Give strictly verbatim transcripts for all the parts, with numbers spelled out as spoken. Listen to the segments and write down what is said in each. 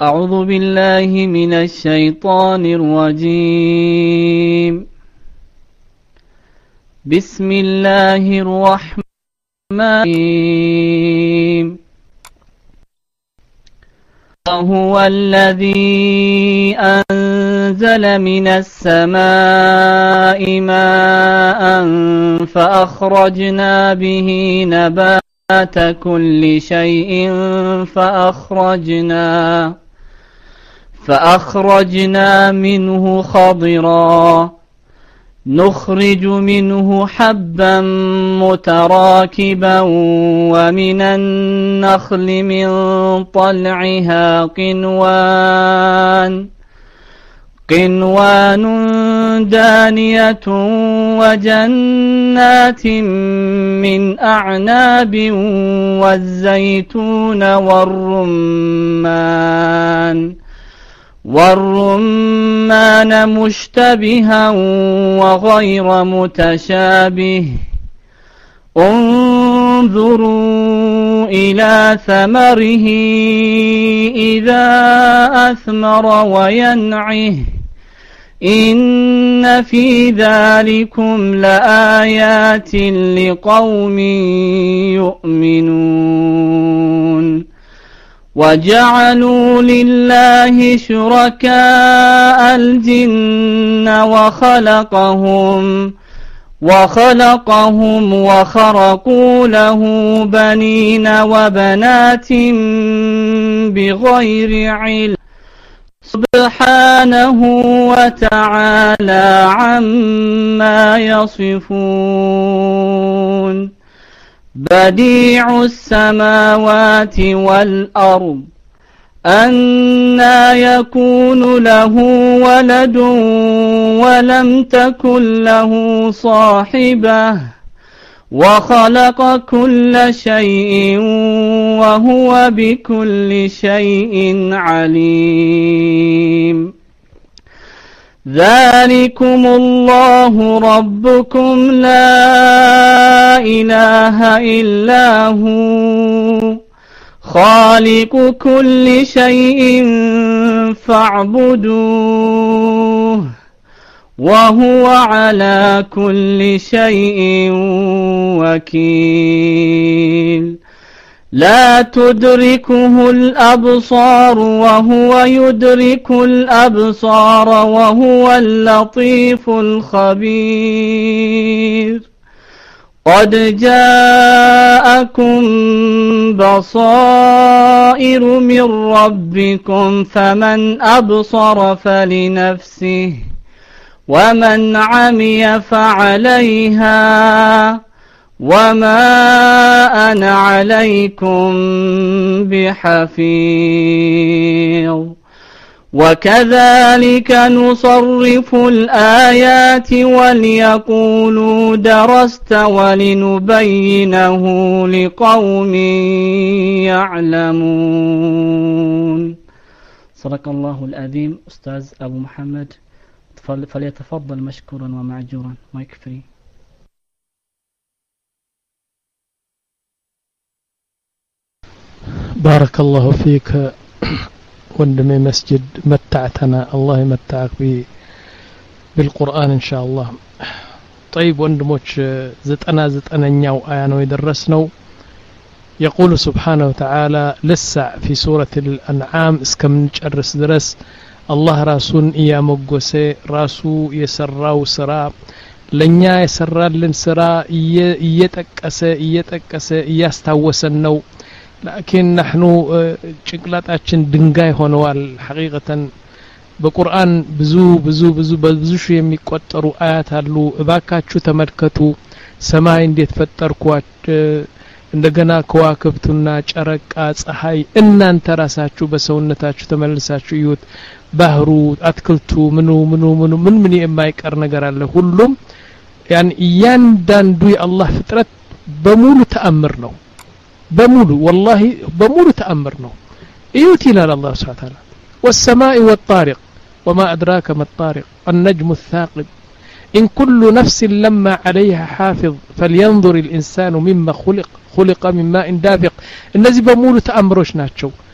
أعوذ بالله من الشيطان الرجيم. بسم الله الرحمن الرحيم. وهو الذي أنزل من السماء ماء فأخرجنا به نبات كل شيء فأخرجنا فأخرجنا منه خضرا نخرج منه حبا متراكبا ومن النخل من طلعها قنوان قنوان دانية وجنات من أعناب والزيتون والرمان والرمان مشتبها وغير متشابه انظروا إلى ثمره إذا أثمر وينعه إن في ذلكم لآيات لقوم يؤمنون. وجعلوا لله شركاء الجن وخلقهم وخلقهم وخرقوا له بنين وبنات بغير علم سبحانه وتعالى عما يصفون. بديع السماوات والأرض أنى يكون له ولد ولم تكن له صاحبة وخلق كل شيء وهو بكل شيء عليم. ذلكم الله ربكم لا إله إلا هو خالق كل شيء فاعبدوه وهو على كل شيء وكيل. لا تدركه الأبصار وهو يدرك الأبصار وهو اللطيف الخبير. قد جاءكم بصائر من ربكم فمن أبصر فلنفسه ومن عمي فعليها وما أنا عليكم بحفيظ. وكذلك نصرف الآيات وليقولوا درست ولنبينه لقوم يعلمون. صدق الله العظيم. أستاذ أبو محمد فليتفضل مشكورا ومعجورا. ما يكفي. بارك الله فيك وندمي مسجد متعتنا الله يمتعك بالقرآن إن شاء الله. طيب وندموش زتنا زتنا نياو آيانو يدرسنو. يقول سبحانه وتعالى لسع في سورة الأنعام اسكم نجرس درس الله راسون إيا مقوسي راسو يسراو سرا لنيا يسرا لنسرا إيتكسي إيتكسي إياستاوسنو لكن نحن ጭንቅላታችን ድንጋይ ሆነዋል حقيقة በቁርአን ብዙ ብዙ ብዙ ብዙ ሺህ የሚቆጠሩ አያት አሉ። እባካችሁ ተመልከቱ ሰማይ እንዴት ፈጠርኳችሁ እንደገና ከዋክብቱና ጨረቃ ፀሐይ እናንተ ራሳችሁ በሰውነታችሁ ተመልሳችሁ ይዩት ባህሩ አትክልቱ ምኑ ምኑ ምኑ ምን ምን የማይቀር ነገር አለ ሁሉም ያን እያንዳንዱ የአላህ ፍጥረት በሙሉ ተአምር ነው በሙሉ والله በሙሉ ተአምር ነው እዩት ይላል አላህ Subhanahu Wa Ta'ala والسماء والطارق وما أدراك ما الطارق النجم الثاقب إن كل نفس لما عليها حافظ فلينظر الإنسان مما خلق خلق من ماء دافق النزي بمولو تأمروش ناتشو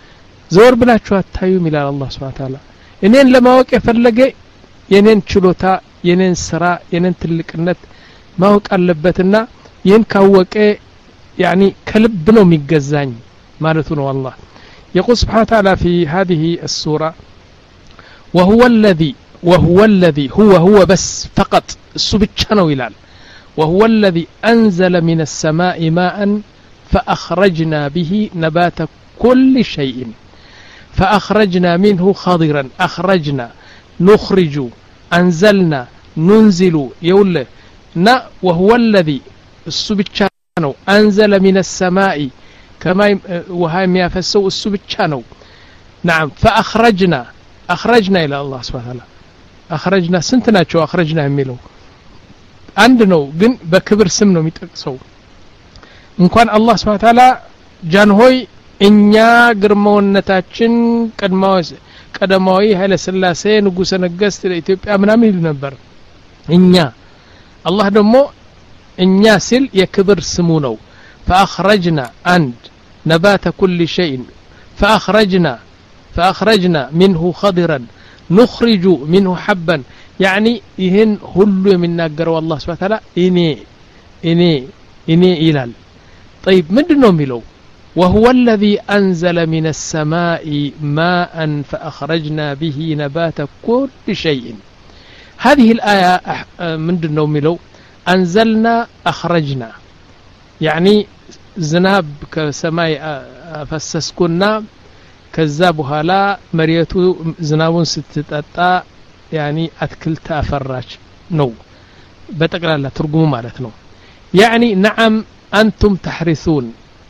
ዘወር ብላችሁ አታዩም ይላል አላህ Subhanahu Wa Ta'ala እኔን ለማወቅ የፈለገ የኔን ችሎታ የኔን ስራ የኔን ትልቅነት ማወቅ አለበትና ይህን ካወቀ يعني كلب ነው የሚገዛኝ ማለቱ ነው አላህ يقول سبحانه وتعالى في هذه السورة وهو الذي وهو الذي هو هو بس فقط السبتش ነው ይላል وهو الذي أنزل من السماء ماء فأخرجنا به نبات كل شيء فأخرجنا منه خضرا أخرجنا نخرج أنزلنا ننزل يقول نا وهو الذي السبتش ነው أنزل من السماء كما وهاي የሚያፈሰው እሱ ብቻ ነው نعم فأخرجنا أخرجنا إلى الله سبحانه وتعالى أخرجنا ስንት ናቸው أخرجنا የሚለው አንድ ነው ግን በክብር ስም ነው የሚጠቅሰው እንኳን አላህ Subhanahu Wa Ta'ala ጃንሆይ እኛ ግርማውነታችን ቀድማው ቀደማዊ ኃይለ ሥላሴ ንጉሠ ነገሥት ለኢትዮጵያ ምናምን ይሉ ነበር እኛ አላህ ደግሞ እኛ ሲል የክብር ስሙ ነው فأخرجنا عند نبات كل شيء فأخرجنا فأخرجنا منه خضرا نخرج منه حبا يعني ይህን ሁሉ የሚናገረው አላህ Subhanahu Wa Ta'ala እኔ እኔ እኔ ይላል طيب ምንድነው የሚለው وهو الذي أنزل من السماء ماء فأخرجنا به نبات كل شيء هذه الآية ምንድነው የሚለው أنزلنا أخرجنا يعني ዝናብ ከሰማይ አፈሰስኩና ከዛ በኋላ መሬቱ ዝናቡን ስትጠጣ يعني አትክልት አፈራች ነው በጠቅላላ ትርጉሙ ማለት ነው يعني نعم أنتم تحرثون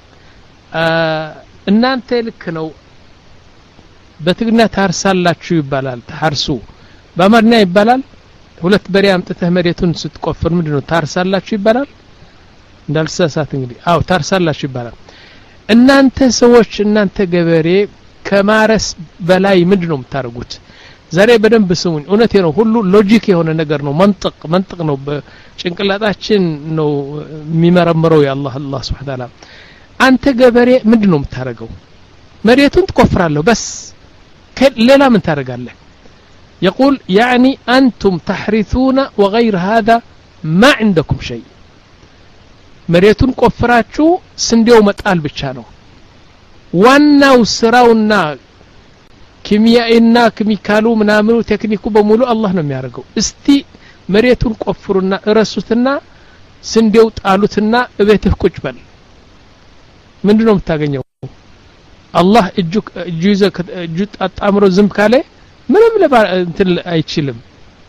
እናንተ ልክ ነው በትግና ታርሳላችሁ ይባላል ተሐርሱ በአማርኛ ይባላል ሁለት በሬ አምጥተህ መሬቱን ስትቆፍር ምንድነው ታርሳላችሁ ይባላል እንዳልሳሳት እንግዲህ አው ታርሳላችሁ ይባላል እናንተ ሰዎች እናንተ ገበሬ ከማረስ በላይ ምንድነው የምታረጉት ዛሬ በደንብ ስሙኝ እውነቴ ነው ሁሉ ሎጂክ የሆነ ነገር ነው መንጥቅ መንጥቅ ነው በጭንቅላታችን ነው የሚመረምረው ያላህ አላህ Subhanahu Wa Ta'ala አንተ ገበሬ ምንድነው የምታረገው መሬቱን ትቆፍራለህ በስ ሌላ ምን ታረጋለህ يقول يعني أنتم تحرثون وغير هذا ما عندكم شيء መሬቱን ቆፍራችሁ ስንዴው መጣል ብቻ ነው ዋናው ስራውና ኪሚያኢና ኬሚካሉ ምናምኑ ቴክኒኩ በሙሉ አላህ ነው የሚያደርገው እስቲ መሬቱን ቆፍሩና እረሱትና ስንዴው ጣሉትና እቤትህ ቁጭ በል ምንድነው የምታገኘው አላህ እጁ እጁ እጁ አጣምሮ ዝም ካለ ምንም እንትን አይችልም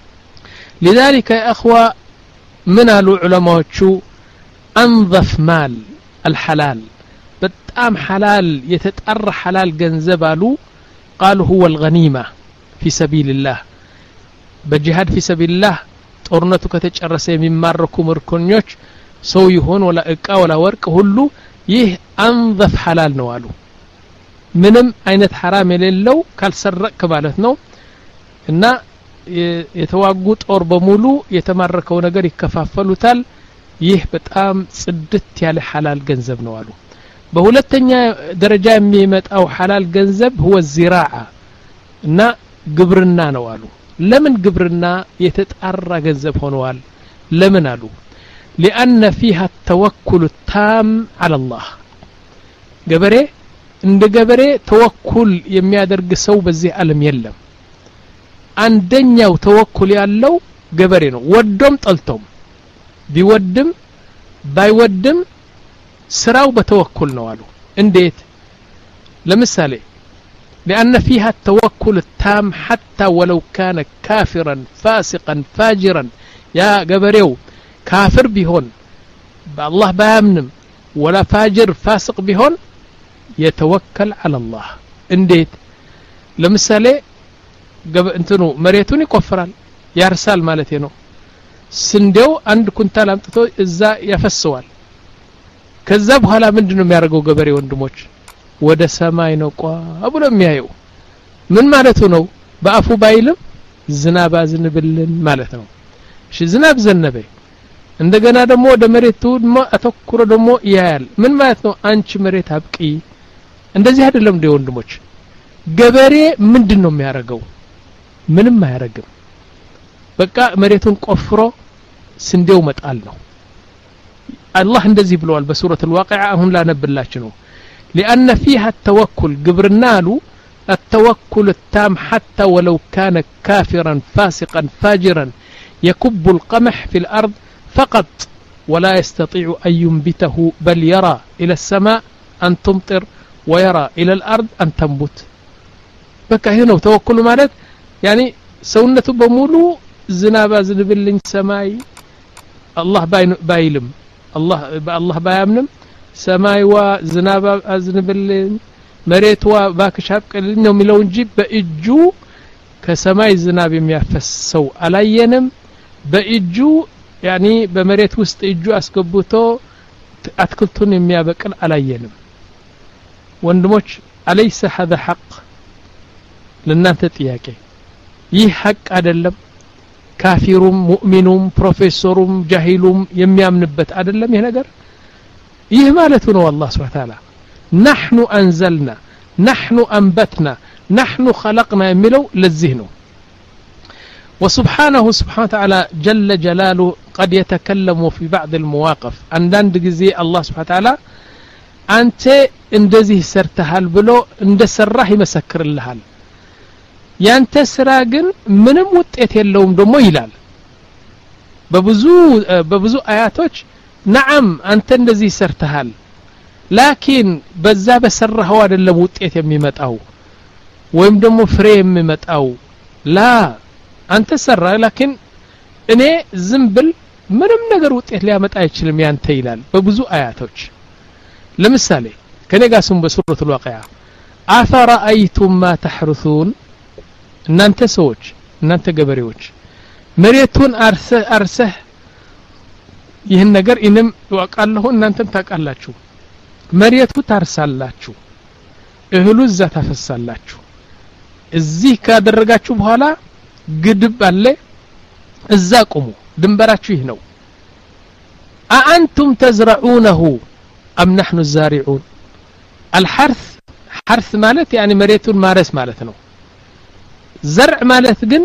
لذلك يا اخوه من العلماء انظف مال الحلال በጣም حلال የተጣራ حلال ገንዘብ አሉ قالوا هو الغنيمه في سبيل الله بجهاد في سبيل الله ጦርነቱ ከተጨረሰ የሚማረኩ ምርኮኞች ሰው ይሆን ወላ እቃ ወላ ወርቅ ሁሉ ይህ انظف حلال ነው አሉ ምንም አይነት حرام የሌለው ካልሰረክ ማለት ነው እና የተዋጉ ጦር በሙሉ የተማረከው ነገር ይከፋፈሉታል ይህ በጣም ጽድት ያለ حلال ገንዘብ ነው አሉ በሁለተኛ ደረጃ የሚመጣው حلال ገንዘብ هو الزراعه እና ግብርና ነው አሉ ለምን ግብርና የተጣራ ገንዘብ ሆነዋል ለምን አሉ لأن فيها التوكل التام على الله ገበሬ እንደ ገበሬ ተወኩል የሚያደርግ ሰው በዚህ ዓለም የለም አንደኛው ተወኩል ያለው ገበሬ ነው ወዶም ጠልቶም ቢወድም ባይወድም ስራው በተወኩል ነው አሉ እንዴት ለምሳሌ لأن فيها التوكل التام حتى ولو كان كافرا فاسقا فاجرا يا ገበሬው كافر بيهون بالله بامنم ولا فاجر فاسق بيهون يتوكل على الله انديت لمثال እንትኑ መሬቱን ይቆፍራል ያርሳል ማለት ነው ስንዴው አንድ ኩንታል አምጥቶ እዛ ያፈሰዋል ከዛ በኋላ ምንድነው የሚያደርገው ገበሬ ወንድሞች ወደ ሰማይ ነው ቋብሎ የሚያየው ምን ማለት ነው በአፉ ባይልም ዝናብ አዝንብልን ማለት ነው እሺ ዝናብ ዘነበ እንደገና ደግሞ ወደ መሬቱ ደሞ አተኩሮ ደሞ ያያል ምን ማለት ነው አንቺ መሬት አብቂ እንደዚህ አይደለም እንደ ወንድሞች ገበሬ ምንድነው የሚያረጋው ምንም አያረግም በቃ መሬቱን ቆፍሮ ስንዴው መጣል ነው الله እንደዚህ ብለዋል በሱረቱ الواقعة አሁን ላነብላችሁ ነው لأن فيها التوكل قبرنالو التوكل التام حتى ولو كان كافرا فاسقا فاجرا يكب القمح في الأرض فقط ولا يستطيع أن ينبته بل يرى إلى السماء أن تمطر ويرى إلى الأرض أن تنبت بكا هنا توكل مالت يعني سونته بمولو زنابا زنبلن سماي الله بايلم الله الله بايامنم سماي وزنابا ازنبلن مريتوا باكشاب قلن ነው የሚለው እንጂ በእጁ ከሰማይ ዝናብ የሚያፈሰው አላየንም በእጁ يعني በመሬት ውስጥ እጁ አስገብቶ አትክልቱን የሚያበቅል አላየንም ወንድሞች አለይሰ هذا حق ለእናንተ ጥያቄ ይህ ሐቅ አይደለም ካፊሩም ሙእሚኑም ፕሮፌሰሩም ጃሂሉም የሚያምንበት አይደለም ይሄ ነገር ይህ ማለት ነው አላህ Subhanahu Wa Ta'ala نحن أنزلنا نحن أنبتنا نحن خلقنا የሚለው ለዚህ ነው وسبحانه سبحانه وتعالى جل جلاله قد يتكلم في بعض المواقف عندند ጊዜ الله سبحانه وتعالى አንተ እንደዚህ ሰርተሃል ብሎ እንደሰራህ ይመሰክርልሃል ያንተ ስራ ግን ምንም ውጤት የለውም ደሞ ይላል በብዙ በብዙ አያቶች نعم አንተ እንደዚህ ሰርተሃል لكن በዛ በሰራው አይደለም ውጤት የሚመጣው ወይም ደሞ ፍሬ የሚመጣው لا አንተ ሰራ لكن እኔ ዝምብል ምንም ነገር ውጤት ሊያመጣ አይችልም ያንተ ይላል በብዙ አያቶች ለምሳሌ ከኔ ጋር ስም በሱረቱ الواقعة أفرأيتم ما تحرثون እናንተ ሰዎች እናንተ ገበሬዎች መሬቱን አርሰህ አርሰህ ይህን ነገር እንም ወቃለሁ እናንተም ታቃላችሁ መሬቱ ታርሳላችሁ እህሉ እዛ ታፈሳላችሁ እዚህ ካደረጋችሁ በኋላ ግድብ አለ እዛ ቆሙ ድንበራችሁ ይህ ነው أأنتم تزرعونه أم نحن الزارعون الحرث حرث ማለት يعني መሬቱን ማረስ ማለት ነው زرع ማለት ግን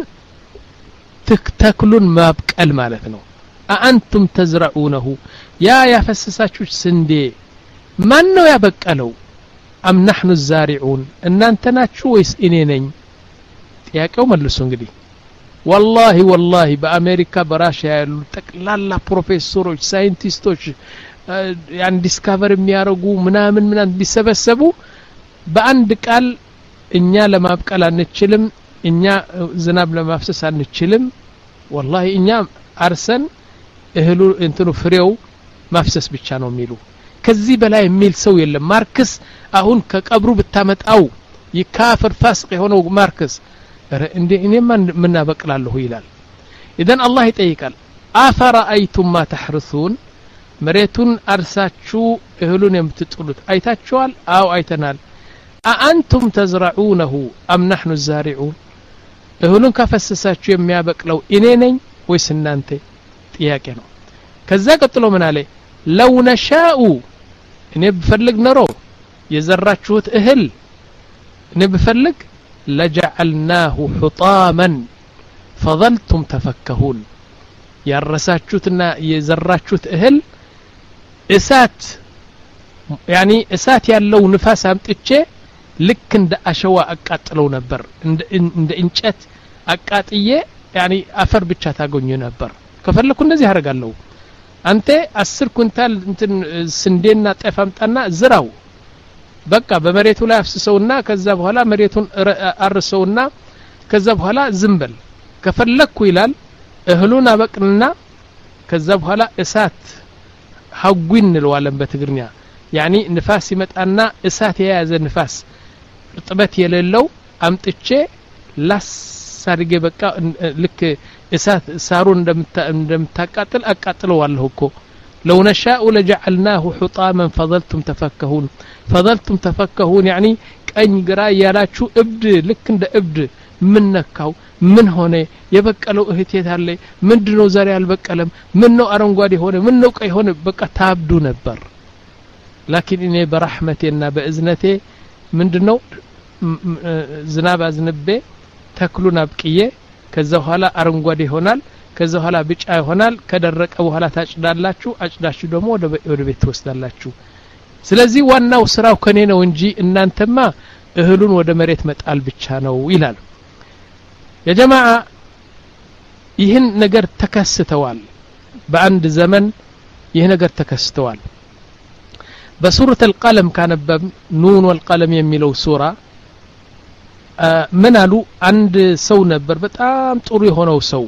ተክሉን ማብቀል ማለት ነው أأنتم تزرعونه يا ያፈሰሳችሁ ስንዴ ማን ነው ያበቀለው أم نحن الزارعون እናንተ ናችሁ ወይስ እኔ ነኝ ጥያቄው መልሱ እንግዲህ والله والله በአሜሪካ በራሺያ ያሉ ጠቅላላ ፕሮፌሰሮች ሳይንቲስቶች ያን ዲስከቨር የሚያረጉ ምናምን ምናምን ቢሰበሰቡ በአንድ ቃል እኛ ለማብቀል አንችልም እኛ ዝናብ ለማፍሰስ አንችልም والله እኛ አርሰን እህሉ እንትኑ ፍሬው ማፍሰስ ብቻ ነው የሚሉ ከዚህ በላይ የሚል ሰው የለም ማርክስ አሁን ከቀብሩ ብታመጣው ይካፈር ፋስቅ የሆነው ማርክስ እንዴ እኔማ ምን አበቅላለሁ ይላል اذا الله ይጠይቃል أفرأيتم ما تحرثون መሬቱን አርሳችሁ እህሉን የምትጥሉት አይታችኋል አው አይተናል أأنتم تزرعونه أم نحن الزارعون እህሉን ከፈሰሳችሁ የሚያበቅለው እኔ ነኝ ወይስ እናንተ ጥያቄ ነው ከዛ ቀጥሎ ምን አለ لو نشاء እኔ ብፈልግ ነሮ የዘራችሁት እህል እኔ ብፈልግ لجعلناه حطاما فظلتم تفكهون ያረሳችሁትና የዘራችሁት እህል እሳት يعني እሳት ያለው ንፋስ አምጥቼ ልክ እንደ አሸዋ አቃጥለው ነበር እንደ እንጨት አቃጥዬ يعني አፈር ብቻ ታገኙ ነበር ከፈለኩ እንደዚህ አደርጋለሁ አንተ አስር ኩንታል እንትን ስንዴና ጤፍ አምጣና ዝራው በቃ በመሬቱ ላይ አፍስሰውና ከዛ በኋላ መሬቱን አርሰውና ከዛ በኋላ ዝምበል ከፈለኩ ይላል እህሉን አበቅልና ከዛ በኋላ እሳት ሐጉን ለዋለም በትግርኛ يعني ንፋስ ይመጣና እሳት የያዘ ንፋስ እርጥበት የሌለው አምጥቼ ላስ አድርጌ በቃ ልክ እሳት ሳሩን እንደምታቃጥል አቃጥለዋለሁ እኮ لو نشاء لجعلناه حطاما فظلتم تفكهون فظلتم تفكهون يعني ቀኝ ግራ ያላችሁ እብድ ልክ እንደ እብድ ምን ነካው ምን ሆነ የበቀለው እህቴት አለ ምንድነው ዛሬ አልበቀለም ምን ነው አረንጓዴ ሆነ ምን ነው ቀይ ሆነ በቃ ታብዱ ነበር لكن እኔ በረህመቴና በእዝነቴ ምንድነው ዝናብ አዝንቤ ተክሉን አብቅዬ ከዛ በኋላ አረንጓዴ ይሆናል ከዛ በኋላ ቢጫ ይሆናል ከደረቀ በኋላ ታጭዳላችሁ አጭዳችሁ ደግሞ ወደ ቤት ትወስዳላችሁ ስለዚህ ዋናው ስራው ከኔ ነው እንጂ እናንተማ እህሉን ወደ መሬት መጣል ብቻ ነው ይላል የጀማዓ ይህን ነገር ተከስተዋል በአንድ ዘመን ይህ ነገር ተከስተዋል በሱረة القلم ካነበብ ኑን والقلم የሚለው ሱራ ምን አሉ አንድ ሰው ነበር በጣም ጥሩ የሆነው ሰው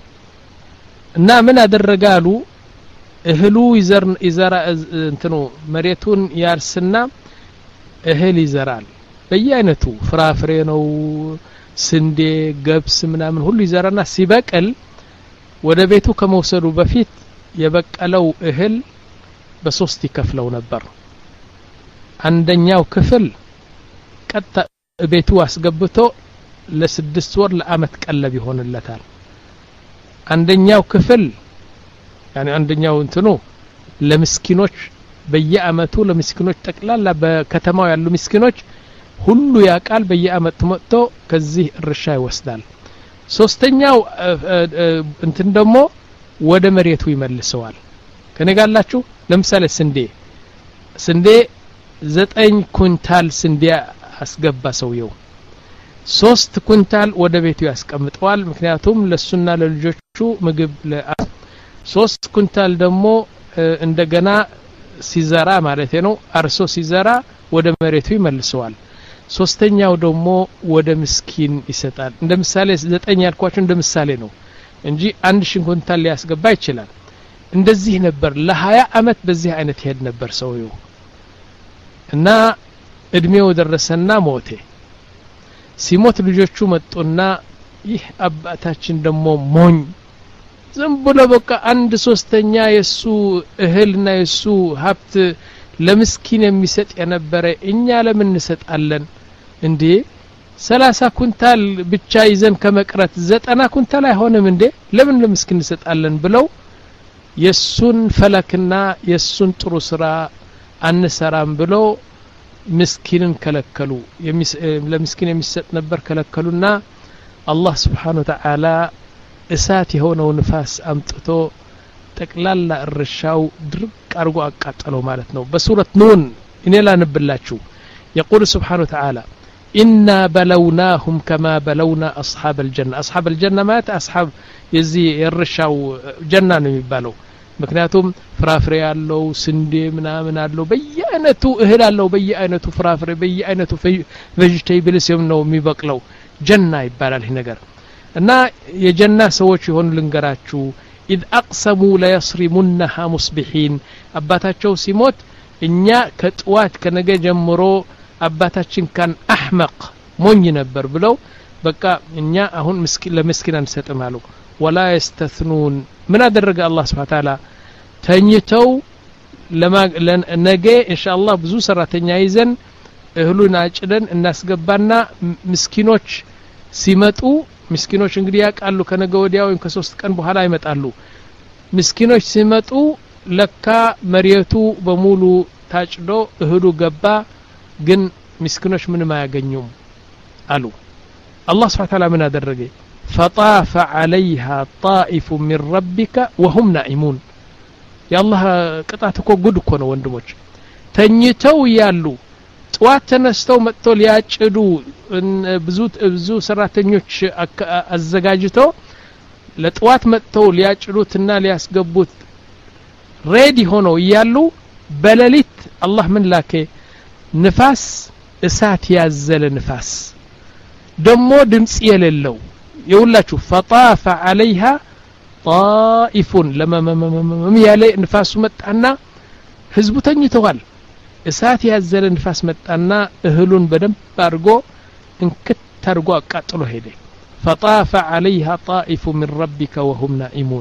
እና ምን አደረጋሉ እህሉ ይዘር ይዘራ እንትኑ መሬቱን ያርስና እህል ይዘራል በየአይነቱ ፍራፍሬ ነው ስንዴ ገብስ ምናምን ሁሉ ይዘራና ሲበቅል ወደ ቤቱ ከመውሰዱ በፊት የበቀለው እህል በሶስት ይከፍለው ነበር አንደኛው ክፍል ቀጣ ቤቱ አስገብቶ ለስድስት ወር ለአመት ቀለብ ይሆንለታል አንደኛው ክፍል يعني አንደኛው እንትኑ ለምስኪኖች በየአመቱ ለምስኪኖች ተቀላላ በከተማው ያሉ ምስኪኖች ሁሉ ያቃል በየአመቱ መጥቶ ከዚህ እርሻ ይወስዳል ሶስተኛው እንትን ደግሞ ወደ መሬቱ ይመልሰዋል ከነጋላችሁ ለምሳሌ ስንዴ ስንዴ ዘጠኝ ኩንታል ስንዴ አስገባ ሰውየው ሶስት ኩንታል ወደ ቤቱ ያስቀምጠዋል ምክንያቱም ለሱና ለልጆቹ ምግብ ሶስት ኩንታል ደግሞ እንደገና ሲዘራ ማለት ነው አርሶ ሲዘራ ወደ መሬቱ ይመልሰዋል ሶስተኛው ደግሞ ወደ ምስኪን ይሰጣል እንደ ምሳሌ ዘጠኝ ያልኳችሁ እንደ ምሳሌ ነው እንጂ አንድ ሺህ ኩንታል ሊያስገባ ይችላል እንደዚህ ነበር ለ20 አመት በዚህ አይነት ሄድ ነበር ሰውየው እና እድሜው ደረሰና ሞተ ሲሞት ልጆቹ መጡና ይህ አባታችን ደግሞ ሞኝ ዝም ብሎ በቃ አንድ ሶስተኛ የሱ እህልና የሱ ሀብት ለምስኪን የሚሰጥ የነበረ እኛ ለምን እንሰጣለን እንዴ ሰላሳ ኩንታል ብቻ ይዘን ከመቅረት ዘጠና ኩንታል አይሆንም እንዴ ለምን ለምስኪን እንሰጣለን ብለው የሱን ፈለክና የሱን ጥሩ ስራ አንሰራም ብለው ምስኪንን ከለከሉ ለምስኪን የሚሰጥ ነበር ከለከሉና አላህ Subhanahu Wa Ta'ala እሳት የሆነው ንፋስ አምጥቶ ጠቅላላ እርሻው ድርቅ አርጎ አቃጠለው ማለት ነው በሱረት ኑን እኔ ላንብላችሁ يقول سبحانه وتعالى إنا بلوناهم كما بلونا أصحاب الجنة أصحاب الجنة ما أصحاب يزي الرشاو جنة نميبالو ምክንያቱም ፍራፍሬ ያለው ስንዴ ምናምን አለው በየአይነቱ እህል አለው በየአይነቱ ፍራፍሬ በየአይነቱ ቬጂቴብልስ ነው የሚበቅለው ጀና ይባላል ይሄ ነገር እና የጀና ሰዎች ይሆኑ ልንገራችሁ إذ أقسموا لا يصرمونها مصبحين አባታቸው ሲሞት እኛ ከጥዋት ከነገ ጀምሮ አባታችን ካን አህመቅ ሞኝ ነበር ብለው በቃ እኛ አሁን ምስኪን ለምስኪን አንሰጥም አሉ ولا يستثنون من أدرج الله سبحانه وتعالى ተኝተው ለነገ ኢንሻአላህ ብዙ ሰራተኛ ይዘን እህሉን አጭደን እናስገባና ምስኪኖች ሲመጡ ምስኪኖች እንግዲህ ያቃሉ ከነገ ወዲያ ወይም ከሶስት ቀን በኋላ ይመጣሉ ምስኪኖች ሲመጡ ለካ መሪያቱ በሙሉ ታጭዶ እህሉ ገባ ግን ምስኪኖች ምንም አያገኙም አሉ الله سبحانه وتعالى من أدرج فطاف عليها طائف من ربك وهم نائمون يا الله قطعتكو ጉድ እኮ ነው ወንድሞች ተኝተው ያሉ ጧት ተነስተው መጥተው ሊያጭዱ ብዙ ብዙ ሰራተኞች አዘጋጅተው ለጧት መጥተው ሊያጭዱትና ሊያስገቡት ሬዲ ሆነው ያሉ በለሊት አላህ ምን ላከ ንፋስ እሳት ያዘለ ንፋስ ደሞ ድምጽ የሌለው يقولك فطاف عليها طائف لما يالي نفاس متعنا حزبو تنيتوال እሳት ያዘለ ንፋስ መጣና እህሉን በደም አርጎ እንክት አርጎ አቃጥሎ ሄደ فطاف عليها طائف من ربك وهم نائمون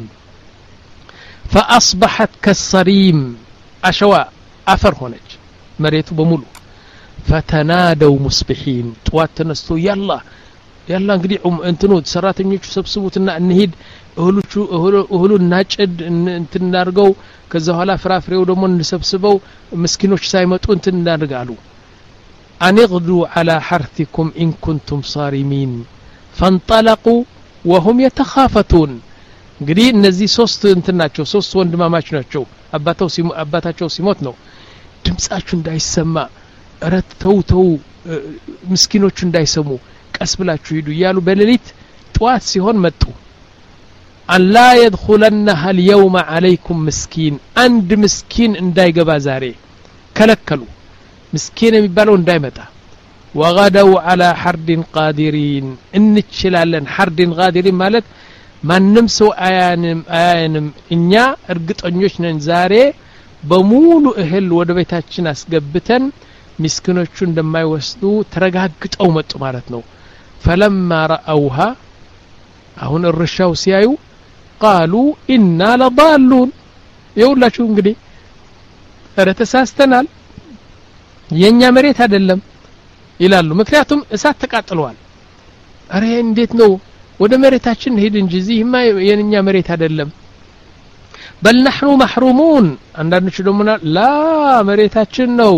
فأصبحت كالصريم أشواء أفر هونج مريت بمولو فتنادوا مصبحين طوات تنستو يلا يلا እንግዲህ እንትኑ ሰራተኞቹ ሰብስቡትና እንሂድ እህሉቹ እህሉ እናጭድ እንትናርገው ከዛ ኋላ ፍራፍሬው ደግሞ እንሰብስበው ምስኪኖች ሳይመጡ እንትን እናርጋሉ أن اغدوا على حرثكم إن كنتم صارمين فانطلقوا وهم يتخافتون እንግዲህ እነዚህ ሶስት እንትናቸው ሶስት ወንድማማች ናቸው አባታቸው ሲሞ አባታቸው ሲሞት ነው ድምጻቸው እንዳይሰማ ረተው ተው ምስኪኖቹ እንዳይሰሙ ቀስ ብላችሁ ሂዱ ይያሉ በሌሊት ጧት ሲሆን መጡ አላ يدخلنها اليوم عليكم مسكين አንድ ምስኪን እንዳይገባ ዛሬ ከለከሉ ምስኪን የሚባለው እንዳይመጣ وغدوا على حرد قادرين እንችላለን حرد قادرين ማለት ማንም ሰው አያንም አያንም እኛ እርግጠኞች ነን ዛሬ በሙሉ እህል ወደ ቤታችን አስገብተን ምስኪኖቹ እንደማይወስዱ ተረጋግጠው መጡ ማለት ነው فلما رأوها አሁን እርሻው ሲያዩ قالوا إنا لضالون ይውላችሁ እንግዲህ ተሳስተናል የኛ መሬት አይደለም ይላሉ ምክንያቱም እሳት ተቃጥሏል አሬ እንዴት ነው ወደ መሬታችን ሄድ እንጂ እዚህማ የኛ መሬት አይደለም بل نحن محرومون አንዳንዶች ደግሞ ላ መሬታችን ነው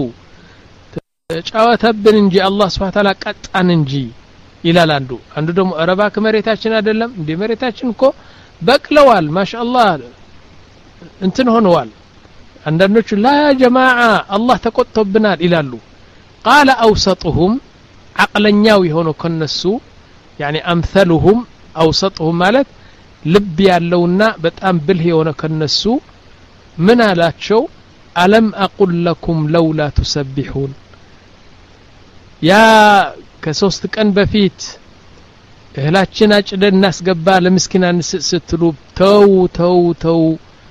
ጫወተብን እንጂ አላህ Subhanahu Ta'ala ቀጣን እንጂ ይላል አንዱ አንዱ ደግሞ አረባክ መሬታችን አይደለም እንደ መሬታችን እኮ በቅለዋል ማሻአላህ እንትን ሆነዋል አንዳንዶች ላ ጀማዓ አላህ ተቆጥቶብናል ይላሉ قال اوسطهم عقلኛው የሆነው ከነሱ يعني امثلهم اوسطهم ማለት ልብ ያለውና በጣም ብልህ የሆነ ከነሱ ምን አላቸው አለም اقول لكم لولا تسبحون ያ ከሶስት ቀን በፊት እህላችን አጭደን እናስገባ ለምስኪናን ስትሉ ተው ተው ተው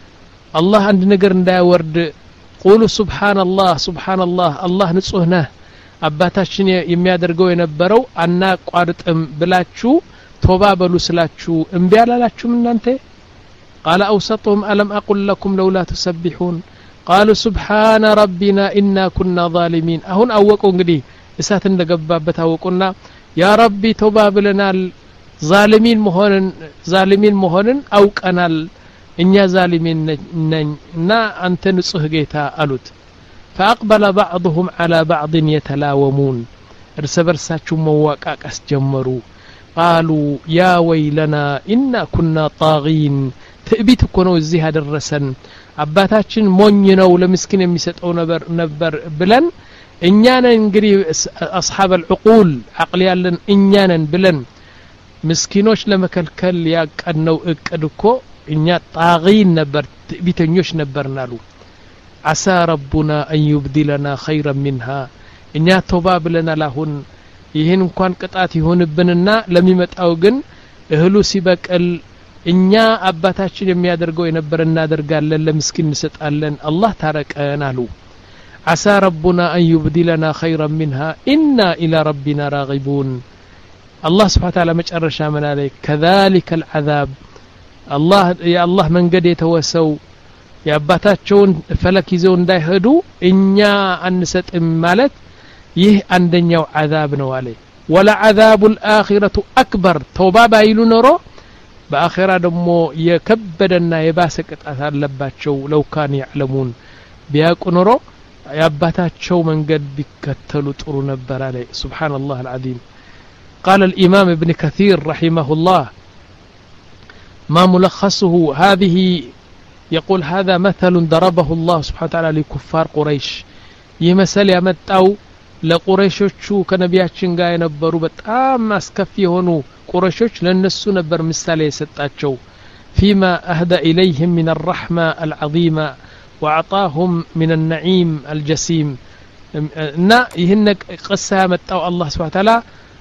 አላህ አንድ ነገር እንዳይወርድ ቁሉ ሱብሃንአላህ ሱብሃንአላህ አላህ ንጹህ ነህ አባታችን የሚያደርገው የነበረው አናቋርጥም ብላችሁ ቶባ በሉ ስላችሁ እንቢ አላላችሁም እናንተ قال اوسطهم الم اقول لكم لولا تسبحون قالوا سبحان ربنا انا كنا ظالمين አሁን አወቁ እንግዲህ እሳት እንደገባበት አወቁና ያ ረቢ ቶባ ብለናል ዛሊሚን መሆንን ዛሊሚን መሆንን አውቀናል እኛ ዛሊሚን ነኝና አንተ ንጹህ ጌታ አሉት فاقبل بعضهم على بعض يتلاومون እርስ በርሳቸው መዋቃቀስ ጀመሩ قالوا يا ويلنا إنا كنا طاغين ትዕቢት እኮ ነው እዚህ ያደረሰን አባታችን ሞኝ ነው ለምስኪን የሚሰጠው ነበር ነበር ብለን እኛ ነን እንግዲህ اصحاب العقول عقل ያለን እኛ ነን ብለን ምስኪኖች ለመከልከል ያቀነው እቅድ እኮ እኛ ጣጊን ነበር ትዕቢተኞች ነበርናሉ عسى ربنا أن يبدلنا خيرا منها እኛ ቶባ ብለናል አሁን ይሄን እንኳን ቅጣት ይሆንብንና ለሚመጣው ግን እህሉ ሲበቀል እኛ አባታችን የሚያደርገው የነበር እናደርጋለን ለምስኪን እንሰጣለን አላህ ታረቀን አሉ عسى ربنا أن يبدلنا خيرا منها إنا إلى ربنا راغبون الله سبحانه وتعالى مجرشا من عليك كذلك العذاب الله يا الله من قد يتوسو يا አባታቸውን ፈለክ ይዘው እንዳይሄዱ እኛ አንሰጥ ማለት ይህ አንደኛው عذاب ነው አለ ولا عذاب الآخرة أكبر توبة ባይሉ ኖሮ በአኺራ ደግሞ የከበደና የባሰ ቅጣት አለባቸው لو كان يعلمون ቢያውቁ ኖሮ ያባታቸው መንገድ ቢከተሉ ጥሩ ነበር አለ سبحان الله العظيم قال الإمام ابن كثير رحمه الله ما ملخصه هذه يقول هذا مثل ضربه الله سبحانه وتعالى لكفار قريش يمثل يمتاو ለቁረይሾቹ ከነቢያችን ጋር የነበሩ በጣም አስከፊ የሆኑ ቁረይሾች ለነሱ ነበር ምሳሌ የሰጣቸው فيما أهدى إليهم من الرحمة العظيمة وأعطاهم من النعيم الجسيم እና ይህን قصة ያመጣው አላህ Subhanahu Ta'ala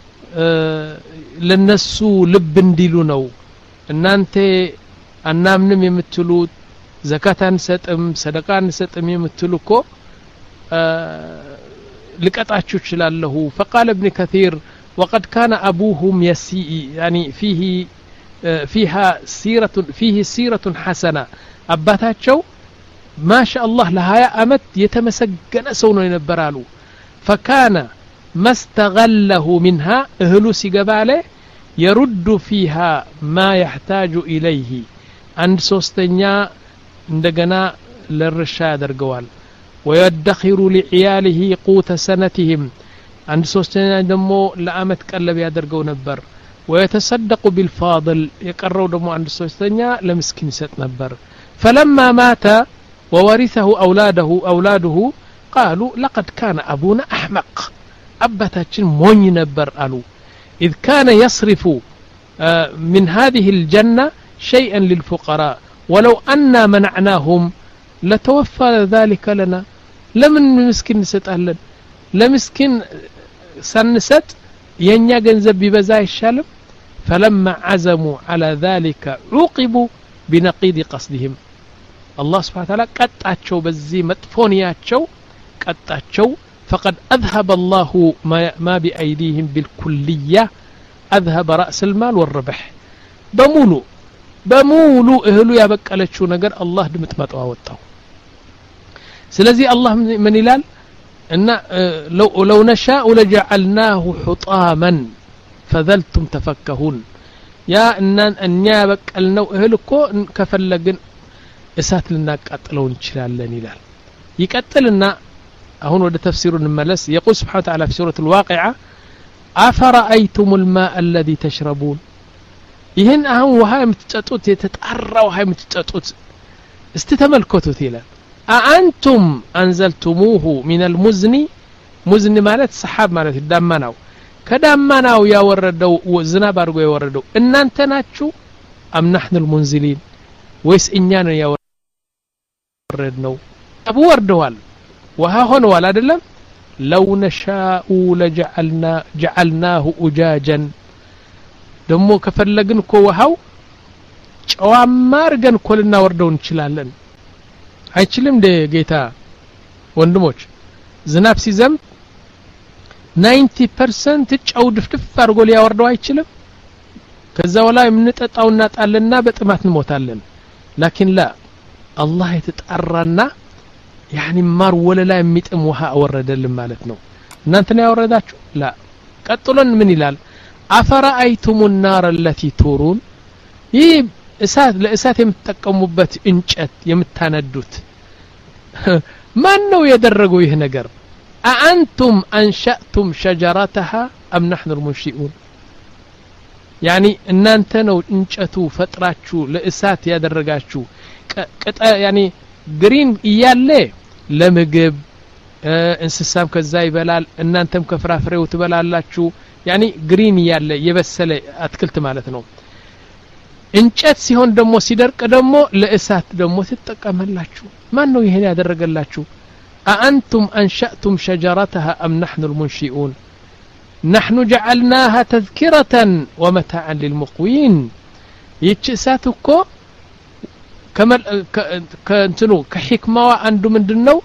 ለነሱ ልብ እንዲሉ ነው እናንተ አናምንም የምትሉ ዘካታን ሰጥም ሰደቃን ሰጥም የምትሉኮ لقطعችሁ ይችላልሁ فقال ابن كثير وقد كان أبوهم يسي يعني فيه فيها سيرة فيه سيرة حسنة أباتاቸው ما شاء الله لهايا أمت يتمسجن سونو ينبرالو فكان ما استغله منها أهلو سيقباله يرد فيها ما يحتاج إليه عند سوستنيا عندنا للرشاد رجوال ويدخر لعياله قوت سنتهم አንድ ሶስተኛ ደግሞ ለአመት ቀለብ ያደርገው ነበር ويتصدق بالفاضل يقروا دمو عند ሶስተኛ ለምስኪን ይሰጥ ነበር فلما مات وورثه اولاده اولاده قالوا لقد كان ابونا احمق ابتاችን ሞኝ ነበር አሉ اذ كان يصرف من هذه الجنة شيئا للفقراء ولو أننا منعناهم لتوفى ذلك لنا لمن مسكين نسطالن لمسكين سنسط የኛ ገንዘብ ቢበዛ ይሻላል فلما عزموا على ذلك عوقبوا بنقيض قصدهم الله سبحانه وتعالى ቀጣቸው በዚህ መጥፎንያቸው ቀጣቸው فقد أذهب الله ما بأيديهم بالكلية أذهب رأس المال والربح بمولو بمولو اهلو يابقلچو ነገር الله ድምጥማጣው አወጣው ስለዚህ الله من ይላል እና لو لو نشاء لجعلناه حطاما فذلتم تفكهون يا ان እኛ ያበቀልነው እህል እኮ ከፈለግን እሳት ልናቃጥለው እንችላለን ይላል ይቀጥልና አሁን ወደ ተፍሲሩ እንመለስ يقول سبحانه وتعالى في سورة الواقعة أفرأيتم الماء الذي تشربون ይህን አሁን ውሃ የምትጠጡት የተጣራ ውሃ የምትጠጡት እስቲ ተመልከቱት ይላል أأنتم أنزلتموه من المزن مزن ማለት ሰሐብ ማለት ዳመናው ከዳመናው ያወረደው ዝናብ አድርጎ ያወረደው እናንተ ናችሁ أم نحن المنزلين ወይስ እኛ ነን ያወረድነው አቡ ወርደዋል ውሃ ሆነዋል አይደለም لو نشاء لجعلنا جعلناه أجاجا ደሞ ከፈለግን እኮ ውሃው ጨዋማ አርገን ኮልና ወርደው እንችላለን አይችልም እንደ ጌታ ወንድሞች ዝናብ ሲዘንብ ninety percent ጨው ድፍድፍ አርጎ ሊያወርደው አይችልም ከዛ ወላ የምንጠጣውና ጣልና በጥማት እንሞታለን لكن لا الله የተጣራና يعني ማር ወለላ የሚጥም ውሃ አወረደልን ማለት ነው እናንተ ነው ያወረዳችሁ لا ቀጥሎን ምን ይላል أفرأيتم النار التي تورون ይህ እሳት ለእሳት የምትጠቀሙበት እንጨት የምታነዱት ማን ነው ያደረገው ይህ ነገር أأنتم أنشأتم شجرتها أم نحن المنشئون يعني እናንተ ነው እንጨቱ ፈጥራችሁ ለእሳት ያደረጋችሁ ቀጣ يعني ግሪን ይያለ ለምግብ እንስሳም ከዛ ይበላል እናንተም ከፍራፍሬው ትበላላችሁ يعني ግሪን ይያለ የበሰለ አትክልት ማለት ነው እንጨት ሲሆን ደሞ ሲደርቅ ደሞ ለእሳት ደሞ ተጠቀመላችሁ ማን ነው ይሄን ያደረገላችሁ أأنتم أنشأتم شجرتها أم نحن المنشئون نحن جعلناها تذكرة ومتاعا للمقوين يتشساتكو كما كنتنو كحكمة عنده من دنو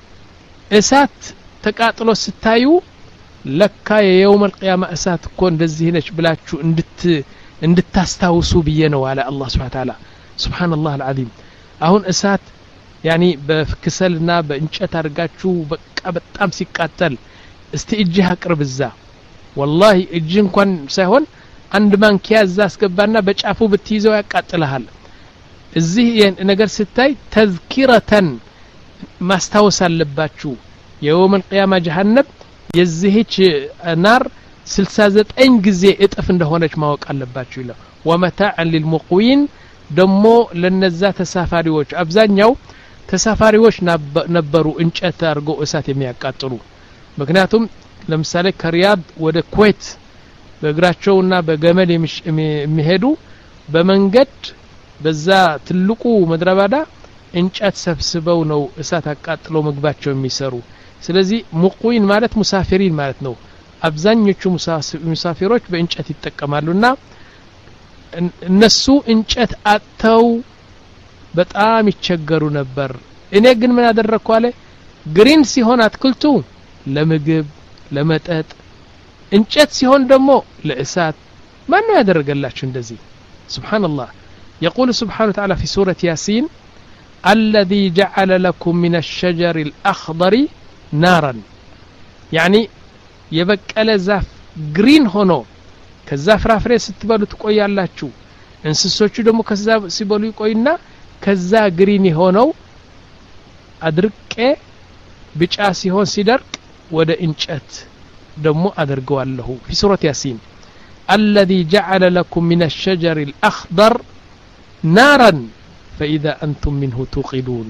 እሳት ተቃጥሎ ስታዩ ለካ የየውም القيامة እሳት እኮ እንደዚህ ነች ብላችሁ እንድት እንድታስታውሱ ብዬ ነው አለ አላህ Subhanahu Wa Ta'ala Subhanallah Al-Azim አሁን እሳት يعني በክሰልና በእንጨት አርጋችሁ በቃ በጣም ሲቃጠል እስቲ እጅህ አቅርብ እዛ والله እጅ እንኳን ሳይሆን አንድ ማንኪያ እዛ አስገባና በጫፉ ብትይዘው ያቃጥልሃል እዚህ ነገር ስታይ ተዝኪረተን ማስታወስ አለባችሁ የውም القيامة جهنم የዚህች ናር ስልሳ ዘጠኝ ጊዜ እጥፍ እንደሆነች ማወቅ አለባችሁ ይላል ومتاعا للمقوين ደሞ ለነዛ ተሳፋሪዎች አብዛኛው ተሳፋሪዎች ነበሩ እንጨት አርጎ እሳት የሚያቃጥሉ ምክንያቱም ለምሳሌ ከሪያድ ወደ ኩዌት በእግራቸውና በገመድ የሚሄዱ በመንገድ በዛ ትልቁ መድረባዳ እንጨት ሰብስበው ነው እሳት አቃጥለው ምግባቸው የሚሰሩ ስለዚህ ሙቁይን ማለት ሙሳፊሪን ማለት ነው አብዛኞቹ ሙሳፊሮች በእንጨት ይጠቀማሉና እነሱ እንጨት አጥተው በጣም ይቸገሩ ነበር እኔ ግን ምን አደረኩ አለ ግሪን ሲሆን አትክልቱ ለምግብ ለመጠጥ እንጨት ሲሆን ደግሞ ለእሳት ማን ነው ያደረገላችሁ እንደዚህ ሱብሃንአላህ يقول سبحانه وتعالى في سورة ياسين الذي جعل لكم من الشجر الأخضر نارا يعني يبقى زاف ግሪን ሆኖ ከዛ ፍራፍሬ ስትበሉ ትቆያላችሁ እንስሶቹ ደግሞ ከዛ ሲበሉ ይቆይና ከዛ ግሪን ሆነው አድርቄ ቢጫ ሲሆን ሲደርቅ ወደ እንጨት دمو أدرقوالله في سورة ياسين الذي جعل لكم من الشجر الأخضر نارا فإذا أنتم منه توقدون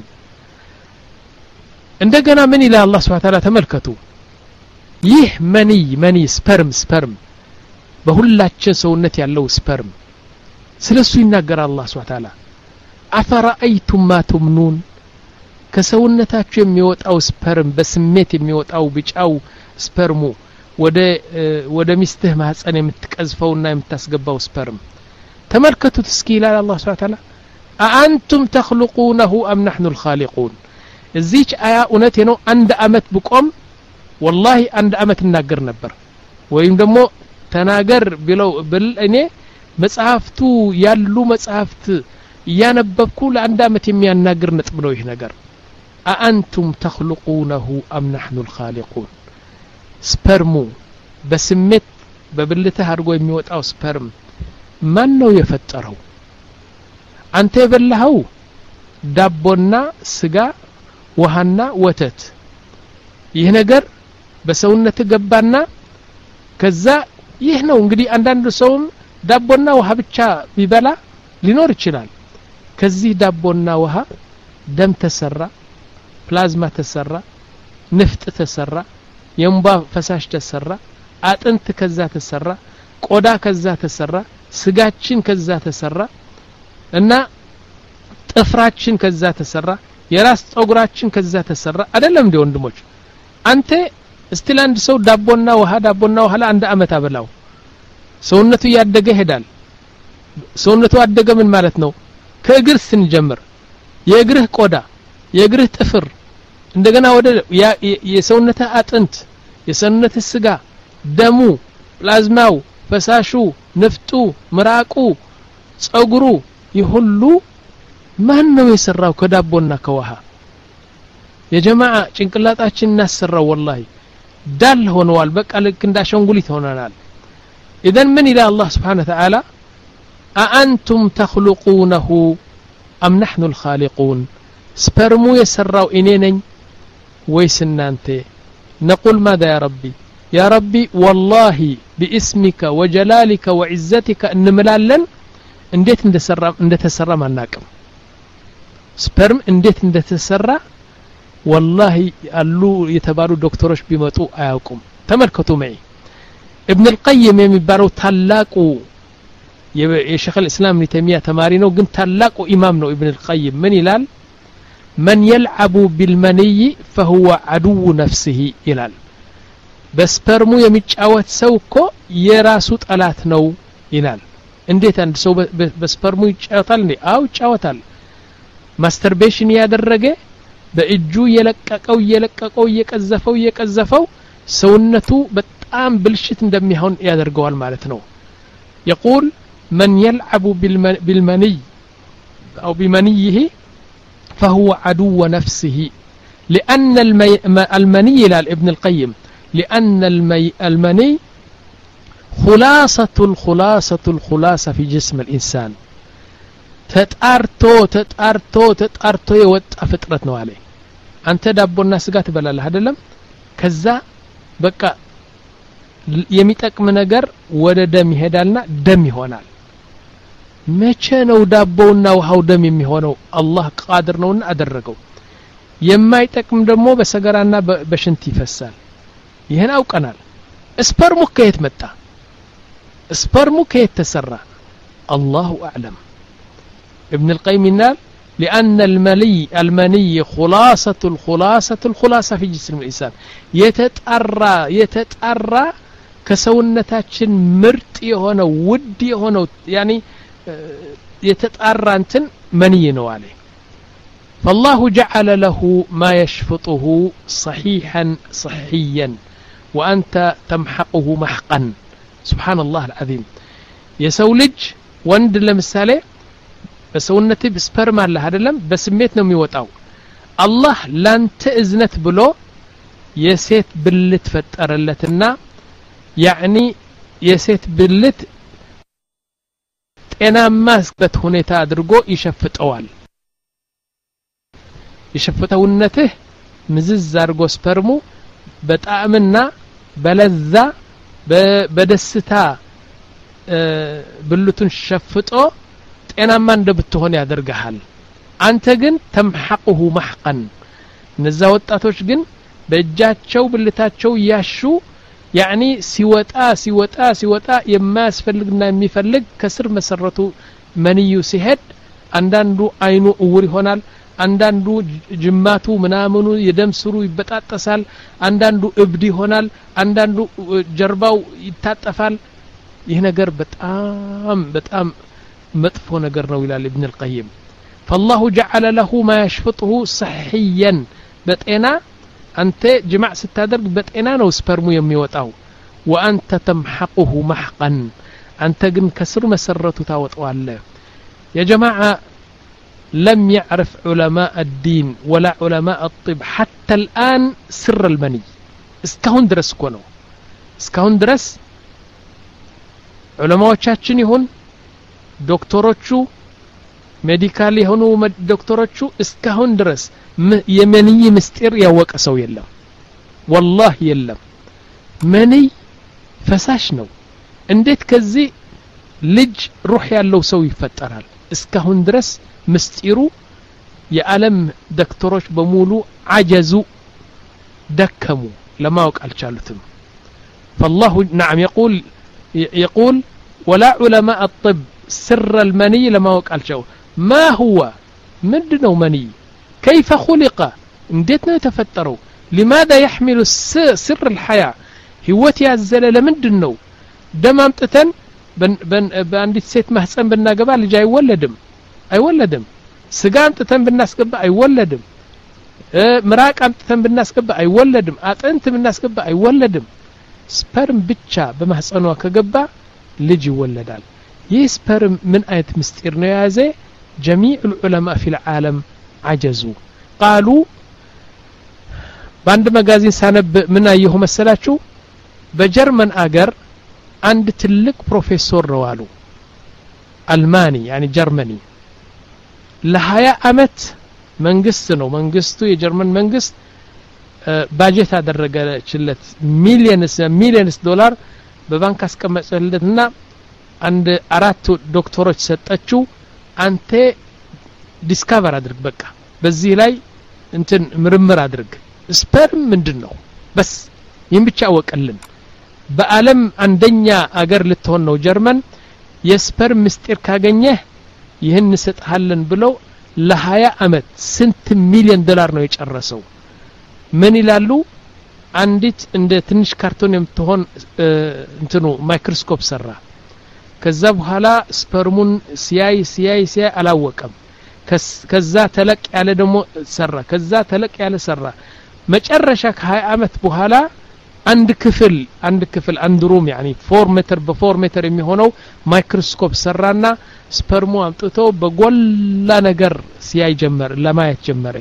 عندنا من إلى الله سبحانه وتعالى تملكتوا يه مني مني سبرم سبرم بهلاتش سونتي الله سبرم سلسو يناقر الله سبحانه وتعالى أفرأيتم ما تمنون كسونتاችሁ የሚወጣው ስፐርም በስሜት የሚወጣው ቢጫው ስፐርሙ ወደ ወደ ሚስትህ ማህፀን የምትቀዝፈውና የምታስገባው ስፐርም ተመልከቱት እስኪ ይላል አላህ Subhanahu Wa Ta'ala أأنتم تخلقونه أم نحن الخالقون እዚች አያ እውነቴ ነው አንድ አመት ብቆም والله አንድ አመት እናገር ነበር ወይም ደግሞ ተናገር ብለው ብል እኔ መጽሐፍቱ ያሉ መጽሐፍት ያነበብኩ ለአንድ አመት የሚያናግር ነጥብ ነው ይሄ ነገር أأنتم تخلقونه أم نحن الخالقون سبرمو بسمت ببلته አድርጎ የሚወጣው ስፐርም ማን ነው የፈጠረው አንተ የበላኸው ዳቦና ስጋ ውሃና ወተት ይህ ነገር በሰውነት ገባና ከዛ ይህ ነው እንግዲህ አንዳንድ ሰውም ዳቦና ውሃ ብቻ ቢበላ ሊኖር ይችላል ከዚህ ዳቦና ውሃ ደም ተሰራ ፕላዝማ ተሰራ ንፍጥ ተሰራ የእንባ ፈሳሽ ተሰራ አጥንት ከዛ ተሰራ ቆዳ ከዛ ተሰራ ስጋችን ከዛ ተሰራ እና ጥፍራችን ከዛ ተሰራ የራስ ጸጉራችን ከዛ ተሰራ አይደለም እንደ ወንድሞች አንተ እስቲላንድ ሰው ዳቦና ውሃ ዳቦና ውሃ ለአንድ አመት አበላው ሰውነቱ ያደገ ሄዳል ሰውነቱ አደገ ምን ማለት ነው ከእግር ስንጀምር የእግርህ ቆዳ የእግርህ ጥፍር እንደገና ወደ የሰውነት አጥንት የሰውነት ስጋ ደሙ ፕላዝማው ፈሳሹ ንፍጡ ምራቁ ጸጉሩ ይሁሉ ማን ነው የሰራው ከዳቦና ከውሃ የጀማዓ ጭንቅላታችን እናሰራው والله ዳል ሆነዋል በቃ ልክ እንዳሸንጉሊት ሆነናል اذا من الى الله سبحانه وتعالى أأنتم تخلقونه أم نحن الخالقون سبرمو يسراو إنينين ويسنانتي نقول ماذا يا ربي يا ربي والله باسمك وجلالك وعزتك ان ملالن انديت اندسرا اندتسرا ماناقم سبرم انديت اندتسرا والله قالو يتبارو دكتوروش بيمطو اياقوم تملكتوا معي ابن القيم የሚባለው ታላቁ የሼኽ الاسلام ابن تيميه ተማሪ ነው ግን ታላቁ ኢማም ነው ابن القيم ምን ይላል من يلعب بالمني فهو عدو نفسه ይላል በስፐርሙ የሚጫወት ሰው እኮ የራሱ ጠላት ነው ይላል እንዴት አንድ ሰው በስፐርሙ ይጫወታል እንዴ አው ይጫወታል ማስተርቤሽን ያደረገ በእጁ የለቀቀው የለቀቀው የቀዘፈው የቀዘፈው ሰውነቱ በጣም ብልሽት እንደሚሆን ያደርገዋል ማለት ነው يقول من يلعب بالمني أو بمنيه فهو عدو نفسه لأن المني لابن القيم لأن المني خلاصة الخلاصة الخلاصة في جسم الإنسان تتأرتو تتأرتو تتأرتو يوت فترتنا عليه أنت دابو الناس قات بلا هذا كذا بقى يميتك من نجر ولا دم يهدالنا دم يهونال መቼ ነው ዳቦውና ውሃው ደም የሚሆነው አላህ ቃድር ነውና አደረገው የማይጠቅም ደግሞ በሰገራና በሽንት ይፈሳል ይሄን አውቀናል ስፐርሙ ከየት መጣ ስፐርሙ ከየት ተሰራ الله اعلم ابن القيم قال لان المني المني خلاصه الخلاصه الخلاصه في جسم الانسان يتطرى يتطرى كسونتاችን ምርጥ የሆነው ውድ የሆነው يعني يتطرى انتن مني ነው عليه فالله جعل له ما يشفطه صحيحا صحيا وانت تمحقه محقا سبحان الله العظيم የሰው ልጅ ወንድ ለምሳሌ በሰውነት በስፐርም አለ አይደለም በስሜት ነው የሚወጣው አላህ ላንተ እዝነት ብሎ የሴት ብልት ፈጠረለትና يعني የሴት ብልት ጤናማ ስበት ሁኔታ አድርጎ ይሸፍጠዋል ይሸፍተውነትህ ምዝዝ አድርጎ ስፐርሙ በጣምና በለዛ በደስታ ብልቱን ሸፍጦ ጤናማ እንደብትሆን ያደርጋል አንተ ግን ተምሐቁሁ محقا እነዛ ወጣቶች ግን በእጃቸው ብልታቸው ያሹ يعني ሲወጣ ሲወጣ ሲወጣ የማያስፈልግና የሚፈልግ ከስር መሰረቱ መንዩ ሲሄድ አንዳንዱ አይኑ እውር ይሆናል አንዳንዱ ጅማቱ ምናምኑ የደም ስሩ ይበጣጠሳል አንዳንዱ እብድ ይሆናል አንዳንዱ ጀርባው ይታጠፋል ይህ ነገር በጣም በጣም መጥፎ ነገር ነው ይላል ኢብኑ አልቀይም فالله جعل له ما يشفطه صحيا በጤና አንተ ጅማዕ ስታደርግ በጤና ነው ስፐርሙ የሚወጣው وانت تمحقه محقا አንተ ግን ከስር መሰረቱ ታወጣዋለህ يا جماعه لم يعرف علماء الدين ولا علماء الطب حتى الآن سر المني እስካሁን ድረስ እኮ ነው እስካሁን ድረስ ዑለማዎቻችን ይሁን ዶክተሮቹ ሜዲካል የሆኑ ዶክተሮቹ እስካሁን ድረስ የመንይ ምስጢር ያወቀ ሰው የለም والله የለም መንይ ፈሳሽ ነው እንዴት ከዚህ ልጅ ሩህ ያለው ሰው ይፈጠራል እስካሁን ድረስ ምስጢሩ የዓለም ዶክተሮች በሙሉ አጀዙ ደከሙ ለማወቅ አልቻሉትም فالله نعم يقول يقول ولا علماء الطب سر المني لما وقالشوا ما هو مدنو مني كيف خلق انديتنا يتفتروا لماذا يحمل سر الحياة هوتي يازل لمندنو دم امتتن بن بن بانديت سيت محسن بالناقبا اللي جاي يولدم اي ولدم سقا امتتن بالناس قبا اي ولدم اه مراك امتتن بالناس قبا اي ولدم اطنت بالناس قبا اي ولدم سبرم بتشا بمحسنوا كقبا لجي ولدال يسبرم من آية مستيرنا يازي جميع العلماء في العالم عجزوا قالوا باند مغازين سانب من ايهم السلاتشو بجرمن اجر عند تلك بروفيسور روالو الماني يعني جرمني لهايا امت منغست نو منغستو يجرمن منغست باجيت አደረገችለት ሚሊየንስ ሚሊየንስ ዶላር በባንክ አስቀመጠለትና አንድ አራት ዶክተሮች ሰጠችው አንተ ዲስከቨር አድርግ በቃ በዚህ ላይ እንትን ምርምር አድርግ ስፐርም ምንድነው በስ ይህን ብቻ ወቀልን በአለም አንደኛ አገር ልትሆን ነው ጀርመን የስፐርም ምስጢር ካገኘህ ይህን ሰጣለን ብለው ለ20 አመት ስንት ሚሊዮን ዶላር ነው የጨረሰው ምን ይላሉ አንዲት እንደ ትንሽ ካርቶን የምትሆን እንትኑ ማይክሮስኮፕ ሰራ ከዛ በኋላ ስፐርሙን ሲያይ ሲያይ ሲያይ አላወቀም ከዛ ተለቅ ያለ ደሞ ሰራ ከዛ ተለቅ ያለ ሰራ መጨረሻ ከ20 አመት በኋላ አንድ ክፍል አንድ ክፍል አንድ ሩም يعني four ሜትር በ4 ሜትር የሚሆነው ማይክሮስኮፕ ሰራና ስፐርሙ አምጥቶ በጎላ ነገር ሲያይ ጀመር ለማየት ጀመረ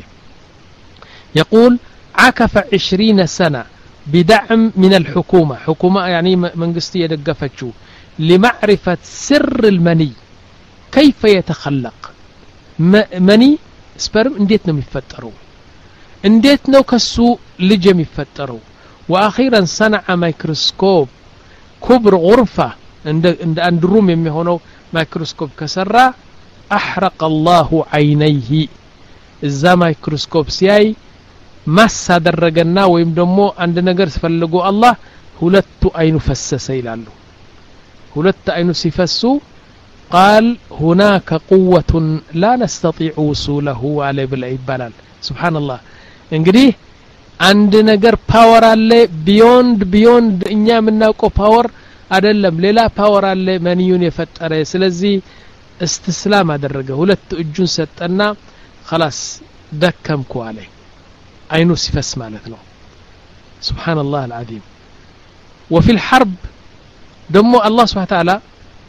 يقول عكف عشرين سنة بدعم من الحكومة حكومة يعني منغستي يدقفتشو لمعرفة سر المني كيف يتخلق مني سبرم انديتنا مفتروا انديتنا كسو لجم يفتروا واخيرا صنع ميكروسكوب كبر غرفة عند عند اندروم يمهونو ميكروسكوب كسرا احرق الله عينيه اذا ميكروسكوب سياي ማስ አደረገና ወይም ደግሞ አንድ ነገር ሲፈልጉ አላህ ሁለቱ አይኑ ፈሰሰ ይላሉ ሁለት አይኑ ሲፈሱ قال هناك قوة لا نستطيع وصوله عليه بلا ይባላል سبحان الله እንግዲህ አንድ ነገር ፓወር አለ ቢዮንድ ቢዮንድ እኛ የምናውቀው ፓወር አይደለም ሌላ ፓወር አለ መንዩን የፈጠረ ስለዚህ استسلام አደረገ ሁለት እጁን ሰጠና خلاص ደከምኩ አለ አይኑ ሲፈስ ማለት ነው سبحان الله العظيم وفي الحرب ደሞ አላህ Subhanahu Wa Ta'ala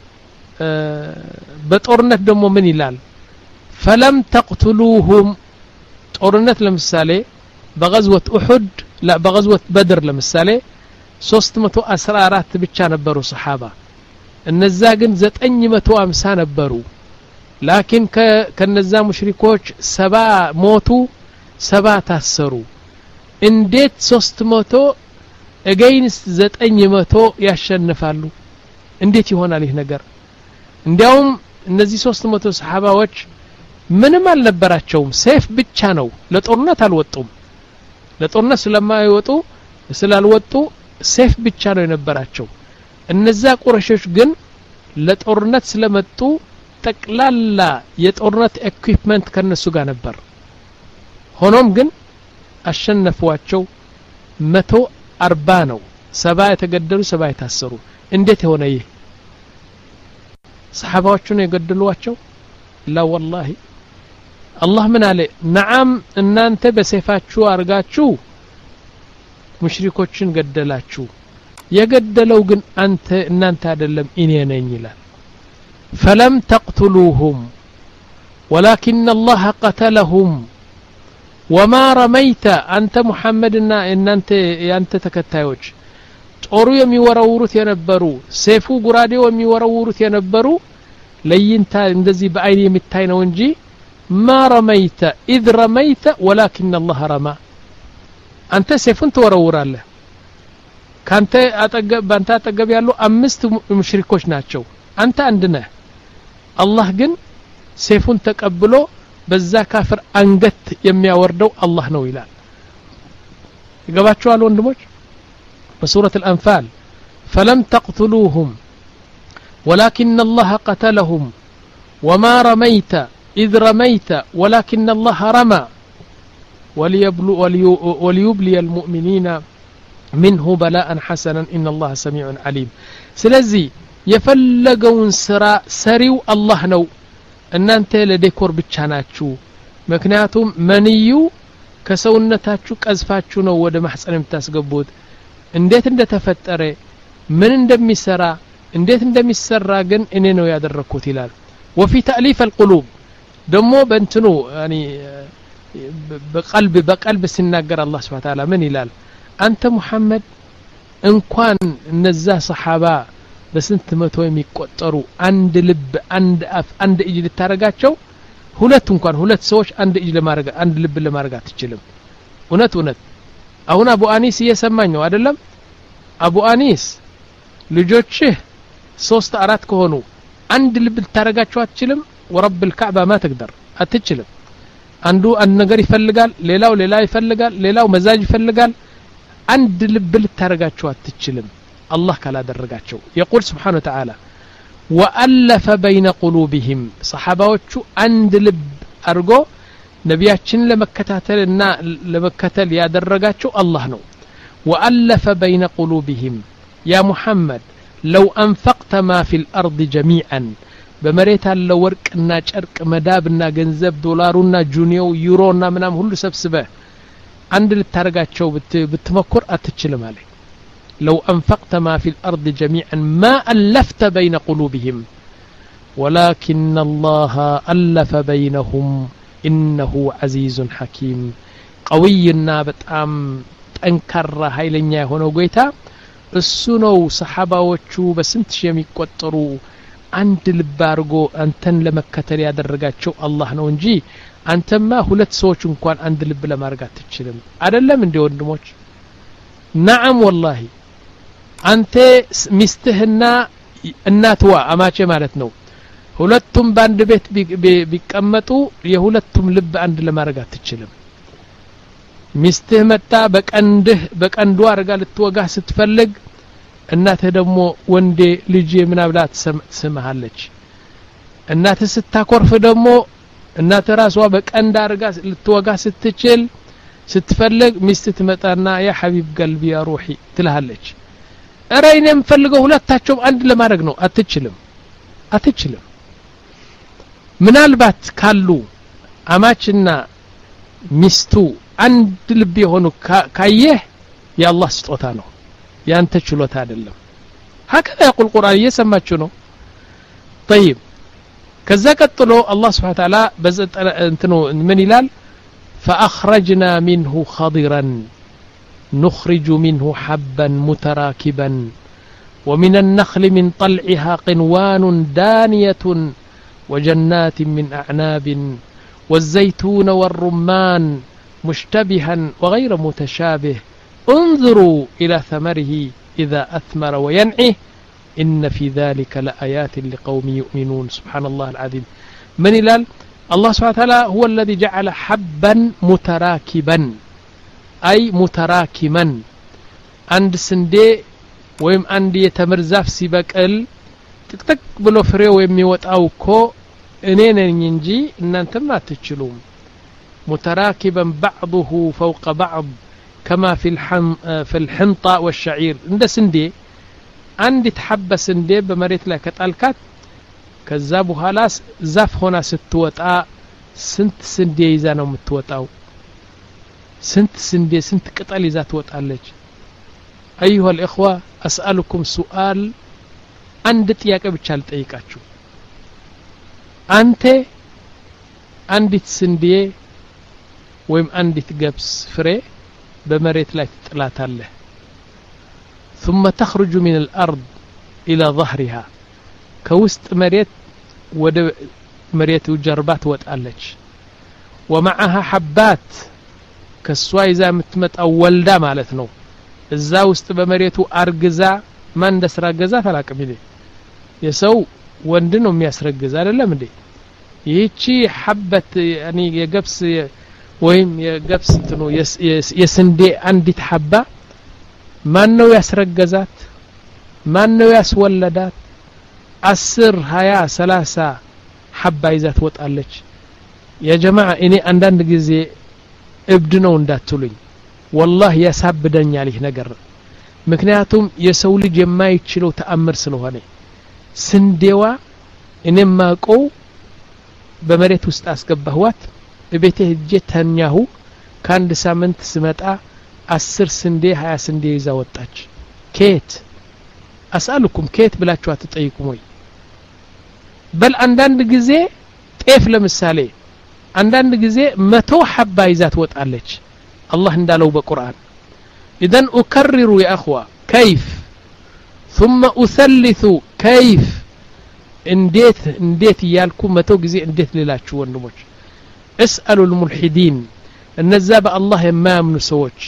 በጦርነት ደሞ ምን ይላል فلم تقتلوهم ጦርነት ለምሳሌ በغزوة احد لا بغزوة بدر ለምሳሌ ሶስት መቶ አስራ አራት ብቻ ነበሩ ሱሐባ እነዛ ግን ዘጠኝ መቶ ሃምሳ ነበሩ ላኪን ከነዛ ሙሽሪኮች ሰባ ሞቱ ሰባ ታሰሩ እንዴት ሶስት መቶ against ዘጠኝ መቶ ያሸንፋሉ እንዴት ይሆናል ይህ ነገር እንዲያውም እነዚህ ሶስት መቶ ሰሃባዎች ምንም አልነበራቸውም ሴፍ ብቻ ነው ለጦርነት አልወጡም ለጦርነት ስለማይወጡ ስላልወጡ ሴፍ ብቻ ነው የነበራቸው እነዛ ቁረሾች ግን ለጦርነት ስለመጡ ጠቅላላ የጦርነት ኢኩዊፕመንት ከነሱ ጋር ነበር ሆኖም ግን አሸነፏቸው መቶ አርባ ነው ሰባ የተገደሉ ሰባ የታሰሩ እንዴት ሆነ ይህ ሰሃባዎቹን የገደሏቸው لا والله الله من عليه نعم እናንተ በሰይፋችሁ አርጋችሁ ሙሽሪኮችን ገደላችሁ የገደለው ግን አንተ እናንተ አይደለም እኔ ነኝ ይላል فلم تقتلوهم ولكن الله قتلهم وما رميت أنت محمدنا إن أنت أنت تكتايوج ጦሩ የሚወረውሩት የነበሩ ሰይፉ ጉራዴው የሚወረውሩት የነበሩ ለይንታ እንደዚህ በአይን የሚታይ ነው እንጂ ما رميت إذ رميت ولكن الله رمى أنت سيفون تورورالله كانت أتقب بانت أتقب يالو أمست مشركوش ناتشو أنت عندنا الله جن سيفون تقبلو بزا كافر أنقت يميا وردو الله نويلان يقباتشو على وندموش بسورة الأنفال فلم تقتلوهم ولكن الله قتلهم وما رميت إذ رميت ولكن الله رمى وليبلو وليبلي المؤمنين منه بلاء حسنا إن الله سميع عليم سلزي يفلقون سرا سريو الله نو أن أنت لديكور بتشاناتشو مكنياتهم منيو كسونتاتشو كأزفاتشو نو ود محسن متاسقبوت انديت اند تفتري من اندمي سرا انديت اندمي سرا جن إنينو يادركو تلال وفي تأليف القلوب دمو بنتنو يعني بقلب بقلب سنناجر الله سبحانه وتعالى من يلال أنت محمد إن كان نزاه صحابة بس أنت ما توي ميقطروا عند لب عند أف عند إجل الترجاتشو هلت إن كان هلت سوش عند إجل مارجع عند لب اللي مارجع تجلم ونت ونت أهون أبو أنيس يسمعني وأدلم أبو أنيس لجوتشه صوست أرات كهونو عند لب الترجاتشو تجلم ورب الكعبة ما تقدر أتجلم عنده النجار يفلقال ليلاو ليلا يفلقال ليلاو مزاج يفلقال عند لب الترجاتشو تجلم الله كلا درجاتشو يقول سبحانه وتعالى وألف بين قلوبهم صحابوچو عند لب أرجو نبياتشن لما كتاتلنا لما كتل يا درجاتشو الله نو وألف بين قلوبهم يا محمد لو أنفقت ما في الأرض جميعا بمريت لو ورقنا ጨርቅ መዳብና ገንዘብ ዶላሩና ጁኒዮ ዩሮና ምናም ሁሉ ሰብስበ አንድ ልታረጋቸው ብትመኩር አትችልም አለ لو أنفقت ما في الأرض جميعا ما ألفت بين قلوبهم ولكن الله ألف بينهم إنه عزيز حكيم قوينا بتام ጠንካራ ኃይለኛ የሆነው ጌታ እሱ ነው ሰሃባዎቹ በስንት ሺህ የሚቆጠሩ አንድ ልብ አርጎ አንተን ለመከተል ያደረጋቸው አላህ ነው እንጂ አንተማ ሁለት ሰዎች እንኳን አንድ ልብ ለማርጋት ትችልም አይደለም እንደ ወንድሞች نعم والله አንተ ሚስትህና እናትዋ አማቼ ማለት ነው ሁለቱም ባንድ ቤት ቢቀመጡ የሁለቱም ልብ አንድ ለማርጋት ትችልም ሚስትህ መጣ በቀንድህ በቀንዱ አርጋ ልትወጋ ስትፈልግ እናትህ ደግሞ ወንዴ ልጅ ምናብላት ትሰማሃለች እናትህ ስታኮርፍ ደግሞ እናትህ ራስዋ በቀንድ አርጋ ልትወጋ ስትችል ስትፈልግ ሚስት ትመጣና ያ ሐቢብ ቀልቢ ያ ሩሂ ትልሃለች እረይንም ፈልገው ሁለታቸው አንድ ለማድረግ ነው አትችልም አትችልም ምናልባት ካሉ አማችና ሚስቱ አንድ ልብ የሆኑ ካየህ የአላህ ስጦታ ነው ያንተ ችሎታ አይደለም هكذا يقول القرآن يسمعችሁ ነው طيب ከዛ ቀጥሎ አላህ Subhanahu Wa Ta'ala በእንትኑ ምን ይላል فأخرجنا منه خضرا نخرج منه حبا متراكبا ومن النخل من طلعها قنوان دانية وجنات من أعناب والزيتون والرمان مشتبها وغير متشابه انظروا إلى ثمره إذا أثمر وينعه إن في ذلك لآيات لقوم يؤمنون سبحان الله العظيم من إلال الله سبحانه وتعالى هو الذي جعل حبا متراكبا أي متراكما عند سندي ويم عند يتمر زاف سيبقل تك بلو فري ويم يوطاو كو اني نኝ እንጂ እናንተም አትችሉም متراكبا بعضه فوق بعض كما في الحم في الحنطة والشعير عند سندي عند تحبس سندي بمريت ላይ ከጣልካት ከዛ በኋላ ዛፍ ሆና ስትወጣ ስንት ስንዴ ይዛ ነው የምትወጣው ስንት ስንዴ ስንት ቅጠል ይዛ ትወጣለች ايها الاخوه اسالكم سؤال አንድ ጥያቄ ብቻ ልጠይቃችሁ አንተ አንዲት ስንዴ ወይም አንዲት ገብስ ፍሬ በመሬት ላይ ትጥላታለህ ثم تخرج من الارض الى ظهرها كوسط مريت ወደ መሬቱ ጀርባ ትወጣለች ومعها حبات ከሷ ይዛ የምትመጣው ወልዳ ማለት ነው እዛ ውስጥ በመሬቱ አርግዛ ማን እንደስራገዛ ታላቅም ይሄ የሰው ወንድ ነው የሚያስረግዝ አይደለም እንዴ ይህቺ ሐበት ያኒ የገብስ ወይም የገብስ እንትኑ የስንዴ አንዲት ሐባ ማን ነው ያስረገዛት ማን ነው ያስወለዳት አስር ሃያ ሰላሳ ሐባ ይዛት ወጣለች ያ ጀማዓ እኔ አንዳንድ ጊዜ እብድ ነው እንዳትሉኝ والله ያሳብደኛል ይህ ነገር ምክንያቱም የሰው ልጅ የማይችለው ተአምር ስለሆነ ስንዴዋ እኔም ማቀው በመሬት ውስጥ አስገባሁት በቤቴ ሄጄ ተኛሁ ካንድ ሳምንት ስመጣ አስር ስንዴ ሃያ ስንዴ ይዛ ወጣች ኬት አስአልኩም ኬት ብላችሁ አትጠይቁም ወይ በል አንዳንድ ጊዜ ጤፍ ለምሳሌ አንዳንድ ጊዜ መቶ ሐባ ይዛት ወጣለች الله እንዳለው በቁርአን اذا اكرر يا اخوه كيف ثم اثلث كيف እንዴት እንዴት ያልኩ መቶ ጊዜ እንዴት ልላችሁ ወንድሞች اسالوا الملحدين እነዛ በአላህ የማያምኑ ሰዎች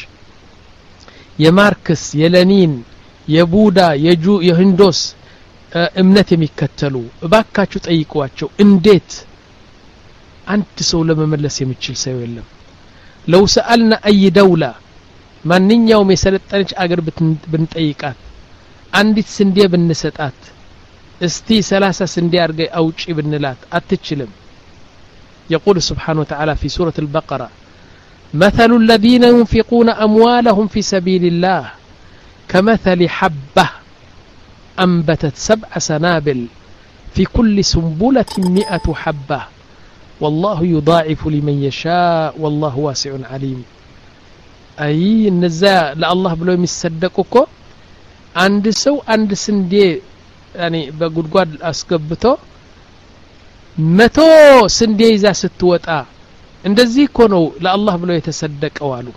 የማርክስ የሌኒን የቡዳ የጁ የህንዶስ እምነት የሚከተሉ እባካችሁ ጠይቋቸው እንዴት አንድ ሰው ለመመለስ የሚችል ሰው የለም لو سألنا أي دولة ማንኛውም የሰለጠነች አገር ብንጠይቃት አንዲት ስንዴ ብንሰጣት እስቲ ሰላሳ ስንዴ አርገ አውጪ ብንላት አትችልም يقول سبحانه وتعالى في سورة البقرة مثل الذين ينفقون أموالهم في سبيل الله كمثل حبة أنبتت سبع سنابل في كل سنبلة مئة حبة والله يضاعف لمن يشاء والله واسع عليم أي النزاع لله بلو يمسدقوكو عند سو عند سندي يعني بغدغاد اسغبتو متو سندي اذا ستوطا እንደዚህ እኮ ነው ለአላህ ብሎ የተሰደቀው አሉ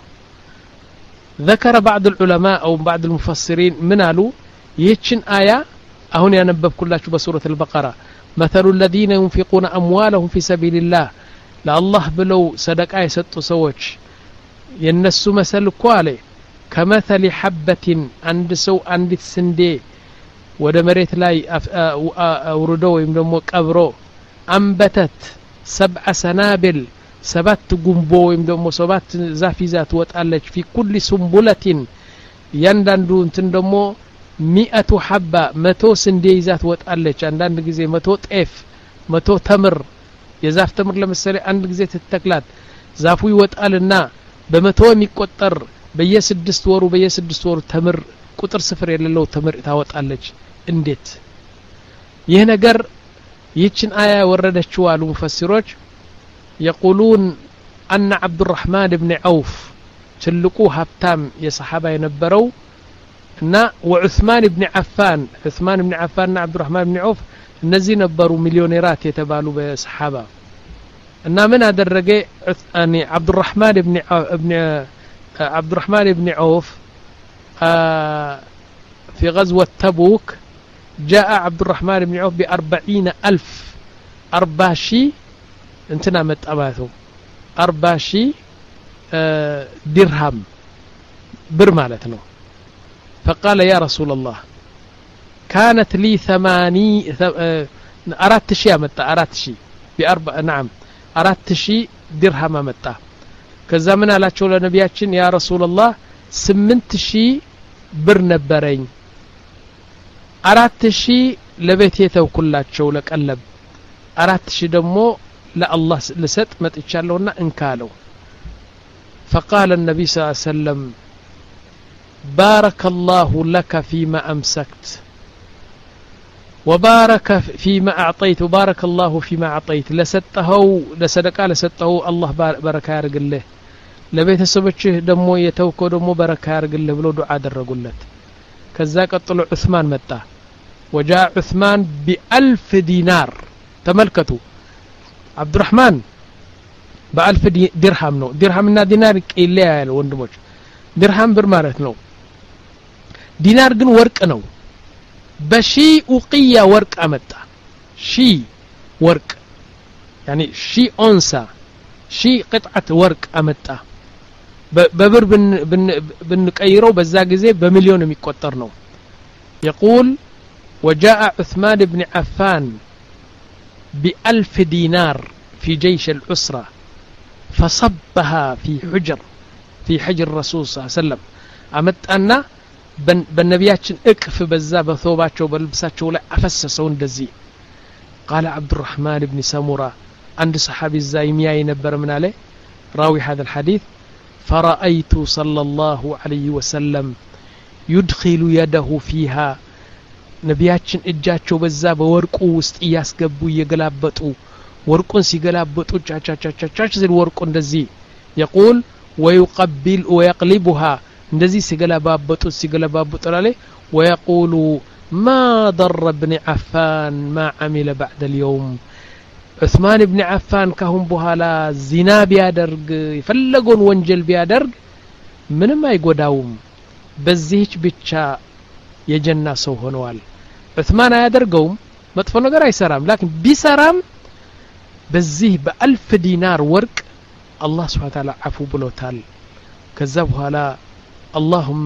ذكر بعض العلماء او بعض المفسرين من قالوا ይህችን አያ አሁን ያነበብኩላችሁ በሱረቱ البقرة مثل الذين ينفقون أموالهم في سبيل الله لله بلو صدقة يسطو سوچ ينسو مثل እኮ አለ كمثل حبة عند سو عند سندي ወደ መሬት ላይ አውርዶ ወይም ደግሞ ቀብሮ አንበተት سبع سنابل ሰባት ጉምቦ ወይም ደግሞ ሰባት ዛፍ ይዛት ወጣለች في كل سنبلة ያንዳንዱ እንትን ደግሞ مئة حبة متو سندي ይዛት ወጣለች አንዳንድ ጊዜ መቶ ጤፍ መቶ ተምር የዛፍ ተምር ለምሳሌ አንድ ጊዜ ተተክላት ዛፉ ይወጣልና በመቶ የሚቆጠር በየስድስት ወሩ በየስድስት ወሩ ተምር ቁጥር ስፍር የሌለው ተምር ታወጣለች እንዴት ይህ ነገር ይችን አያ ወረደችው አሉ ሙፈሲሮች يقولون أن عبد الرحمن بن عوف ትልቁ ሀብታም የሰሃባ የነበረው እና وعثمان بن عفان عثمان بن عفان እና عبد الرحمن بن عوف እነዚህ ነበሩ ሚሊዮኔራት የተባሉ በሰሃባ እና ምን አደረገ يعني عبد الرحمن بن ابن عبد الرحمن بن عوف في غزوة تبوك جاء عبد الرحمن بن عوف بأربعين ألف أرباشي انتنا متأماته أرباشي درهم ብር ማለት ነው فقال يا رسول الله كانت لي ثماني أرات شي متى أرات شي بأربع نعم أرات شي درهم متى كذا من አላቸው ለነቢያችን يا رسول الله ስምንት ሺህ ብር ነበረኝ አራት ሺህ ለቤቴ ተውኩላቸው ለቀለብ አራት ሺህ ደግሞ ለአላህ ልሰጥ መጥቻለሁና እንካለው فقال النبي صلى الله عليه وسلم بارك الله لك فيما أمسكت وبارك فيما أعطيت وبارك الله فيما أعطيت لسته لصدقة لسته الله بركة يرجله لبيت سبتشه دمو يتوكو دمو بركة يرجله بلو دعاء درجولت كذا قتلوا عثمان متى وجاء عثمان بألف دينار تملكته عبد الرحمن بألف درهم نو درهمنا دينار إليه يا وندموش درهم برمارت نو دينار جن ورق نو بشي أقية ورق أمتا شي ورق يعني شي أنسى شي قطعة ورق أمتا ببر بن بن بنكيرو بزاجزي بمليون ميكوتر نو يقول وجاء عثمان بن عفان بألف دينار في جيش العسرة فصبها في حجر في حجر الرسول صلى الله عليه وسلم أمت أن بالنبياتشن اكف بزابة ثوباتشو بلبساتشو لا أفسسوا اندزي قال عبد الرحمن بن سمرة عند صحابي الزايمية ينبر من عليه راوي هذا الحديث فرأيت صلى الله عليه وسلم يدخل يده فيها نبياتشن اجاتشو بزابة ورقو وست إياس قبو يقلابتو ورقون سيقلابتو چا چا چا چا چا زي ورقون دزي يقول ويقبل ويقلبها ندزي سيقلابتو سيقلابتو عليه ويقول ما ضر ابن عفان ما عمل بعد اليوم عثمان بن عفان كهم بهالا زنا بيادرق يفلقون وانجل بيادرق من ما يقوداوم بزيهش بيتشا يجنى سو هنوال عثمان يادرقوم مطفو نقر اي سرام لكن بسرام بزيه بألف دينار ورق الله سبحانه وتعالى عفو بلوتال كذبها لا اللهم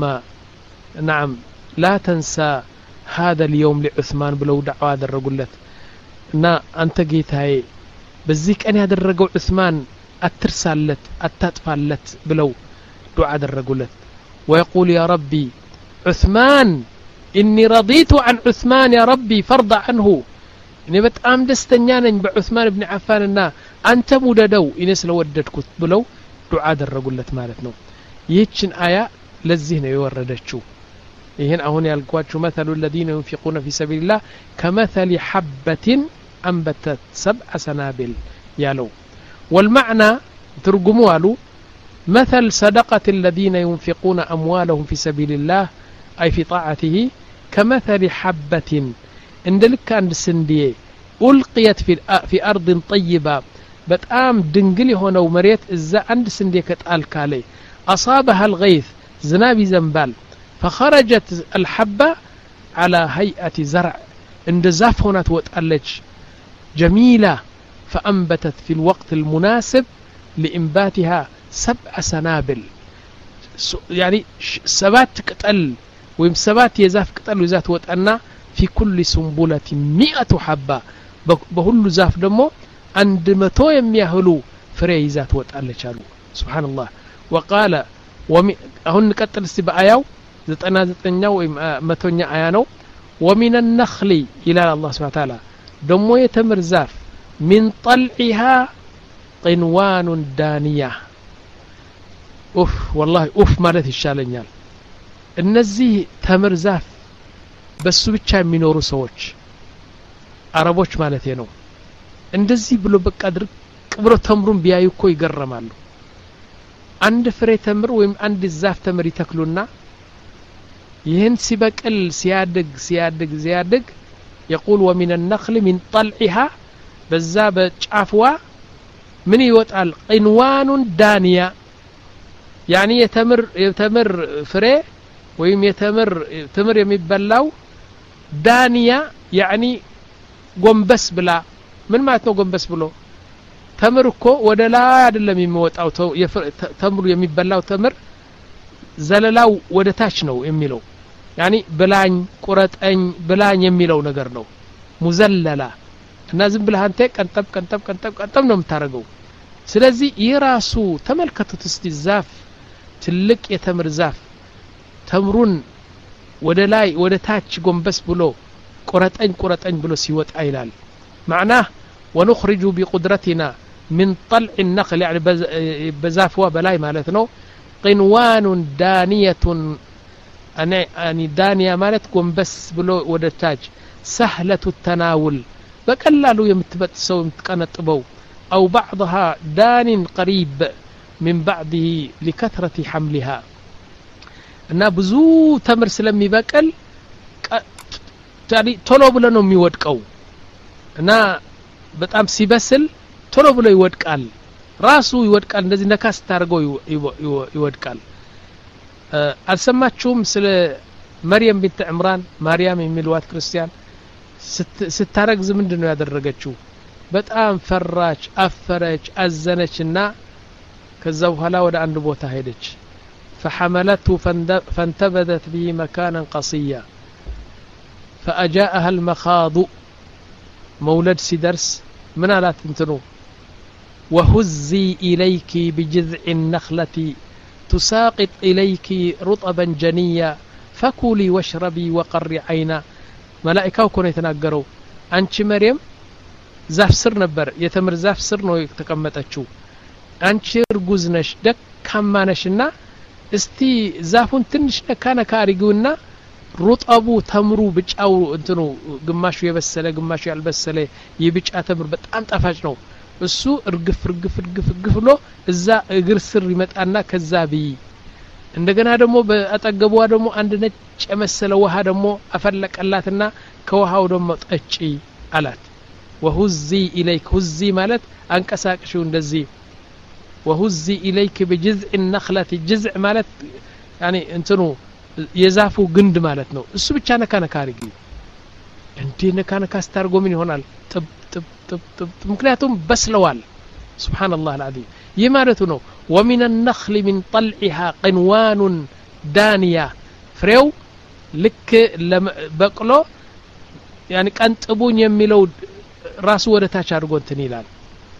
نعم لا تنسى هذا اليوم لعثمان بلو دعوة هذا الرجلت نا أنت جيت هاي بزيك أنا هذا الرجل عثمان أترسلت أتطفلت بلو دعاء هذا الرجلت ويقول يا ربي عثمان إني رضيت عن عثمان يا ربي فرض عنه إني بتأم دستنيانا بعثمان بن عفان النا أنت مددو إنس لو وددكت بلو دعاء هذا الرجلت مالتنا يتشن آية للذهن يوردتشو ይህን አሁን ያልኳችሁ مثل الذين ينفقون في سبيل الله كمثل حبة أنبتت سبع سنابل يالو والمعنى ترجموا قالوا مثل صدقة الذين ينفقون أموالهم في سبيل الله أي في طاعته كمثل حبة عندك عند سندية ألقيت في في أرض طيبة بتأم دنجلي هنا ومريت إذا عند سندية كتقال كالي أصابها الغيث زنابي زنبال فخرجت الحبة على هيئة زرع عند زاف هنا توتقلج جميلة فأنبتت في الوقت المناسب لإنباتها سبع سنابل يعني سبات قتل ويم سبات يزاف قتل وزات وتقنا في كل سنبلة مئة حبة بهل زاف دمو عند متو يميهلو فري يزات وتقلج سبحان الله وقال هن قتل استبعايو زتنا زتنا ومتونيا آيانو ومن النخل إلى الله سبحانه وتعالى دمو يتمر زاف من طلعها قنوان دانية أوف والله أوف مالت الشالنيال النزي تمر زاف بس بيتشا مينورو سوتش عربوش مالتي نو እንደዚህ ብሎ በቃ ድርቅ ብሎ ተምሩን ቢያዩ እኮ ይገረማሉ አንድ ፍሬ ተምር ወይም አንድ ዛፍ ተምር ይተክሉና ይህን ሲበቅል ሲያድግ ሲያድግ ሲያድግ يقول ومن النخل من طلعها በዛ በጫፍዋ ምን ይወጣል قنوان دانية يعني የተምር የተምር ፍሬ ወይም የተምር ተምር የሚበላው ዳንያ يعني ጎንበስ ብላ ምን ማለት ነው ጎንበስ ብሎ ተምር እኮ ወደ ላይ አይደለም የሚወጣው ተምሩ የሚበላው ተምር ዘለላው ወደ ታች ነው የሚለው ያኒ ብላኝ ቁረጠኝ ብላኝ የሚለው ነገር ነው ሙዘለላ እና ዝም ብለህ አንተ ቀንጠብ ቀንጠብ ቀንጠብ ቀንጠብ ነው የምታረገው ስለዚህ ይራሱ ተመልከቱት እስቲ ዛፍ ትልቅ የተምር ዛፍ ተምሩን ወደ ላይ ወደ ታች ጎንበስ ብሎ ቁረጠኝ ቁረጠኝ ብሎ ሲወጣ ይላል معناه ونخرج بقدرتنا من طلع النخل يعني بزافوا بلاي معناته قنوان دانية أني دانية مالت ጎንበስ ብሎ ወደ ታች سهلة التناول በቀላሉ የምትበጥሰው የምትቀነጥበው أو بعضها دان قريب من بعده لكثرة حملها እና ብዙ ተምር ስለሚበቀል ታዲ ቶሎ ብሎ ነው የሚወድቀው እና በጣም ሲበስል ቶሎ ብሎ ይወድቃል ራሱ ይወድቃል እንደዚህ ነካስ ታርገው ይወድቃል አልሰማችሁም ስለ መርየም ቢንት ዕምራን ማርያም የሚልዋት ክርስቲያን ስታረግዝ ምንድነው ያደረገችው በጣም ፈራች አፈረች አዘነችና ከዛ በኋላ ወደ አንድ ቦታ ሄደች فحملته فانتبذت به مكانا قصيا فأجاءها المخاض مولد سدرس من لا تنتنو وهزي إليك بجذع النخلة تساقط إليك رطبا جنيا فكلي واشربي وقري عينا ملائكة وكونوا يتناقروا أنت مريم زاف سر نبر يتمر زاف سر نو يتقمتشو أنت رجوزنش دك كمانشنا እስቲ ዛፉን ትንሽ ነካና ካሪጉና ሩጣቡ ተምሩ ብጫው እንትኑ ግማሹ የበሰለ ግማሹ ያልበሰለ የብጫ ተምር በጣም ጣፋጭ ነው እሱ እርግፍ እርግፍ እርግፍ እርግፍ ብሎ እዛ እግር ስር ይመጣና ከዛቢ እንደገና ደግሞ በአጠገቧ ደግሞ አንድ ነጭ የመሰለ ውሃ ደግሞ አፈለቀላትና ከውሃው ደግሞ ጠጪ አላት وهزي إليك هزي ማለት አንቀሳቅሽው እንደዚህ وهزي إليك بجذع النخلة جذع مالت يعني انتنو يزافو قند مالت نو السو بچا نكا نكا رجي انتي نكا نكا استارقو من هنا طب طب طب طب ممكناتهم بس لوال سبحان الله العظيم يمالتو نو ومن النخل من طلعها قنوان دانية فريو لك بقلو يعني كانتبون يميلو راسو ودتاچ አድርጎ እንትን ይላል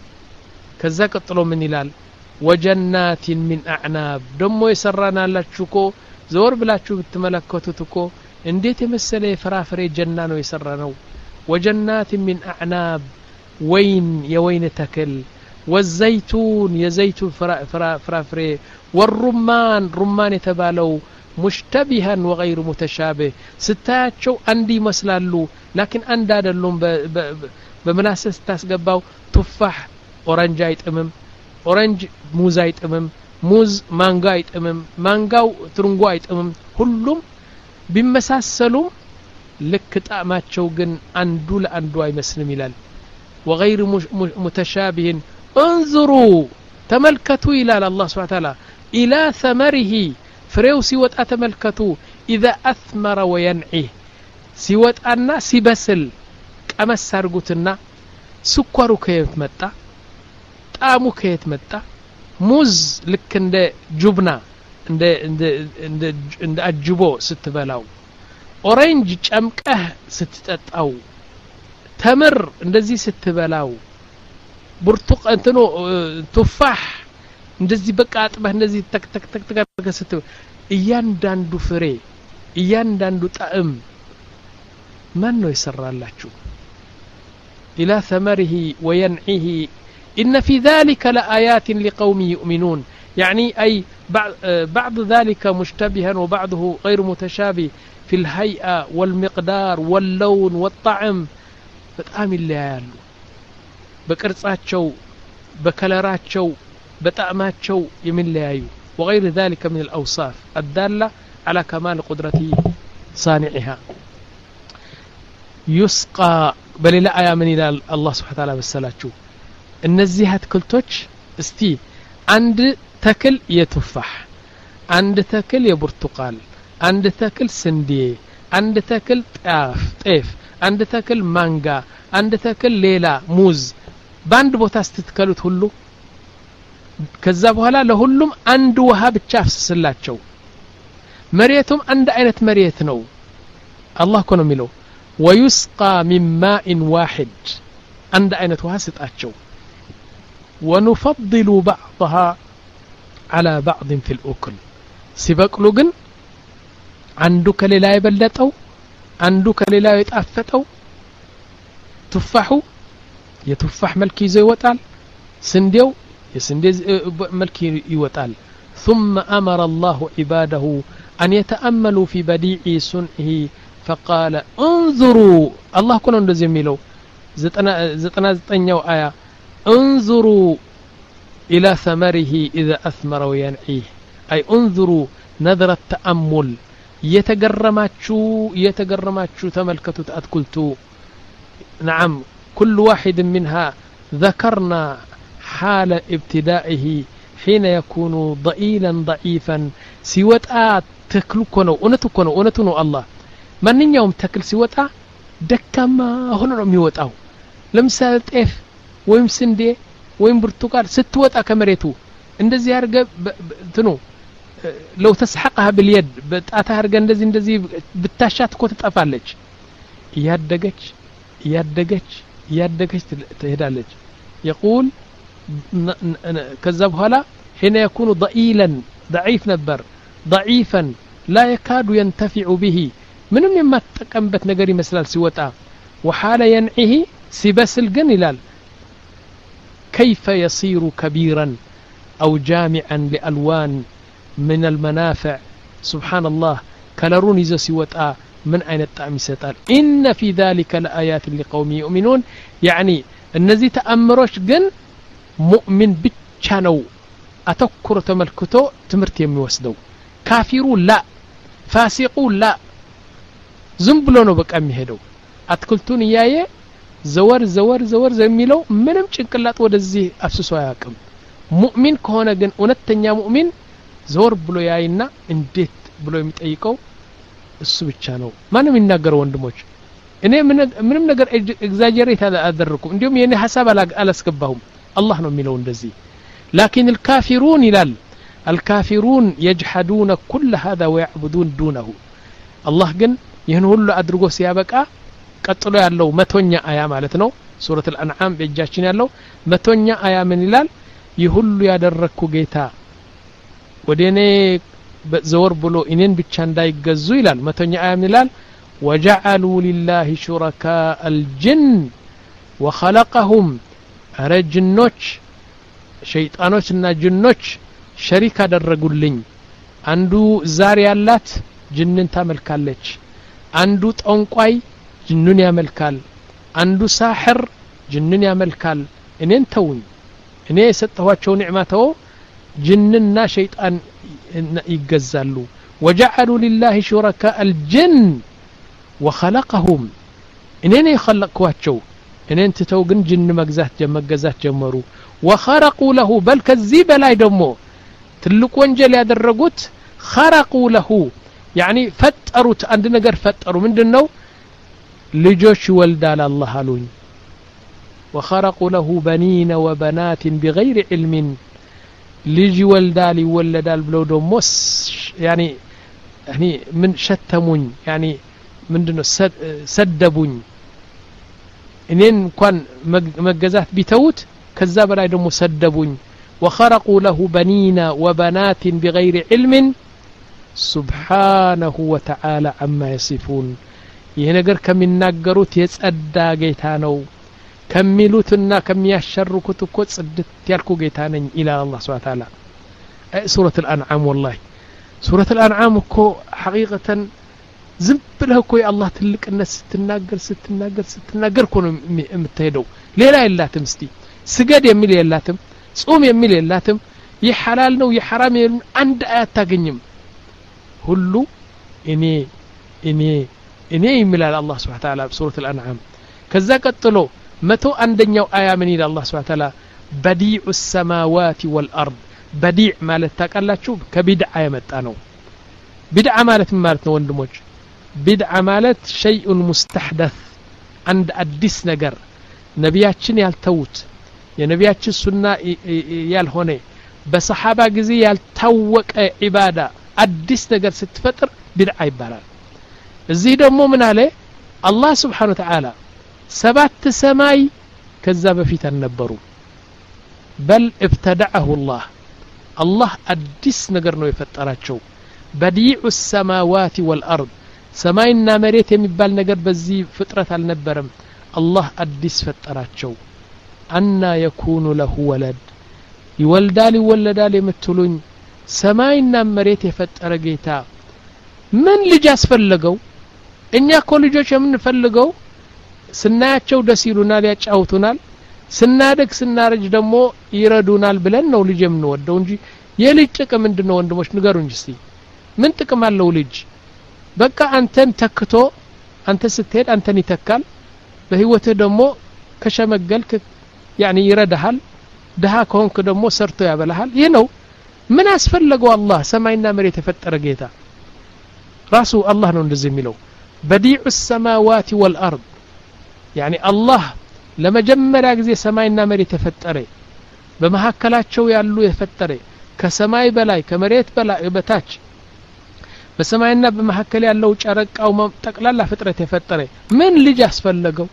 ከዛ ቀጥሎ ምን ይላል وجنات من أعناب دمو يسرنا لاتشوكو زور بلاتشو بتملكوتوكو انديت مسألة فرافري جنانو يسرنو وجنات من أعناب وين يا وين تكل والزيتون يا زيتون فرا فرا فرافري والرمان رمان يتبالو مشتبها وغير متشابه ستاتشو عندي مسلالو لكن اندادلهم بمناسس تاسقباو تفاح اورنج አይጥምም ኦሬንጅ ሙዝ አይጥምም ሙዝ ማንጎ አይጥምም ማንጋው ትርንጎ አይጥምም ሁሉም ቢመሳሰሉም ልክ ጣማቸው ግን አንዱ ለአንዱ አይመስልም ይላል وغير متشابه انظروا تملكتوا الى الله سبحانه وتعالى الى ثمره فريو ሲወጣ ተመልከቱ اذا اثمر وينعي ሲወጣና ሲበስል ቀመስ አርጉትና ስኳሩ ከየት መጣ ጣሙ ከየት መጣ ሙዝ ልክ እንደ ጁብና እንደ እንደ እንደ እንደ አጅቦ ስትበላው ኦሬንጅ ጨምቀህ ስትጠጣው ተምር እንደዚህ ስትበላው ብርቱቅ እንትኑ ቱፋህ እንደዚህ በቃ አጥበህ እንደዚህ ተክ ተክ ተክ ተክ ስትበ እያንዳንዱ ፍሬ እያንዳንዱ ጣዕም ማን ነው ይሰራላችሁ الى ثمره وينعيه إن في ذلك لآيات لقوم يؤمنون يعني أي بعض ذلك مشتبها وبعضه غير متشابه في الهيئة والمقدار واللون والطعم بتآمل ليالو بكرصاتشو بكلراتشو بطعماتشو يمن ليايو وغير ذلك من الأوصاف الدالة على كمال قدرة صانعها يسقى بل لا آية من الله سبحانه وتعالى بالسلاتشو እነዚህ አትክልቶች እስቲ አንድ ተክል የቱፋህ አንድ ተክል የብርቱቃል አንድ ተክል ስንዴ አንድ ተክል ጣፍ ጤፍ አንድ ተክል ማንጋ አንድ ተክል ሌላ ሙዝ ባንድ ቦታ ስትተከሉት ሁሉ ከዛ በኋላ ለሁሉም አንድ ውሃ ብቻ አፍስስላቸው مريتهم عند عينة مريت نو الله كونه ميلو ويسقى من ماء واحد عند عينة واسط أتشو ونفضل بعضها على بعض في الأكل سبق لغن عندك للا يبلتو عندك للا يتأفتو تفاحو يتفاح ملكي زي وطال سنديو يسندي ملكي يوطال ثم أمر الله عباده أن يتأملوا في بديع صنعه فقال انظروا الله كنا ندزي ميلو زتنا زتنا زتنيو آية انظروا إلى ثمره إذا أثمر وينعيه أي انظروا نظر التأمل يتقرماتشو يتقرماتشو تملكتو تأتكلتو نعم كل واحد منها ذكرنا حال ابتدائه حين يكون ضئيلا ضعيفا سيوتا تكلكونو ونتكونو ونتنو الله من يوم تكل سيوتا دكما هنا ميوتاو لمثال طيف ويم سندي ويم برتقال ستوتا كمريتو እንደዚህ ያርገ እንትኑ لو تسحقها باليد بتاتا ያርገ እንደዚህ እንደዚህ ብታሻት እኮ ትጠፋለች ያደገች ያደገች ያደገች ትሄዳለች يقول كذا بهلا حين يكون ضئيلا ضعيف نبر ضعيفا لا يكاد ينتفع به منم يما تقمبت نغير مثال سيوتا وحال ينعه سيبسل جن يلال كيف يصير كبيرا أو جامعا لألوان من المنافع سبحان الله كلرون إذا سيوتا من أين الطعم ستال إن في ذلك لآيات لقوم يؤمنون يعني النزي تأمروش جن مؤمن بتشانو أتكر تملكتو تمرت يمي وسدو كافرو لا فاسقو لا زنبلونو بك أمي هدو أتكلتون إياي زور زور زور زميلو منم چنكلات ودزي أفسسو ياكم مؤمن كهونا جن ونتنيا مؤمن زور بلو ياينا انديت بلو يمتأيكو እሱ ብቻ ነው ማንም ይናገረው ወንድሞች እኔ ምንም ነገር ኤግዛጀሬት አላደረኩም እንዲሁም የኔ ሐሳብ አላስገባሁም አላህ ነው የሚለው እንደዚህ لكن الكافرون ይላል الكافرون يجحدون كل هذا ويعبدون دونه الله ግን ይህን ሁሉ አድርጎ ሲያበቃ ቀጥሎ ያለው መቶኛ አያ ማለት ነው ሱረቱ الانعام በእጃችን ያለው መቶኛ አያ ምን ይላል ይህ ሁሉ ያደረኩ ጌታ ወደኔ زور بلو إنين بيتشان داي قزو إلال متنع آيام إلال وجعلوا لله شركاء الجن وخلقهم رجنوش شيطانوش نا جنوش شريكة درقوا لين عندو زاريالات جنن تعمل كالج عندو تونقواي جنن يعمل كال عندو ساحر جنن يعمل كال إنين تون إنين ستهواتشو نعماتو جننا شيطان يجزالو وجعلوا لله شركاء الجن وخلقهم إنين يخلقواتشو إنين تتوقن جن مجزات جم مجزات جمرو وخرقوا له بل كذب لا يدمو تلك وانجل يدرجوت خرقوا له يعني فتروا عندنا جر فتروا من دنو لجوش ولد الله لون وخرقوا له بنين وبنات بغير علم ليجي ولدالي ولدال بلو دوموس يعني يعني من شتمون يعني من دنو سد سدبون إنين كان مجزات بتوت كذاب لا يدوم سدبون وخرقوا له بنين وبنات بغير علم سبحانه وتعالى عما يصفون يهنجر كم النجروت يسأدا جيتانو كملوتنا كم يشركوا تكوت صدت يالكو جيتانين إلى الله سبحانه وتعالى سورة الأنعام والله سورة الأنعام كو حقيقة زبله كو الله تلك الناس ستناجر ستناجر ستناجر كونوا متهدوا ليه لا إلا تمستي سجاد يميل يلاتم صوم يميل يلاتم يحلالنا ويحرام عند آيات تاجنيم هلو إني إني إني يميل على الله سبحانه وتعالى بسورة الأنعام كذا قتلو متو عندنا آية من إلى الله سبحانه وتعالى بديع السماوات والأرض بديع مالت تاكلا شوف كبدع يمتانو بدع مالت مالت وندموج بدع مالت شيء مستحدث عند أدس نجر نبياتشن يالتوت يا نبياتش السنة يالهوني بصحابة جزي يالتوك عبادة አዲስ ነገር ስትፈጥር ቢድዓ ይባላል እዚህ ደግሞ ምን አለ አላህ Subhanahu Wa Ta'ala ሰባት ሰማይ ከዛ በፊት አልነበሩ በል ابتدعه الله الله አዲስ ነገር ነው የፈጠራቸው بديع السماوات والارض ሰማይና መሬት የሚባል ነገር በዚህ ፍጥረት አልነበረም الله አዲስ ፈጠራቸው አና يكون له ولد ይወልዳል ይወለዳል የምትሉኝ ሰማይና መሬት የፈጠረ ጌታ ምን ልጅ አስፈልገው እኛ እኮ ልጆች የምንፈልገው ስናያቸው ደስ ይሉናል ያጫውቱናል ስናደግ ስናረጅ ደግሞ ይረዱናል ብለን ነው ልጅ የምንወደው እንጂ የልጅ ጥቅም ምንድነው ወንድሞች ንገሩኝ እስቲ ምን ጥቅም አለው ልጅ በቃ አንተን ተክቶ አንተ ስትሄድ አንተን ይተካል በህይወትህ ደግሞ ከሸመገልክ يعني ይረዳሃል ደሃ ከሆንክ ደግሞ ሰርቶ ያበላሃል ይሄ ነው ምን አስፈልገው አላህ ሰማይና መሬት የፈጠረ ጌታ ራሱ አላህ ነው እንደዚህ የሚለው بديع السماوات والارض يعني الله ለመጀመሪያ ጊዜ ሰማይና መሬት የፈጠረ በመሐከላቸው ያሉ የፈጠረ ከሰማይ በላይ ከመሬት በላይ በታች በሰማይና በመሐከል ያለው ጨረቃው ጠቅላላ ፍጥረት የፈጠረ ምን ልጅ አስፈልገው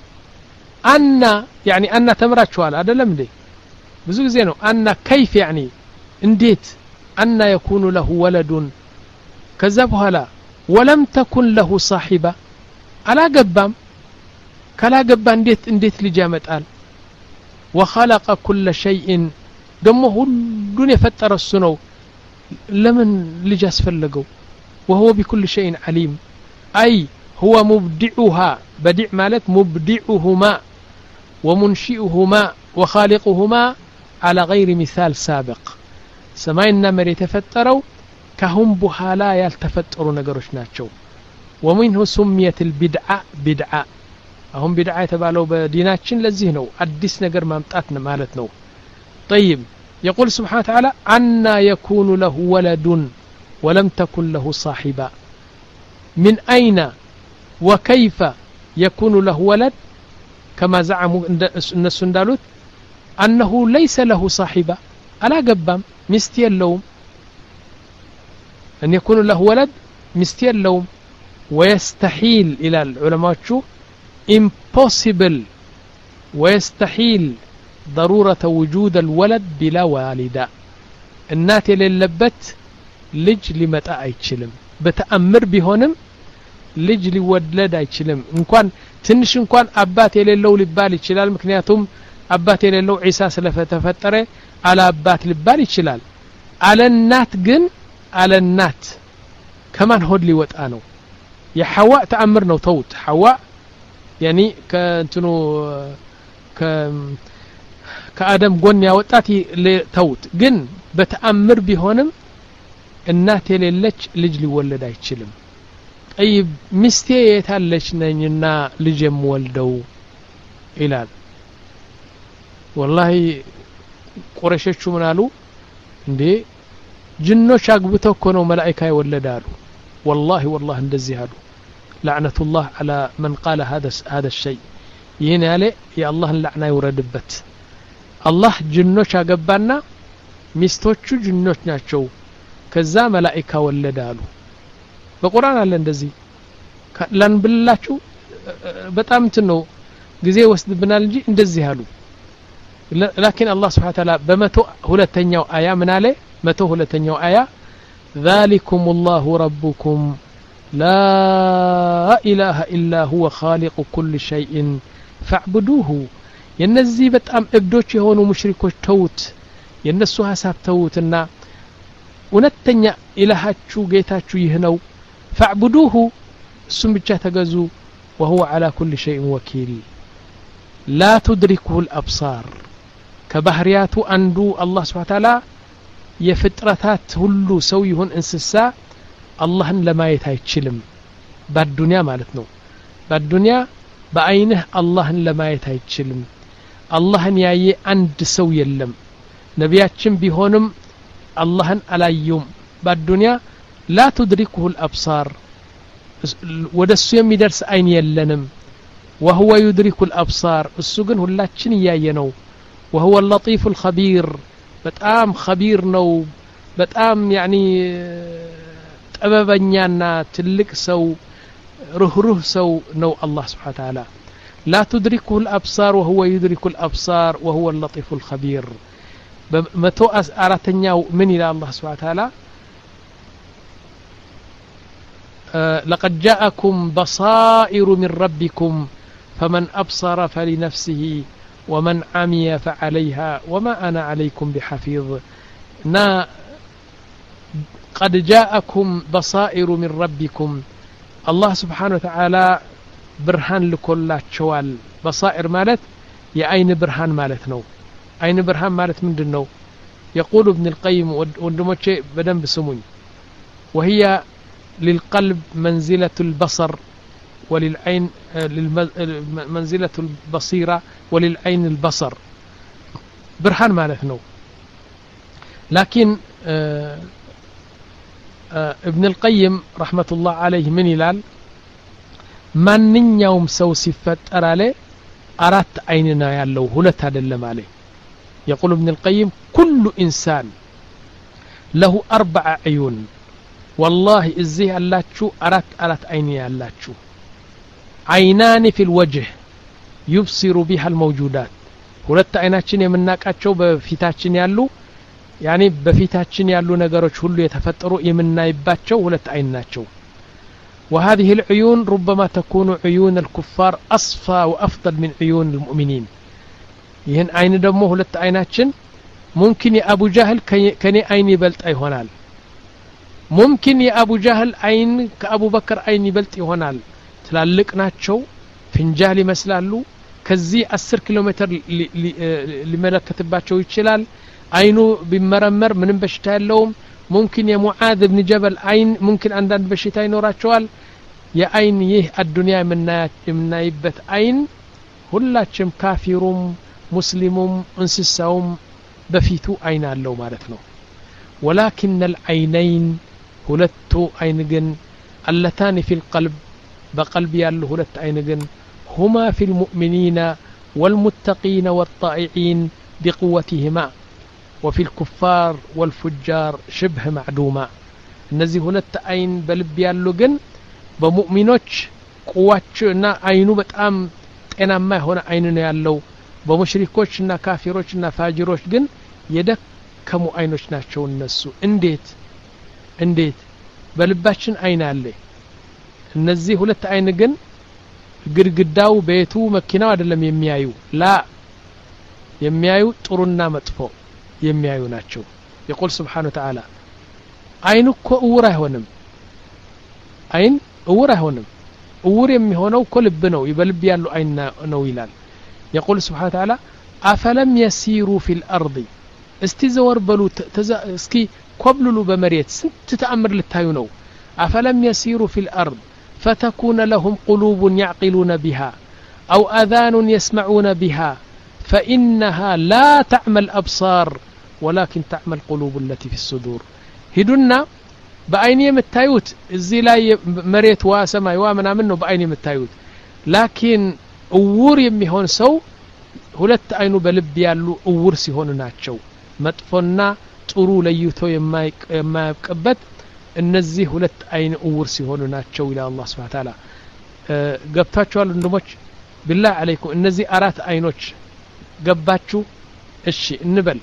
አና يعني አና ተምራችኋል አይደለም እንዴ ብዙ ጊዜ ነው አና كيف يعني እንዴት አና يكون له ولد ከዛ በኋላ ولم تكن له صاحبة አላገባም ካላገባ እንዴት እንዴት ልጅ ያመጣል وخلق كل شيء ደሞ ሁሉን የፈጠረ እሱ ነው ለምን ልጅ አስፈልገው وهو بكل شيء عليم أي هو مبدعها بديع مالت مبدعهما ومنشئهما وخالقهما على غير مثال سابق سماينا مريت يتفتروا كهم بحالا يلتفتروا نقروش ناتشو ومنه سميت البدعة بدعة هم بدعة يتبالوا بديناتشن لزينو أدس نقر مامتاتنا مالتنو طيب يقول سبحانه وتعالى أنا يكون له ولد ولم تكن له صاحبة من أين وكيف يكون له ولد كما زعموا الناس اندالوت أنه ليس له صاحبة ألا قبام مستي اللوم أن يكون له ولد مستي اللوم ويستحيل إلى العلماء شو impossible ويستحيل ضرورة وجود الولد بلا والدة النات للبت لج لمتى አይችልም በተአምር ቢሆንም ልጅ ሊወለድ አይችልም እንኳን ትንሽ እንኳን አባት የሌለው ሊባል ይችላል ምክንያቱም አባት የሌለው ኢሳ ስለተፈጠረ አለ አባት ሊባል ይችላል አለ እናት ግን አለ እናት ከማን ሆድ ሊወጣ ነው የሐዋ ተአምር ነው ተውት ሐዋ يعني ከእንትኑ ከ ከአደም ጎን ያወጣት ተውት ግን በተአምር ቢሆንም እናት የሌለች ልጅ ሊወለድ አይችልም طيب ሚስቴ የታለች ነኝና ልጅ የምወልደው ይላል والله ቁረሾቹ ምን አሉ እንዴ ጅኖች አግብተው እኮ ነው መላእክት ይወለዳሉ والله والله እንደዚህ አሉ لعنة الله على من قال هذا هذا الشيء ይሄን ያለ የአላህን ለዕና ይወረድበት አላህ ጅኖች አገባና ሚስቶቹ ጅኖች ናቸው ከዛ መላእክት ወለዳሉ በቁርአን አለ እንደዚህ ላንብላችሁ በጣም እንትን ነው ጊዜ ወስድብናል እንጂ እንደዚህ አሉ لكن الله سبحانه وتعالى بمتو ሁለተኛው አያ ምን አለ መቶ ሁለተኛው አያ ذلكم الله ربكم لا إله إلا هو خالق كل شيء فاعبدوه የነዚህ በጣም እብዶች የሆኑ ሙሽሪኮች ተውት የነሱ ሐሳብ ተውትና እውነተኛ ኢላሃችሁ ጌታችሁ ይህ ነው فاعبدوه እሱም ብቻ ተገዙ وهو على كل شيء وكيل لا تدركه الأبصار ከባህሪያቱ አንዱ አላህ Subhanahu Wa Ta'ala የፍጥረታት ሁሉ ሰው ይሁን እንስሳ አላህን ለማየት አይችልም በዱንያ ማለት ነው በዱንያ በአይንህ አላህን ለማየት አይችልም አላህን ያየ አንድ ሰው የለም ነቢያችን ቢሆንም አላህን አላዩም በዱንያ لا تدركه الأبصار ወደሱ የሚደርስ አይን የለንም وهو يدرك الأبصار እሱ ግን ሁላችን ያየነው وهو اللطيف الخبير በጣም خبير ነው በጣም ያኒ ጠበበኛና ትልቅ ሰው ሩህሩህ ሰው ነው አላህ Subhanahu Wa Ta'ala لا تدركه الأبصار وهو يدرك الأبصار وهو اللطيف الخبير بمتو أراتنياو من إلى الله سبحانه وتعالى أه لقد جاءكم بصائر من ربكم فمن أبصر فلنفسه ومن عمي فعليها وما أنا عليكم بحفيظ نا قد جاءكم بصائر من ربكم الله سبحانه وتعالى برهان لكلاتشوال بصائر مالت يا عين برهان مالت نو عين برهان مالت من دنو يقول ابن القيم وندموتشي بدن بسمون وهي للقلب منزلة البصر وللعين منزلة البصيرة وللعين البصر برهان مالت نو لكن آآ آآ ابن القيم رحمة الله عليه من يلال ማንኛውም ሰው ሲፈጠር አለ አራት አይንና ያለው ሁለት አይደለም አለ يقول ابن القيم كل إنسان له أربع عيون والله እዚህ ያላችሁ አራት አራት አይን ያላችሁ عينان في الوجه يبصر بها الموجودات ሁለት አይናችን የምናቃቸው በፊታችን ያሉ ያኒ በፊታችን ያሉ ነገሮች ሁሉ የተፈጠሩ የምናይባቸው ሁለት አይን ናቸው وهذه العيون ربما تكون عيون الكفار أصفى وأفضل من عيون المؤمنين يهن عين دمه ሁለት አይናችን ممكن يا أبو جهل كني عين يبلط يሆናል ممكن يا أبو جهل عين كأبو بكر عين يبلط يሆናል ትላልቅ ናቸው ፍንጃል ይመስላሉ ከዚህ አስር ኪሎ ሜትር ሊመለከትባቸው ይችላል አይኑ ቢመረመር ምንም በሽታ የለውም ممكن يا معاذ بن جبل عين ممكن عندنا بشيتا ينوراچوال يا عين يه الدنيا منايبت عين ሁላችም ካፊሩም ሙስሊሙም እንስሳውም በፊቱ አይን አለው ማለት ነው ولكن العينين ሁለቱ አይን ግን اللتان في القلب بقلب ያለው ሁለት አይን ግን هما في المؤمنين والمتقين والطائعين بقوتهما وفي الكفار والفجار شبه معدومة እነዚህ ሁለት አይን በልብ ያሉ ግን በሙእሚኖች ቁዋቸውና አይኑ በጣም ጤናማ የሆነ አይን ነው ያለው በሙሽሪኮችና ካፊሮችና ፋጅሮች ግን የደከሙ አይኖች ናቸው እነሱ እንዴት እንዴት በልባችን አይን አለ እነዚህ ሁለት አይን ግን ግድግዳው ቤቱ መኪናው አይደለም የሚያዩ ላ የሚያዩ ጥሩና መጥፎ የሚያዩ ናቸው يقول سبحانه وتعالى አይን እኮ እውር አይሆንም አይን እውር አይሆንም እውር የሚሆነው እኮ ልብ ነው ይበልብ ያለው አይን ነው ይላል يقول سبحانه وتعالى أفلم يسيروا في الأرض استزور بلو اسكي كبللو بمريت سنت تأمر للتايو نو أفلم يسيروا في الأرض فتكون لهم قلوب يعقلون بها أو أذان يسمعون بها فإنها لا تعمل أبصار ولكن تعمل قلوب التي في الصدور هدونا بأيني متايوت الزي لا مريت واسماء وامنا منه بأيني متايوت لكن أور يميهون سو ሁለት አይኑ በልብ ያሉ እውር ሲሆኑ ናቸው መጥፎና ጥሩ ለይቶ የማይቀበት እነዚህ ሁለት አይን እውር ሲሆኑ ናቸው ኢላ አላህ Subhanahu Wa Ta'ala ገብታችኋል ወንድሞች بالله عليكم እነዚህ አራት አይኖች ገባችሁ እሺ እንበል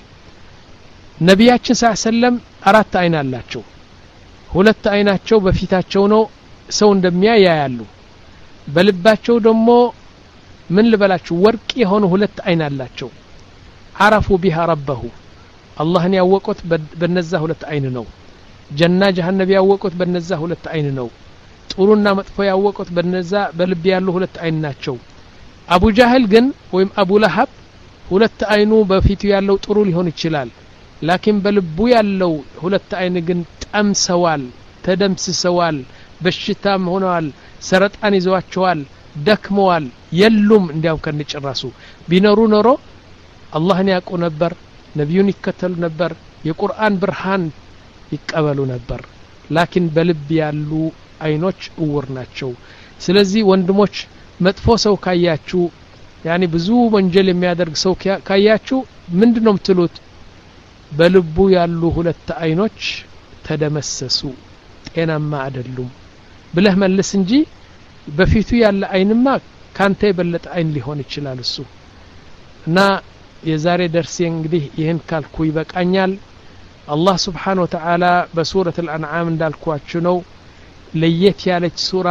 ነብያችን ሰለላሁ ዐለይሂ ወሰለም አራት አይን አላቸው ሁለት አይናቸው በፊታቸው ነው ሰው እንደሚያይ ያያሉ በልባቸው ደግሞ ምን ልበላችሁ ወርቅ የሆኑ ሁለት አይን አላቸው عرفوا بها ربه አላህን ያወቁት በነዛ ሁለት አይን ነው ጀና ጀሃነም ያወቁት በነዛ ሁለት አይን ነው ጥሩና መጥፎ ያወቁት በነዛ በልብ ያሉ ሁለት አይን ናቸው አቡ ጃህል ግን ወይም አቡ ለሃብ ሁለት አይኑ በፊቱ ያለው ጥሩ ሊሆን ይችላል ላኪን በልቡ ያለው ሁለት አይን ግን ጠምሰዋል ተደምስሰዋል በሽታም ሆነዋል ሰረጣን ይዘዋቸዋል ደክመዋል የሉም እንዲያው ከነጭራሱ ቢኖሩ ኖሮ አላህን ያውቁ ነበር ነብዩን ይከተሉ ነበር የቁርአን ብርሃን ይቀበሉ ነበር ላኪን በልብ ያሉ አይኖች እውር ናቸው ስለዚህ ወንድሞች መጥፎ ሰው ካያችሁ ያኒ ብዙ ወንጀል የሚያደርግ ሰው ካያችሁ ምንድነው የምትሉት በልቡ ያሉ ሁለት አይኖች ተደመሰሱ ጤናማ አይደሉም ብለህ መልስ እንጂ በፊቱ ያለ አይንማ ካንተ የበለጠ አይን ሊሆን ይችላል እሱ እና የዛሬ ደርሴ እንግዲህ ይህን ካልኩ ይበቃኛል አላህ Subhanahu Wa Ta'ala በሱረቱ አልአንዓም እንዳልኳችሁ ነው ለየት ያለች ሱራ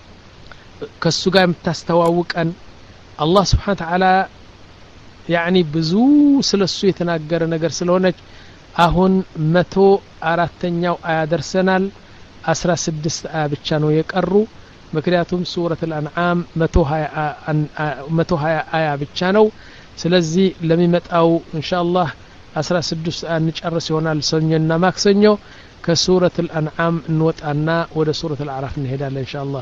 ከሱ ጋር የምታስተዋውቀን አላህ Subhanahu Wa Ta'ala يعني ብዙ ስለሱ የተናገረ ነገር ስለሆነች አሁን መቶ አራተኛው አያ ደርሰናል አስራ ስድስት አያ ብቻ ነው የቀሩ ምክንያቱም ሱረቱ አልአንዓም መቶ ሀያ አያ ብቻ ነው ስለዚህ ለሚመጣው ኢንሻአላህ አስራ ስድስት አያ እንጨርስ ይሆናል ሰኞና ማክሰኞ ከሱረቱ አልአንዓም እንወጣና ወደ ሱረቱ አልአዕራፍ እንሄዳለን ኢንሻአላህ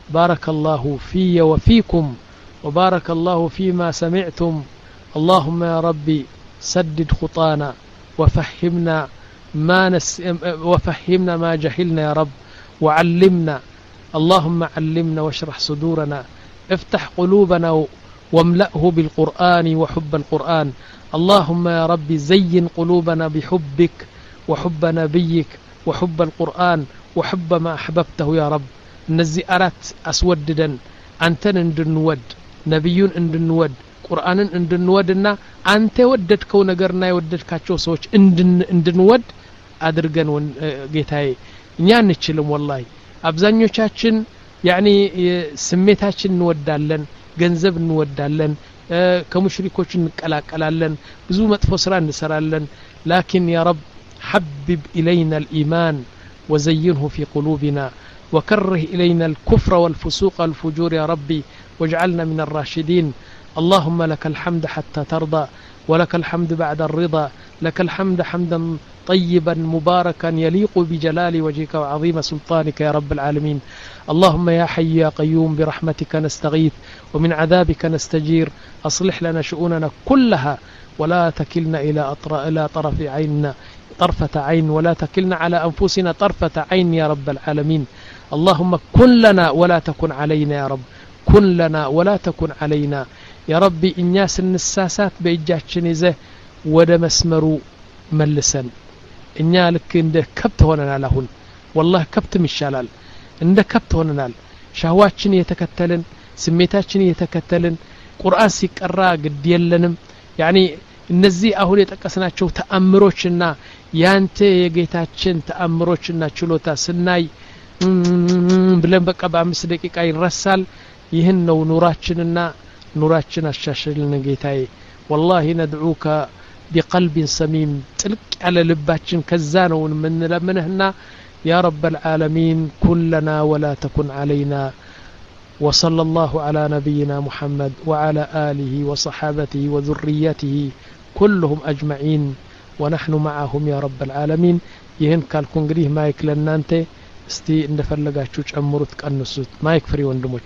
ባረከላሁ ፊየ ወፊኩም وبارك الله فيما سمعتم اللهم يا ربي سدد خطانا وفهمنا ما نس وفهمنا ما جهلنا يا رب وعلمنا اللهم علمنا واشرح صدورنا افتح قلوبنا واملأه بالقرآن وحب القرآن اللهم يا ربي زين قلوبنا بحبك وحب نبيك وحب القرآن وحب ما أحببته يا رب نزي أرات أسوددا أنتن اندنود نبيون اندنود قرآن اندنودنا أنت وددكو نجرنا يوددكاتشو سوتش اندن اندنود أدرجن جيتاي نيان نتشلم والله أبزانيوشاتشن يعني سميتاتشن نودالن ገንዘብ እንወዳለን ከሙሽሪኮች እንቀላቀላለን ብዙ መጥፎ ስራ እንሰራለን لكن يا رب حبب إلينا الإيمان وزينه في قلوبنا وكره إلينا الكفر والفسوق والفجور يا ربي واجعلنا من الراشدين اللهم لك الحمد حتى ترضى ولك الحمد بعد الرضا لك الحمد حمدا طيبا مباركا يليق بجلال وجهك وعظيم سلطانك يا رب العالمين اللهم يا حي يا قيوم برحمتك نستغيث ومن عذابك نستجير أصلح لنا شؤوننا كلها ولا تكلنا إلى أطر- إلى طرف عيننا طرفة عين ولا تكلنا على أنفسنا طرفة عين يا رب العالمين اللهم كن لنا ولا تكن علينا يا رب كن لنا ولا تكن علينا يا ربي إنياس النساسات بإجاتشن إذا ودا مسمرو ملسن إنيا لك إنده كبت هوننا لهن والله كبت مشالال إنده كبت هوننا شهواتشن يتكتلن سميتاتشن يتكتلن قرآن سيكرا قد يلنم يعني እነዚህ አሁን የተቀሰናቸው ተአምሮችና ያንተ የጌታችን ተአምሮችና ችሎታ ስናይ ብለን በቃ በአምስት ደቂቃ ይረሳል ይህን ነው ኑራችንና ኑራችን አሻሽልን ጌታዬ والله ندعوك بقلب سميم ጥልቅ ያለ ልባችን ከዛ ነው ምንለምንህና يا رب العالمين كلنا ولا تكن علينا وصلى الله على نبينا محمد وعلى آله وصحابته وذريته كلهم أجمعين ونحن معهم يا رب العالمين يهن كالكون غريه مايك لنانت استي اندفلغاچو ጨምሩት ቀንሱት ማይክ ፍሪ ወንድሞች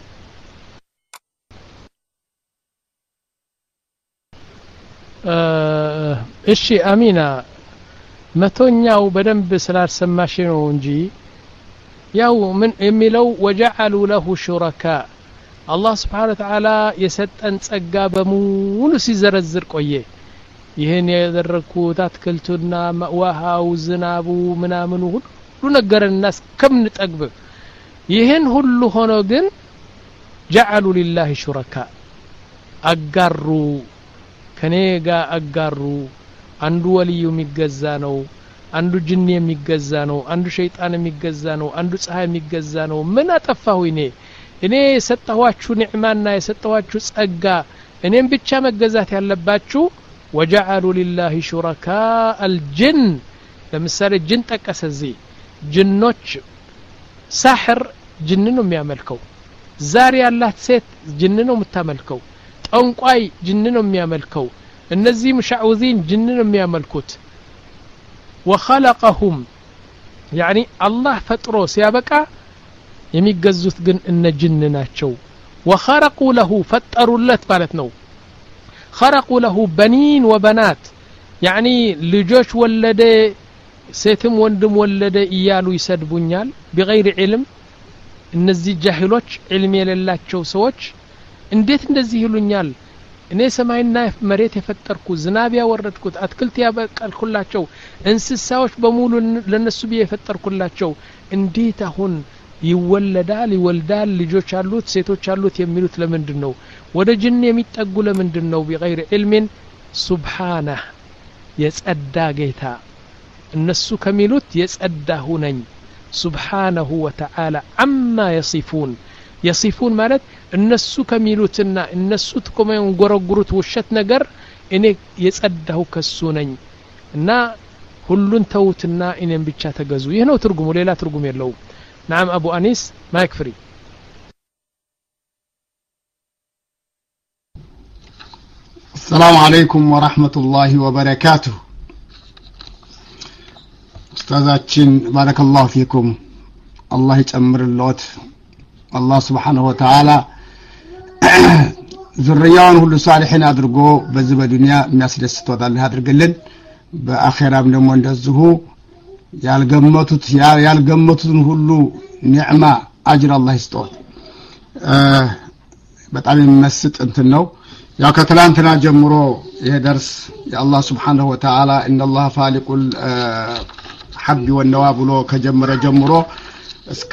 እሺ አሚና መቶኛው በደንብ ስላልሰማሽ ነው እንጂ ያው ምን የሚለው وجعلوا له شركاء الله سبحانه وتعالى የሰጠን ጸጋ በሙሉ ሲዘረዝር ቆየ ይሄን ያደረኩት አትክልቱና ውሃው ዝናቡ ምናምኑ ሁሉ ነገርና እስከምን ጠግብ ይሄን ሁሉ ሆኖ ግን جعلوا لله شركاء አጋሩ ከኔጋ አጋሩ አንዱ ወልዩ የሚገዛ ነው አንዱ ጅን የሚገዛ ነው አንዱ ሸይጣን የሚገዛ ነው አንዱ ፀሐይ የሚገዛ ነው ምን አጠፋሁ እኔ እኔ የሰጠኋችሁ ንዕማና የሰጠኋችሁ ጸጋ እኔም ብቻ መገዛት ያለባችሁ وجعلوا لله شركاء الجن ለምሳሌ ጅን ጠቀሰዚ ጅኖች ሳህር ጅን ነው የሚያመልከው ዛሬ ያላት ሴት ጅን ነው የምታመልከው ጠንቋይ ጅን ነው የሚያመልከው እነዚህ ሙሻውዚን ጅን ነው የሚያመልኩት وخلقهم يعني الله فطرو سيابقى የሚገዙት ግን እነ ጅን ናቸው وخرقوا له فطروا ማለት ነው خرقوا له بنين وبنات يعني ልጆች ወለደ ሴትም ወንድም ወለደ እያሉ ይሰድቡኛል بغير علم እነዚህ ጃሂሎች علم የሌላቸው ሰዎች እንዴት እንደዚህ ይሉኛል እኔ ሰማይና መሬት የፈጠርኩ ዝናብ ያወረድኩት አትክልት ያበቀልኩላቸው እንስሳዎች በሙሉ ለነሱ የፈጠርኩላቸው እንዴት አሁን ይወለዳል ይወልዳል ልጆች አሉት ሴቶች አሉት የሚሉት ለምንድነው ወደ ጅን የሚጠጉ ለምንድነው بغير علم سبحانه የጸዳ ጌታ እነሱ ከሚሉት የጸዳሁ ነኝ سبحانه وتعالى عما يصفون يصفون ማለት እነሱ ከሚሉትና እነሱ ተቆመን ጎረጉሩት ውሸት ነገር እኔ የጸዳሁ ከሱ ነኝ እና ሁሉን ተውትና እኔን ብቻ ተገዙ ይሄ ነው ትርጉሙ ሌላ ትርጉም የለውም نعم أبو أنيس ما يكفري السلام عليكم ورحمة الله وبركاته أستاذاتين بارك الله فيكم الله يتأمر اللوت الله سبحانه وتعالى ذريان هلو صالحين أدرقو بزب الدنيا الناس لستوضع لها أدرقلن بآخرة من الموند الزهو ያልገመቱት ያልገመቱትን ሁሉ ኒዕማ አጅር አላህ ይስጠው በጣም የሚመስጥ እንትን ነው ያው ከትላንትና ጀምሮ ይሄ ደርስ የአላህ Subhanahu Wa Ta'ala ان الله فالق الحب والنوى ብሎ ከጀመረ ጀምሮ እስከ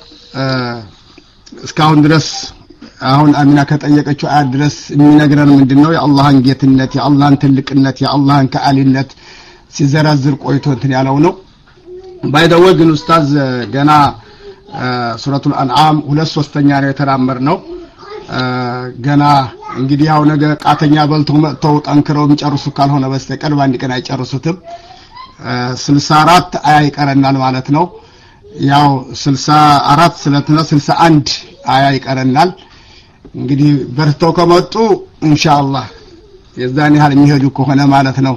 እስካሁን ድረስ አሁን አሚና ከጠየቀችው አያት ድረስ የሚነግረን ምንድነው የአላህን ጌትነት የአላህን ትልቅነት የአላህን ከአሊነት ሲዘራዝር ቆይቶ እንትን ያለው ነው by the way ግን ኡስታዝ ገና ሱረቱል አንዓም ሁለት ሶስተኛ ነው የተራመር ነው ገና እንግዲህ ያው ነገ ቃተኛ በልቶ መጥተው ጠንክረው የሚጨርሱ ካልሆነ በስተቀር ባንድ ቀን አይጨርሱትም ስልሳ አራት አያ ይቀረናል ማለት ነው ያው ስልሳ አራት ስለተና ስልሳ አንድ አያ ይቀረናል እንግዲህ በርተው ከመጡ ኢንሻአላህ የዛን ያህል የሚሄዱ ከሆነ ማለት ነው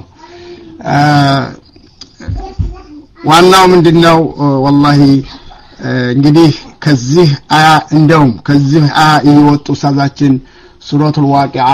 ዋናው ምንድነው ወላሂ እንግዲህ ከዚህ አያ እንደውም ከዚህ አያ ይወጡ ሳዛችን ሱረቱል ዋቂዓ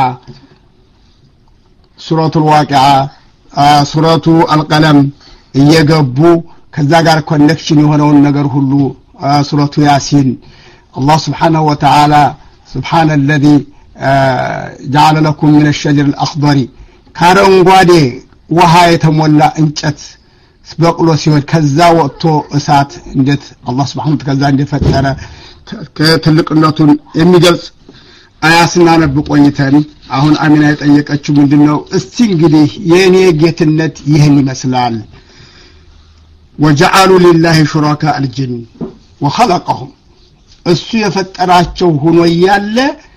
ሱረቱል ዋቂዓ ሱረቱ አልቀለም እየገቡ ከዛ ጋር ኮኔክሽን የሆነውን ነገር ሁሉ ሱረቱ ያሲን አላህ Subhanahu Wa Ta'ala سبحان الذي جعل لكم من الشجر الأخضر ካረንጓዴ ውሃ የተሞላ እንጨት በቅሎ ሲወድ ከዛ ወጥቶ እሳት እንዴት አላህ Subhanahu Wa Ta'ala ከዛ እንደፈጠረ ከትልቅነቱን የሚገልጽ አያስና ነብ ቆይተን አሁን አሚና የጠየቀችው ምንድነው እስቲ እንግዲህ የኔ ጌትነት ይሄን ይመስላል وجعلوا لله شركاء الجن وخلقهم እሱ የፈጠራቸው ሆኖ ያለ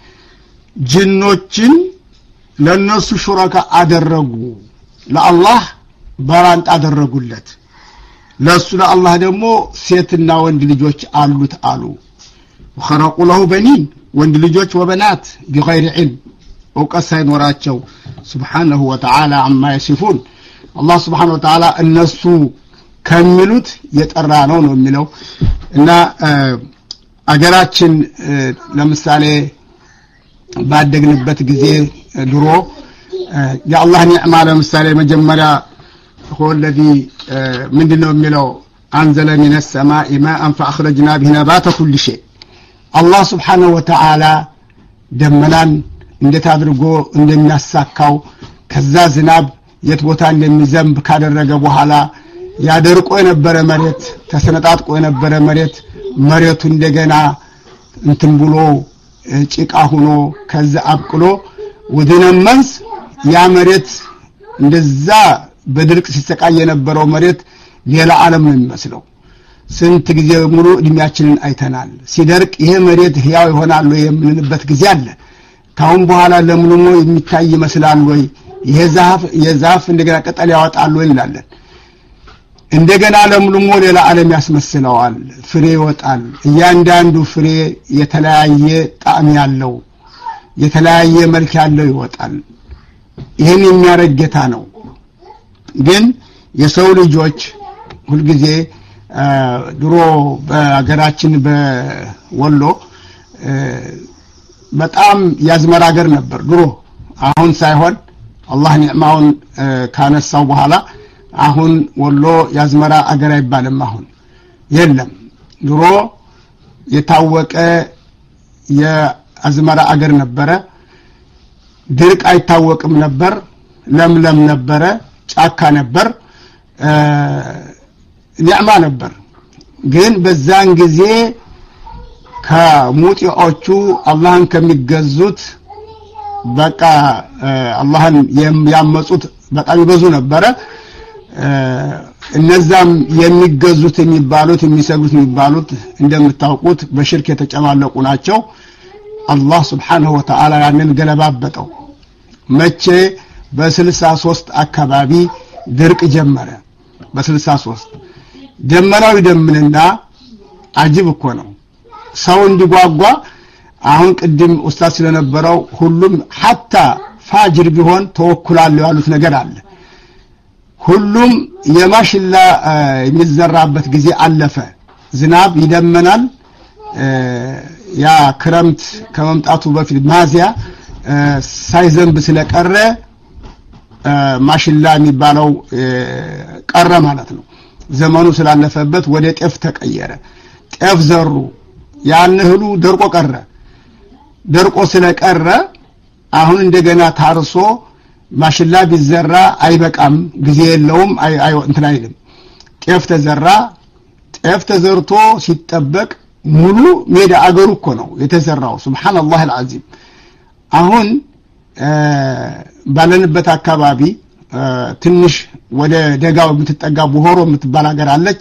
ጅኖችን ለነሱ ሹረካ አደረጉ ለአላህ ባራንት አደረጉለት ለሱ ለአላህ ደግሞ ሴትና ወንድ ልጆች አሉት አሉ وخرقوا له بنين ወንድ ልጆች ወበናት بغير علم ወቀሳ ይኖራቸው سبحانه وتعالى عما يصفون الله سبحانه وتعالى እነሱ ከሚሉት የጠራ ነው ነው የሚለው እና አገራችን ለምሳሌ ባደግንበት ጊዜ ድሮ የአላህ ኒዕማ ለምሳሌ መጀመሪያ هو الذي ምንድነው የሚለው አንዘለ من السماء ماء فاخرجنا به نبات كل شيء الله سبحانه وتعالى ደመናን እንዴት አድርጎ እንደሚያሳካው ከዛ ዝናብ የት ቦታ እንደሚዘንብ ካደረገ በኋላ ያደርቆ የነበረ መሬት ተሰነጣጥቆ የነበረ መሬት መሬቱ እንደገና እንትን ብሎ ጭቃ ሆኖ ከዛ አብቅሎ ወደነመንስ ያ መሬት እንደዛ በድርቅ ሲሰቃይ የነበረው መሬት ሌላ ዓለም ነው የሚመስለው ስንት ጊዜ ሙሉ እድሜያችንን አይተናል ሲደርቅ ይሄ መሬት ህያው ይሆናል ወይ የምንልበት ጊዜ አለ ካሁን በኋላ ለምኑሞ የሚታይ ይመስላል ወይ ይሄ ዛፍ የዛፍ እንደገና ቅጠል ያወጣል ወይ ይላለን እንደገና ለምሉሞ ሌላ ዓለም ያስመስለዋል ፍሬ ይወጣል እያንዳንዱ ፍሬ የተለያየ ጣዕም ያለው የተለያየ መልክ ያለው ይወጣል ይሄን የሚያረግ ጌታ ነው ግን የሰው ልጆች ሁሉ ጊዜ ድሮ በአገራችን በወሎ በጣም ያዝመራ ሀገር ነበር ድሮ አሁን ሳይሆን አላህ ኒዕማውን ካነሳው በኋላ አሁን ወሎ ያዝመራ አገር አይባልም አሁን የለም ድሮ የታወቀ የአዝመራ አገር ነበረ ድርቅ አይታወቅም ነበር ለምለም ነበረ ጫካ ነበር ኒዕማ ነበር ግን በዛን ጊዜ ከሙጢዎቹ አላህን ከሚገዙት በቃ አላህን ያመጹት በጣም ይበዙ ነበር እነዛም የሚገዙት የሚባሉት የሚሰግዱት የሚባሉት እንደምታውቁት በሽርክ የተጨማለቁ ናቸው አላህ Subhanahu Wa Ta'ala ያንን ገለባበጠው መቼ በ63 አካባቢ ድርቅ ጀመረ በ63 ደመናው ይደምንና አጅብ እኮ ነው ሰው እንዲጓጓ አሁን ቅድም ኡስታዝ ስለነበረው ሁሉም hatta ፋጅር ቢሆን ተወኩላል ያሉት ነገር አለ ሁሉም የማሽላ የሚዘራበት ጊዜ አለፈ ዝናብ ይደመናል ያ ክረምት ከመምጣቱ በፊት ማዚያ ሳይዘንብ ስለቀረ ማሽላ የሚባለው ቀረ ማለት ነው ዘመኑ ስላለፈበት ወደ ጤፍ ተቀየረ ጤፍ ዘሩ ያን እህሉ ደርቆ ቀረ ደርቆ ስለቀረ አሁን እንደገና ታርሶ ማሽላ ቢዘራ አይበቃም ጊዜ የለውም አይ አይ እንትን አይልም ጤፍ ተዘራ ጤፍ ተዘርቶ ሲጠበቅ ሙሉ ሜዳ አገሩ እኮ ነው የተዘራው ሱብሃንአላህ አልዓዚም አሁን ባለንበት አካባቢ ትንሽ ወደ ደጋው የምትጠጋ ቡሆሮ የምትባል ሀገር አለች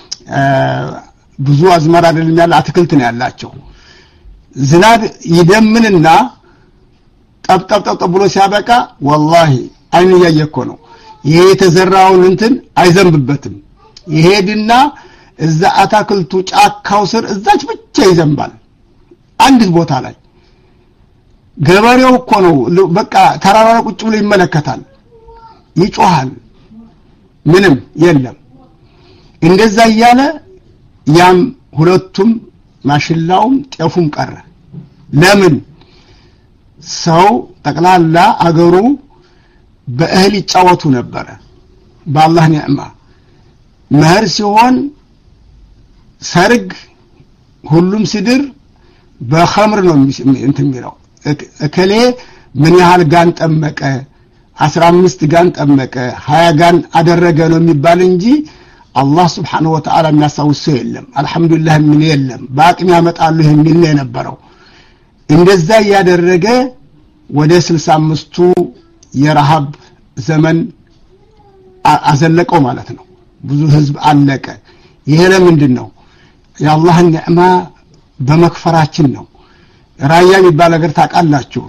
ብዙ አዝመራ አይደለም ያለ አትክልት ነው ያላቸው ዝናብ ይደምንና ጠብጠብጠብ ብሎ ሲያበቃ والله አይን ያየኮ ነው ይሄ የተዘራውን እንትን አይዘንብበትም ይሄድና እዛ አታክልቱ ጫካው ስር እዛች ብቻ ይዘንባል አንድ ቦታ ላይ ገበሬው እኮ ነው በቃ ተራራራ ቁጭ ብሎ ይመለከታል ይጮሃል ምንም የለም እንደዛ ያለ ያም ሁለቱም ማሽላውም ጤፉም ቀረ ለምን ሰው ተቀላላ አገሩ በእህል ይጫወቱ ነበር በአላህ ኒዕማ መህር ሲሆን ሰርግ ሁሉም ሲድር በኸምር ነው እንትን የሚለው እከሌ ምን ያህል ጋን ጠመቀ አስራ አምስት ጋን ጠመቀ ሀያ ጋን አደረገ ነው የሚባል እንጂ አላህ Subhanahu Wa Ta'ala የሚያሳውሰው የለም አልহামዱሊላህ ምን የለም ባቅም ያመጣሉ የሚል ነው የነበረው እንደዛ ያደረገ ወደ ስልሳ አምስቱ የረሃብ ዘመን አዘለቀው ማለት ነው ብዙ ህዝብ አለቀ ይሄ ለምንድን ነው የአላህን ኒዕማ በመክፈራችን ነው ራያ የሚባል ነገር ታቃላችሁ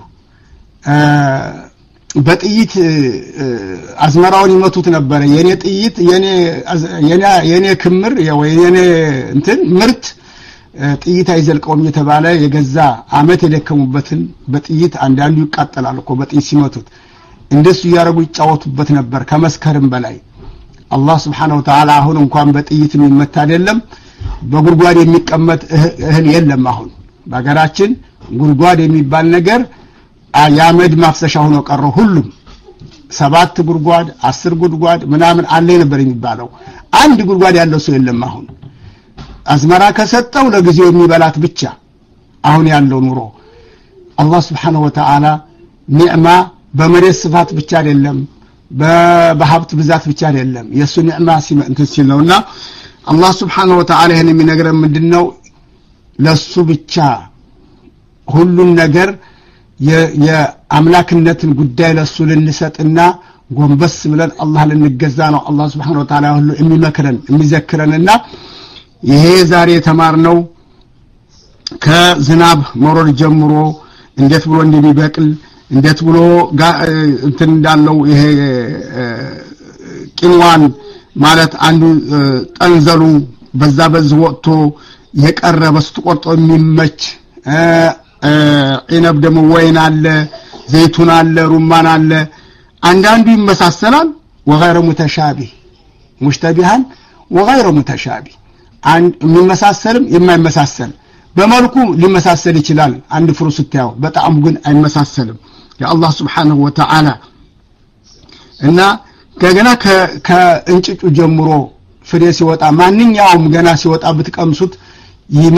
በጥይት አዝመራውን ይመቱት ነበር የኔ ጥይት የኔ የኔ የኔ ክምር የኔ እንትን ምርት ጥይት አይዘልቀውም የተባለ የገዛ አመት የደከሙበትን በጥይት አንዳንዱ ይቃጠላል እኮ በጥይት ሲመቱት እንደሱ ያረጉ ይጫወቱበት ነበር ከመስከረም በላይ አላህ Subhanahu Wa Ta'ala አሁን እንኳን በጥይት የሚመታ አይደለም በጉርጓድ የሚቀመጥ እህል የለም አሁን በአገራችን ጉርጓድ የሚባል ነገር ያመድ ማፍሰሻ ሆኖ ቀረ ሁሉም ሰባት ጉርጓድ አስር ጉርጓድ ምናምን አለ ነበር የሚባለው አንድ ጉርጓድ ያለው ሰው የለም አሁን አዝመራ ከሰጠው ለጊዜው የሚበላት ብቻ አሁን ያለው ኑሮ አላህ Subhanahu Wa Ta'ala ኒዕማ በመሬት ስፋት ብቻ አይደለም በሀብት ብዛት ብቻ አይደለም የሱ ኒዕማ ሲመንት ሲለውና አላህ Subhanahu Wa Ta'ala ይሄን የሚነግረን ምንድነው ለሱ ብቻ ሁሉን ነገር የአምላክነትን ጉዳይ ለሱ ልንሰጥና ጎንበስ ብለን አላህ ልንገዛ ነው አላህ Subhanahu Wa Ta'ala ሁሉ የሚመክረን የሚዘክረንና ይሄ ዛሬ ተማርነው ከዝናብ መሮር ጀምሮ እንዴት ብሎ እንደሚበቅል እንዴት ብሎ እንትን እንዳለው ይሄ ቂንዋን ማለት አንዱ ጠንዘሉ በዛ በዝ ወጥቶ የቀረበ ስትቆርጦ የሚመች ኢነብ ደሞ ወይን አለ ዘይቱን አለ ሩማን አለ አንዳንዱ ይመሳሰላል وغير متشابه مشتبها وغير متشابه አንድ የሚመሳሰልም የማይመሳሰል በመልኩ ሊመሳሰል ይችላል አንድ ፍሩስ ታው በጣም ግን አይመሳሰልም የአላህ Subhanahu Wa Ta'ala እና ከገና ከእንጭጩ ጀምሮ ፍሬ ሲወጣ ማንኛውም ገና ሲወጣ ብትቀምሱት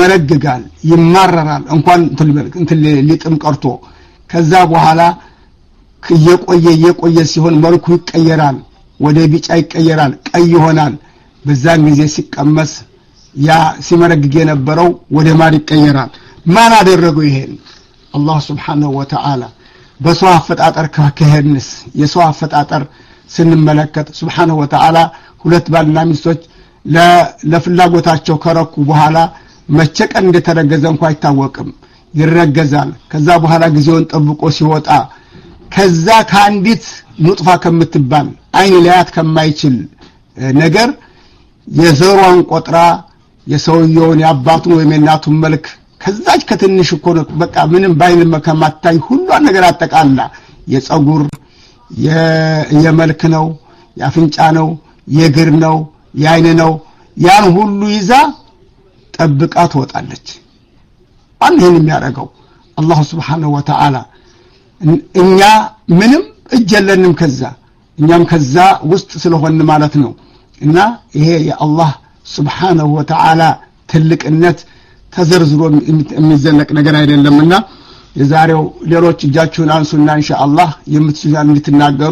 ይመረግጋል ይማረራል እንኳን እንትን ሊጥም ቀርቶ ከዛ በኋላ እየቆየ እየቆየ ሲሆን መልኩ ይቀየራል ወደ ቢጫ ይቀየራል ቀይ ይሆናል በዛን ጊዜ ሲቀመስ ያ ሲመረግግ የነበረው ወደ ማር ይቀየራል ማን አደረገው ይሄን አላህ Subhanahu Wa Ta'ala በሰው አፈጣጠር ከከሄድንስ የሰው አፈጣጠር ስንመለከት Subhanahu Wa Ta'ala ሁለት ባልና ሚስቶች ለፍላጎታቸው ከረኩ በኋላ መቸቀን እንደተረገዘ እንኳን አይታወቅም ይረገዛል ከዛ በኋላ ጊዜውን ጠብቆ ሲወጣ ከዛ ካንዲት ኑጥፋ ከምትባል አይን ሊያት ከማይችል ነገር የዘሯን ቆጥራ የሰውየውን ያባቱን ወይ የናቱን መልክ ከዛች ከትንሽ እኮ በቃ ምንም ባይን መከማታይ ሁሉ ነገር አጠቃላ የጸጉር የመልክ ነው ያፍንጫ ነው የግር ነው ያይን ነው ያን ሁሉ ይዛ ጠብቃ ትወጣለች አንህን የሚያረጋው አላህ Subhanahu Wa Ta'ala እኛ ምንም እጀለንም ከዛ እኛም ከዛ ውስጥ ስለሆነ ማለት ነው እና ይሄ የአላህ Subhanahu Wa Ta'ala ትልቅነት ተዘርዝሮ የሚዘለቅ ነገር አይደለምና የዛሬው ሌሎች እጃችሁን አንሱና ኢንሻአላህ የምትችላሉ እንድትናገሩ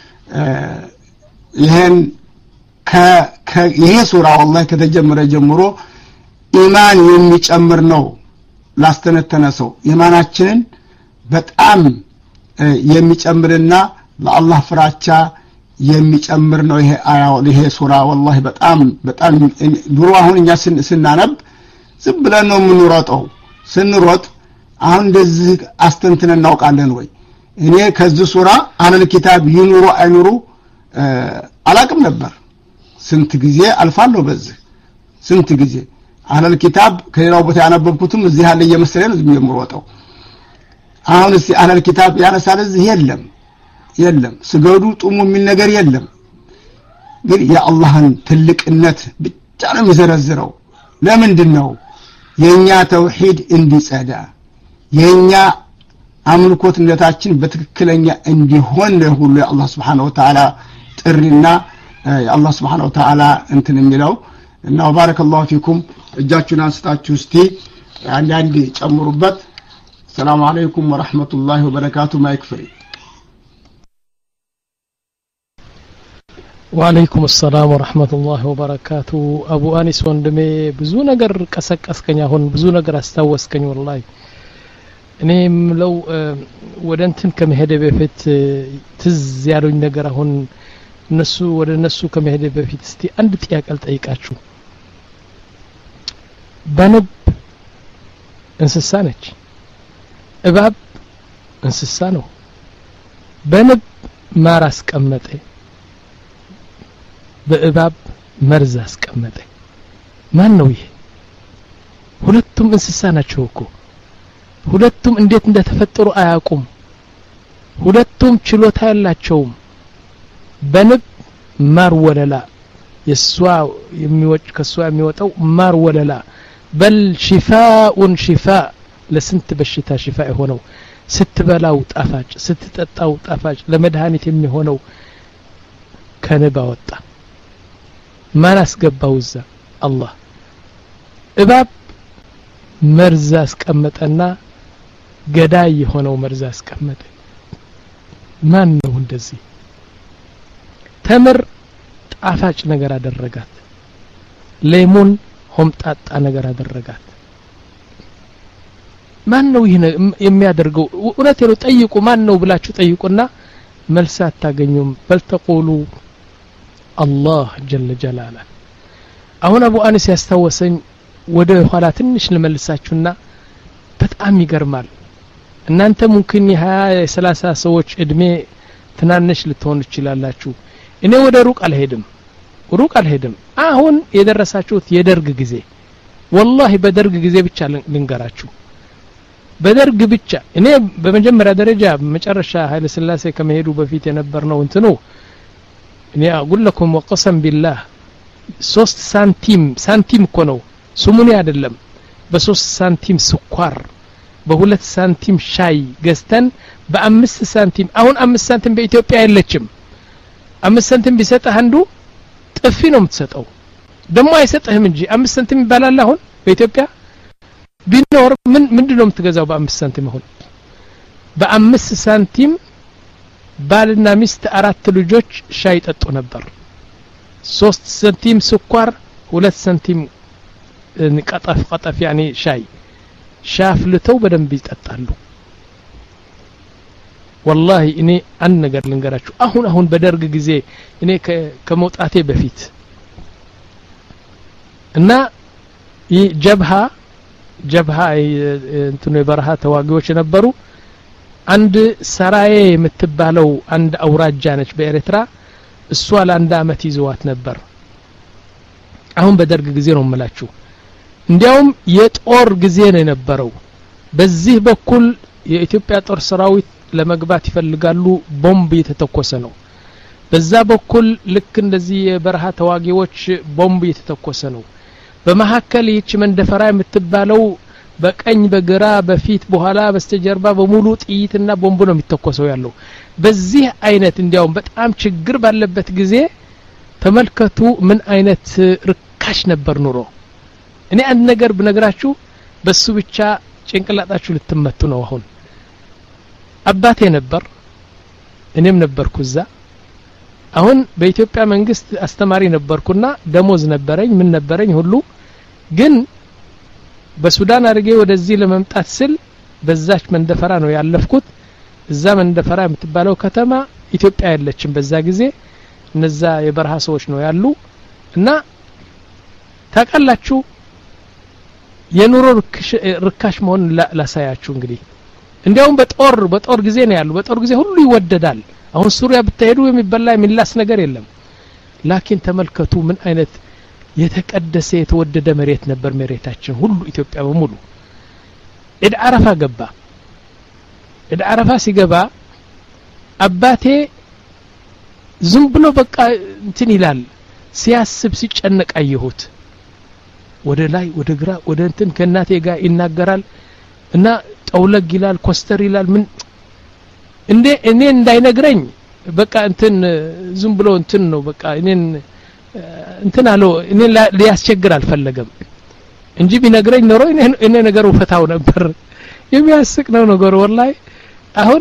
ይሄን ከ ይሄ ሱራ والله ከተጀመረ ጀምሮ ኢማን የሚጨምር ነው ላስተነተነ ሰው ኢማናችንን በጣም የሚጨምርና ለአላህ ፍራቻ የሚጨምር ነው ይሄ አያው ይሄ ሱራ والله በጣም በጣም ድሮ አሁን እኛ ስናነብ ዝም ብለን ነው የምንሮጠው ስንሮጥ አሁን እንደዚህ አስተንተን እናውቃለን ወይ እኔ ከዚህ ሱራ አለል ኪታብ ይኑሩ አይኑሩ አላቅም ነበር ስንት ጊዜ አልፋለሁ በዚህ ስንት ጊዜ አለል ኪታብ ከሌላው ቦታ ያነበብኩትም እዚህ አለ የመሰለኝ ነው የምሮጠው አሁን እስቲ አለል ኪታብ ያነሳል እዚህ የለም የለም ስገዱ ጡሙ ምን ነገር የለም ግን የአላህን ትልቅነት ብቻ ነው የሚዘረዝረው ለምንድነው የኛ ተውሂድ እንዲጸዳ የኛ አምልኮትነታችን በትክክለኛ እንዲሆን ሁሉ የአላህ Subhanahu Wa Ta'ala ጥሪና የአላህ Subhanahu Wa Ta'ala እንትን የሚለው እና ባረከላሁ ፊኩም እጃችሁን አንስታችሁ እስቲ አንዳንዴ ጨምሩበት ሰላም አለይኩም ወራህመቱላሂ ወበረካቱ ማይክፍሪ وعليكم السلام ورحمة الله وبركاته أبو أنيس وندمي ብዙ ነገር ቀሰቀስከኝ አሁን ብዙ ነገር አስተዋወስከኝ والله እኔም ለው ወደንትን ከመሄደ በፊት ትዝ ያሉኝ ነገር አሁን እነሱ ወደ እነሱ ከመሄደ በፊት እስቲ አንድ ጥያቄ ልጠይቃችሁ በንብ እንስሳ ነች እባብ እንስሳ ነው በንብ ማር አስቀመጠ በእባብ መርዝ አስቀመጠ ማን ነው ይሄ ሁለቱም እንስሳ ናቸው እኮ ሁለቱም እንዴት እንደተፈጠሩ አያውቁም ሁለቱም ችሎታ ያላቸው በንብ ማር ወለላ የሷ የሚወጭ ከሷ የሚወጣው ማር ወለላ በል ሽፋኡን ሽፋ ለስንት በሽታ ሽፋ የሆነው ስትበላው ጣፋጭ ስትጠጣው ጣፋጭ ለመድኃኒት የሚሆነው ከንብ ወጣ ማን አስገባው እዛ አላህ እባብ መርዝ አስቀመጠና ገዳይ የሆነው መርዝ አስቀመጠ ማን ነው እንደዚህ ተምር ጣፋጭ ነገር አደረጋት ሌሞን ሆምጣጣ ነገር አደረጋት ማን ነው ይሄ የሚያደርገው እውነት ነው ጠይቁ ማን ነው ብላችሁ ጠይቁና መልስ አታገኙም በልተቆሉ አላህ ጀለ ጀላላ አሁን አቡ አኒስ ያስተወሰኝ ወደ ኋላ ትንሽ ለመልሳችሁና በጣም ይገርማል እናንተ ሙምኪን የ20 የ30 ሰዎች እድሜ ትናንሽ ልትሆኑ ይችላላችሁ እኔ ወደ ሩቅ አልሄድም ሩቅ አልሄድም አሁን የደረሳችሁት የደርግ ጊዜ والله በደርግ ጊዜ ብቻ ልንገራችሁ በደርግ ብቻ እኔ በመጀመሪያ ደረጃ መጨረሻ ኃይለ ሥላሴ ከመሄዱ በፊት የነበርነው እንትኑ እኔ አقول لكم وقسم بالله ሶስት ሳንቲም ሳንቲም እኮ ነው ስሙኒ አይደለም በሶስት ሳንቲም ስኳር በሁለት ሳንቲም ሻይ ገዝተን በአምስት ሳንቲም አሁን አምስት ሳንቲም በኢትዮጵያ የለችም አምስት ሳንቲም ቢሰጥህ አንዱ ጥፊ ነው የምትሰጠው ደሞ አይሰጥህም እንጂ አምስት ሳንቲም ይባላል አሁን በኢትዮጵያ ቢኖር ምን ምንድነው የምትገዛው በአምስት ሳንቲም አሁን በአምስት ሳንቲም ባልና ሚስት አራት ልጆች ሻይ ጠጡ ነበር ሶስት ሰንቲም ስኳር ሁለት ሰንቲም ቀጠፍ ቀጠፍ ያኒ ሻይ ሻፍልተው በደንብ ይጠጣሉ والله እኔ አንድ ነገር ልንገራችሁ አሁን አሁን በደርግ ጊዜ እኔ ከመውጣቴ በፊት እና ጀብሃ ጀብሃ እንትኑ የበረሃ ተዋጊዎች ነበሩ አንድ ሰራዬ የምትባለው አንድ አውራጃ ነች በኤርትራ እሷ ለአንድ አመት ይዘዋት ነበር አሁን በደርግ ጊዜ ነው የምላችሁ እንዲያውም የጦር ጊዜ ነው የነበረው በዚህ በኩል የኢትዮጵያ ጦር ሰራዊት ለመግባት ይፈልጋሉ ቦምብ እየተተኮሰ ነው በዛ በኩል ልክ እንደዚህ የበረሃ ተዋጊዎች ቦምብ እየተተኮሰ ነው በመሐከል ይህች መንደፈራ የምትባለው በቀኝ በግራ በፊት በኋላ በስተጀርባ በሙሉ ጥይትና ቦምብ ነው የሚተኮሰው ያለው በዚህ አይነት እንዲያውም በጣም ችግር ባለበት ጊዜ ተመልከቱ ምን አይነት ርካሽ ነበር ኑሮ እኔ አንድ ነገር ብነግራችሁ በሱ ብቻ ጭንቅላታችሁ ልትመቱ ነው አሁን አባቴ ነበር እኔም ነበርኩ እዛ አሁን በኢትዮጵያ መንግስት አስተማሪ ነበርኩና ደሞዝ ነበረኝ ምን ነበረኝ ሁሉ ግን በሱዳን አርጌ ወደዚህ ለመምጣት ስል በዛች መንደፈራ ነው ያለፍኩት እዛ መንደፈራ የምትባለው ከተማ ኢትዮጵያ ያለችም በዛ ጊዜ እነዛ የበረሃ ሰዎች ነው ያሉ እና ታቀላችሁ የኑሮ ርካሽ መሆን ላሳያችሁ እንግዲህ እንዲያውም በጦር በጦር ጊዜ ነው ያሉ በጦር ጊዜ ሁሉ ይወደዳል አሁን ሱሪያ ብትሄዱ የሚበላ የሚላስ ነገር የለም ላኪን ተመልከቱ ምን አይነት የተቀደሰ የተወደደ መሬት ነበር መሬታችን ሁሉ ኢትዮጵያ በሙሉ ኢድ አረፋ ገባ ኢድ አረፋ ሲገባ አባቴ ዝም ብሎ በቃ እንትን ይላል ሲያስብ ሲጨነቅ አየሁት ወደ ላይ ወደ ግራ ወደ እንትን ከናቴ ጋር ይናገራል እና ጠውለግ ይላል ኮስተር ይላል ምን እንዴ እኔ እንዳይነግረኝ በቃ እንትን ዝም ብሎ እንትን ነው በቃ እኔን እንትን አለው እኔ ሊያስቸግር አልፈለገም እንጂ ቢነግረኝ ኖሮ እኔ እኔ ነገሩ ፈታው ነበር የሚያስቅ ነው ነገሩ ወላይ አሁን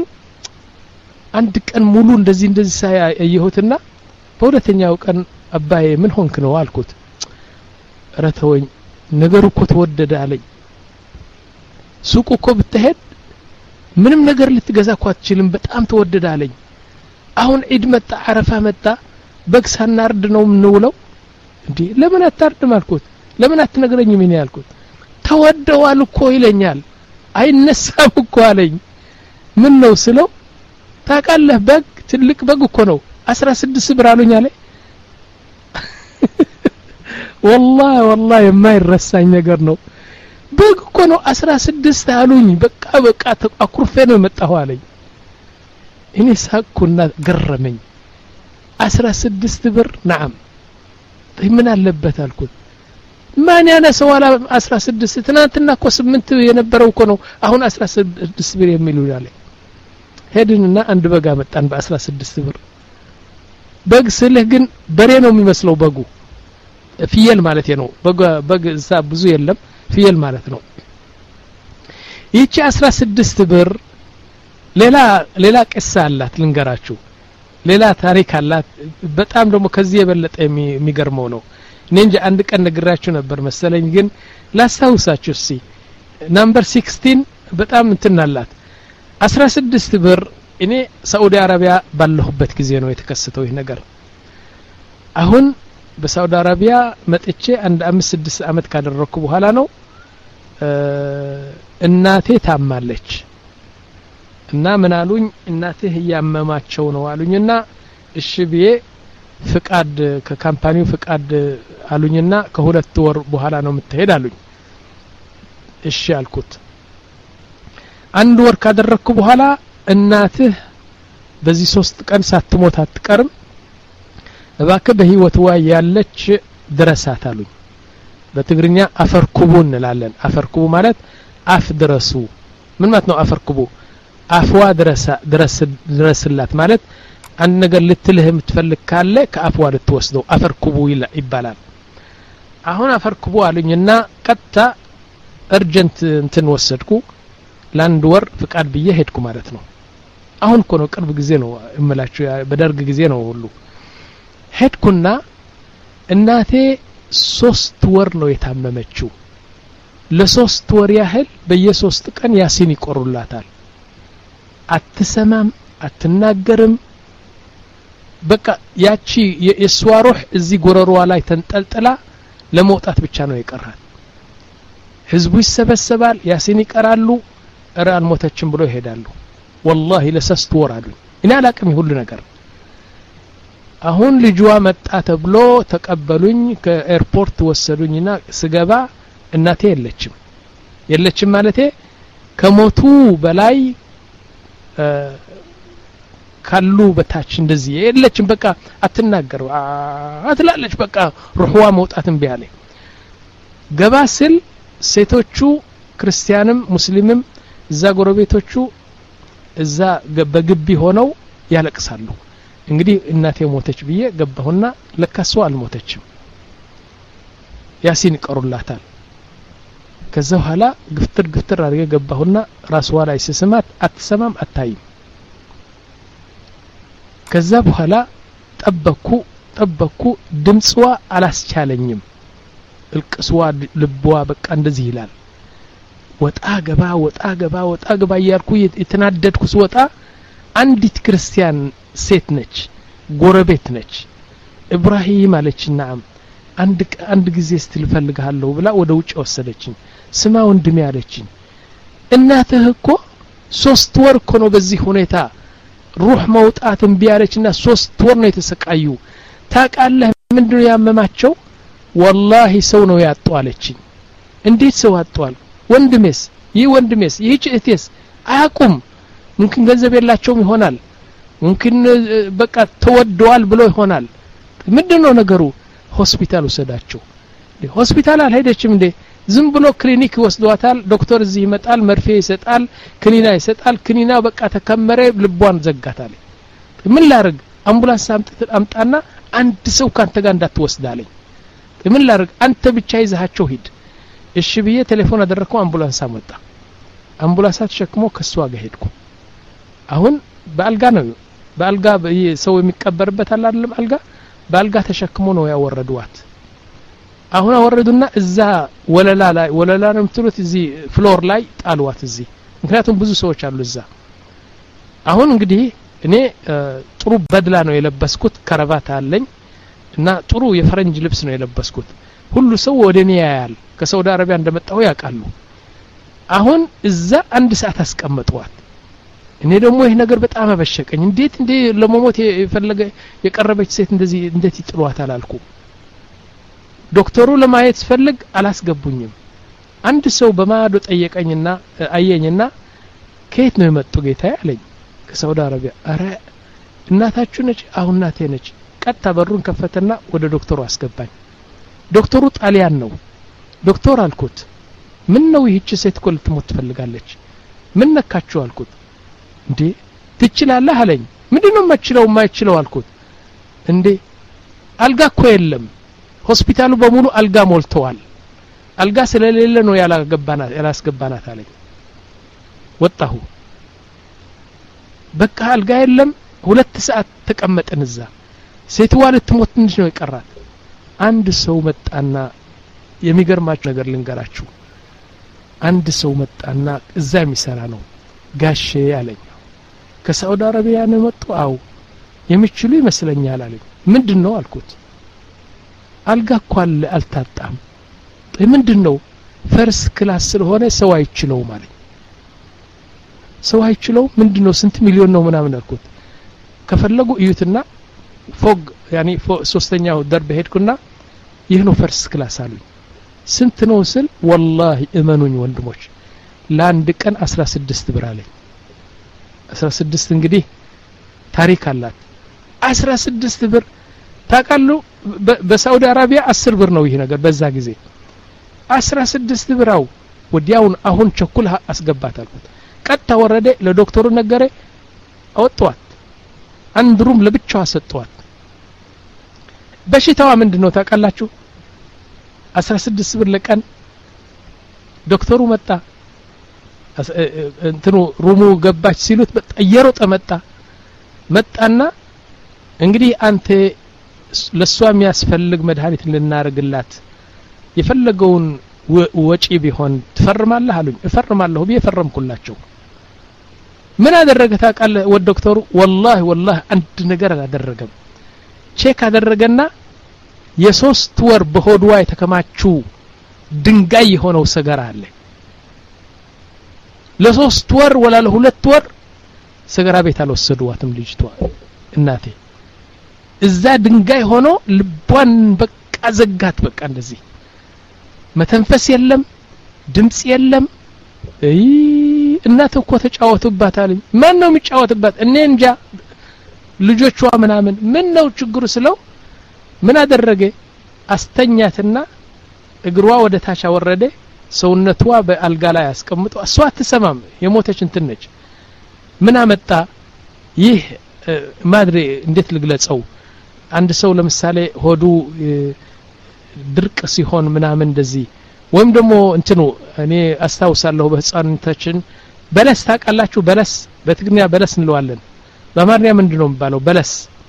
አንድ ቀን ሙሉ እንደዚህ እንደዚህ ሳያየሁትና በሁለተኛው ቀን አባዬ ምን ሆንክ ነው አልኩት ረተወኝ ነገሩ እኮ ተወደደ አለኝ ሱቁ እኮ ብትሄድ ምንም ነገር ልትገዛ እኮ አትችልም በጣም ተወደደ አለኝ አሁን ዒድ መጣ አረፋ መጣ በክሳና አርድ ነው ምንውለው እንዴ ለምን አታርድም አልኩት ለምን አትነግረኝም እኔ አልኩት ተወደዋል እኮ ይለኛል አይነሳም እኮ አለኝ ምን ነው ስለው ታቃለህ በግ ትልቅ በግ እኮ ነው አስራ ስድስት ብር አሉኝ አለ والله والله የማይረሳኝ ነገር ነው በግ እኮ ነው አስራ ስድስት አሉኝ በቃ በቃ አኩርፌ ነው መጣሁ አለኝ እኔ ሳቅኩና ገረመኝ አስራ ስድስት ብር نعم ምን አለበት አልኩት ማን ያነሰው አላ አስራ ስድስት ትናንትና እኮ ስምንት የነበረው እኮ ነው አሁን አስራ ስድስት ብር የሚሉ ያለኝ ሄድንና አንድ በግ አመጣን በአስራ ስድስት ብር በግ ስልህ ግን በሬ ነው የሚመስለው በጉ ፍየል ማለት ነው በግ በግ እዛ ብዙ የለም ፍየል ማለት ነው ይቺ አስራ ስድስት ብር ሌላ ሌላ ቅሳ አላት ልንገራችሁ ሌላ ታሪክ አላት በጣም ደግሞ ከዚህ የበለጠ የሚገርመው ነው እንጂ አንድ ቀን ነግራችሁ ነበር መሰለኝ ግን ላሳውሳችሁ እሺ ነምበር ስድስት በጣም እንትን አላት አስራ ስድስት ብር እኔ ሳውዲ አረቢያ ባለሁበት ጊዜ ነው የተከሰተው ይሄ ነገር አሁን በሳውዲ አረቢያ መጥቼ አንድ አምስት ስድስት አመት ካደረኩ በኋላ ነው እናቴ ታማለች እና ምን አሉኝ እናቴ ያመማቸው ነው አሉኝና እሺ ብዬ ፍቃድ ከካምፓኒው ፍቃድ አሉኝና ከሁለት ወር በኋላ ነው የምትሄድ አሉኝ እሺ አልኩት አንድ ወር ካደረኩ በኋላ እናትህ በዚህ ሶስት ቀን ሳትሞት አትቀርም እባክህ በህይወትዋ ያለች ድረሳት አሉኝ በትግርኛ አፈርኩቡ እንላለን አፈርኩቡ ማለት አፍ ድረሱ ምን ማለት ነው አፈርኩቡ አፍዋ ድረሳ ድረስ ድረስላት ማለት አንድ ነገር ልትልህ የምትፈልግ ካለ ከአፍዋ ልትወስደው አፈርኩቡ ይባላል አሁን አፈርኩቡ አሉኝና ቀጥታ እርጀንት እንትን ወሰድኩ ለአንድ ወር ፍቃድ ብዬ ሄድኩ ማለት ነው አሁን እኮ ነው ቅርብ ጊዜ ነው እምላችሁ በደርግ ጊዜ ነው ሁሉ ሄድኩና እናቴ ሶስት ወር ነው የታመመችው ለሶስት ወር ያህል በየሶስት ቀን ያሲን ይቆሩላታል አትሰማም አትናገርም በቃ ያቺ የስዋሩህ እዚህ ጎረሮዋ ላይ ተንጠልጥላ ለመውጣት ብቻ ነው የቀራት ህዝቡ ይሰበሰባል ያሲን ይቀራሉ እረ አልሞተችም ብሎ ይሄዳሉ والله ለሶስት ወር አሉኝ እኔ አላቅም ሁሉ ነገር አሁን ልጅዋ መጣ ተብሎ ተቀበሉኝ ከኤርፖርት ወሰዱኝና ስገባ እናቴ የለችም የለችም ማለቴ ከሞቱ በላይ ካሉ በታች እንደዚህ የለችም በቃ አትናገር አትላለች በቃ ሩህዋ መውጣትም ቢያለ ገባስል ሴቶቹ ክርስቲያንም ሙስሊምም እዛ ጎረቤቶቹ እዛ በግቢ ሆነው ያለቅሳሉ እንግዲህ እናቴ ሞተች ብዬ ገባሁና ለካሷ አልሞተችም ያሲን ይቀሩላታል ከዛ በኋላ ግፍትር ግፍትር አድርገ ገባሁና ራስዋ ላይ ስስማት አትሰማም አታይም ከዛ በኋላ ጠበኩ ጠበኩ ድምጽዋ አላስቻለኝም እልቅስዋ ልብዋ በቃ እንደዚህ ይላል ወጣ ገባ ወጣ ገባ ወጣ ገባ ያርኩ የተናደድኩ ወጣ አንዲት ክርስቲያን ሴት ነች ጎረቤት ነች ኢብራሂም አለችና አንድ አንድ ጊዜ ስትል ፈልጋለሁ ብላ ወደ ውጭ ወሰደችኝ ስማ ወንድሜ አለችኝ እናትህ እኮ ሶስት ወር እኮ ነው በዚህ ሁኔታ ሩህ መውጣትን ቢያለችና ሶስት ወር ነው የተሰቃዩ ታቃለህ ምንድነው ያመማቸው والله ሰው ነው ያጣዋለችኝ እንዴት ሰው አጣዋል ወንድሜስ ይህ ወንድሜስ ይህች እህቴስ አያቁም ምንክን ገንዘብ የላቸውም ይሆናል ምንክን በቃ ተወደዋል ብሎ ይሆናል ምንድነው ነገሩ ሆስፒታል ወሰዳቸው ሆስፒታል አልሄደችም እንዴ ዝም ብሎ ክሊኒክ ወስዷታል ዶክተር እዚህ ይመጣል መርፌ ይሰጣል ክኒና ይሰጣል ክኒና በቃ ተከመረ ልቧን ዘጋታል ምን ላርግ አምቡላንስ አምጣና አንድ ሰው ካንተ ጋር እንዳትወስዳለኝ ምን ላርግ አንተ ብቻ ይዘሃቸው ሂድ እሺ ብዬ ቴሌፎን አደረኩ አምቡላንስ አመጣ አምቡላንስ ተሸክሞ ከሷ ጋር ሄድኩ አሁን በአልጋ ነው በአልጋ ሰው የሚቀበርበት አለ አይደለም አልጋ በአልጋ ተሸክሞ ነው ያወረዱዋት አሁን አወረዱና እዛ ወለላ ላይ ወለላ ነው የምትሉት እዚህ ፍሎር ላይ ጣልዋት እዚህ ምክንያቱም ብዙ ሰዎች አሉ እዛ አሁን እንግዲህ እኔ ጥሩ በድላ ነው የለበስኩት ከረባት አለኝ እና ጥሩ የፈረንጅ ልብስ ነው የለበስኩት ሁሉ ሰው ወደኔ ያያል ከሳውዲ አረቢያ እንደመጣሁ ያውቃሉ አሁን እዛ አንድ ሰዓት አስቀመጥዋት እኔ ደግሞ ይሄ ነገር በጣም አበሸቀኝ እንዴት እንዴ ለሞሞት የፈለገ የቀረበች ሴት እንደዚህ እንዴት ይጥሏታል አልኩ ዶክተሩ ለማየት ፈልግ አላስገቡኝም አንድ ሰው በማዶ ጠየቀኝና አየኝና ከየት ነው የመጡ ጌታ ያለኝ ከሳውዲ አረቢያ አረ እናታችሁ ነች አሁን እናቴ ነች ቀጣ በሩን ከፈተና ወደ ዶክተሩ አስገባኝ ዶክተሩ ጣሊያን ነው ዶክተር አልኩት ምን ነው ይህች ሴት እኮ ልትሞት ትፈልጋለች ምን ነካችሁ አልኩት እንዴ ትችላለህ አለኝ ምንድነው ማችለው ማይችለው አልኩት እንዴ አልጋ እኮ የለም ሆስፒታሉ በሙሉ አልጋ ሞልተዋል አልጋ ስለሌለ ነው ያላገባናት ያላስገባናት አለኝ ወጣሁ በቃ አልጋ የለም ሁለት ሰዓት ተቀመጠን እዛ ሴትዋ ልትሞት ትንሽ ነው ይቀራል አንድ ሰው መጣና የሚገርማችሁ ነገር ልንገራችሁ አንድ ሰው መጣና እዛ የሚሰራ ነው ጋሼ ያለኝ ከሳውዲ አረቢያ ነው መጡ አው የሚችሉ ይመስለኛል አለኝ ምንድነው አልኩት አልጋ ኳል አልታጣም ምንድነው ፈርስ ክላስ ስለሆነ ሰው አይችለው ማለት ሰው አይችለው ምንድነው ስንት ሚሊዮን ነው ምናምን አልኩት ከፈለጉ እዩትና ፎግ ያኒ ሶስተኛው ደርብ ሄድኩና ይህ ነው ፈርስ ክላስ አሉኝ ስንት ነው ስል والله እመኑኝ ወንድሞች ለአንድ ቀን አስራ ስድስት ብር አለኝ አስራ ስድስት እንግዲህ ታሪክ አላት አስራ ስድስት ብር ታቃሉ በሳውዲ አረቢያ አስር ብር ነው ይሄ ነገር በዛ ጊዜ አስራ ስድስት ብራው ወዲያውን አሁን ቸኩል አስገባት አልኩት ቀጣ ወረደ ለዶክተሩ ነገረ አወጣዋት አንድ ሩም ለብቻዋ ሰጠዋት በሽታዋ ምንድነው ታቃላችሁ አስራ ስድስት ብር ለቀን ዶክተሩ መጣ እንትኑ ሩሙ ገባች ሲሉት በጠየረው ተመጣ መጣና እንግዲህ አንተ ለሷ የሚያስፈልግ መድኃኒት ልናርግላት የፈለገውን ወጪ ቢሆን ትፈርማለህ አሉኝ እፈርማለሁ ቢፈርምኩላቸው ምን አደረገ ታውቃለህ ወዶክተሩ والله والله አንድ ነገር አላደረገም ቼክ አደረገና የሶስት ወር በሆድዋ የተከማቹ ድንጋይ የሆነው ሰገራ አለ ለሶስት ወር ወላ ለሁለት ወር ሰገራ ቤት አልወሰዱዋትም ልጅቷ እናቴ እዛ ድንጋይ ሆኖ ልቧን በቃ ዘጋት በቃ እንደዚህ መተንፈስ የለም ድምጽ የለም እይ እናት እኮ ተጫወቱባት አለኝ ማን ነው የሚጫወትባት እኔ እንጃ ልጆቿ ምናምን ምን ነው ችግሩ ስለው ምን አደረገ አስተኛትና እግሯ ወደ ታች አወረደ ሰውነቷ በአልጋ ላይ አስቀምጦ እሷ አትሰማም የሞተች እንትን ነች ምን አመጣ ይህ ማድሬ እንዴት ልግለጸው አንድ ሰው ለምሳሌ ሆዱ ድርቅ ሲሆን ምናምን እንደዚህ ወይም ደግሞ እንትኑ እኔ አስተዋውሳለሁ በህፃንነታችን በለስ ታውቃላችሁ በለስ በትግርኛ በለስ እንለዋለን በአማርኛ ምንድነው የሚባለው በለስ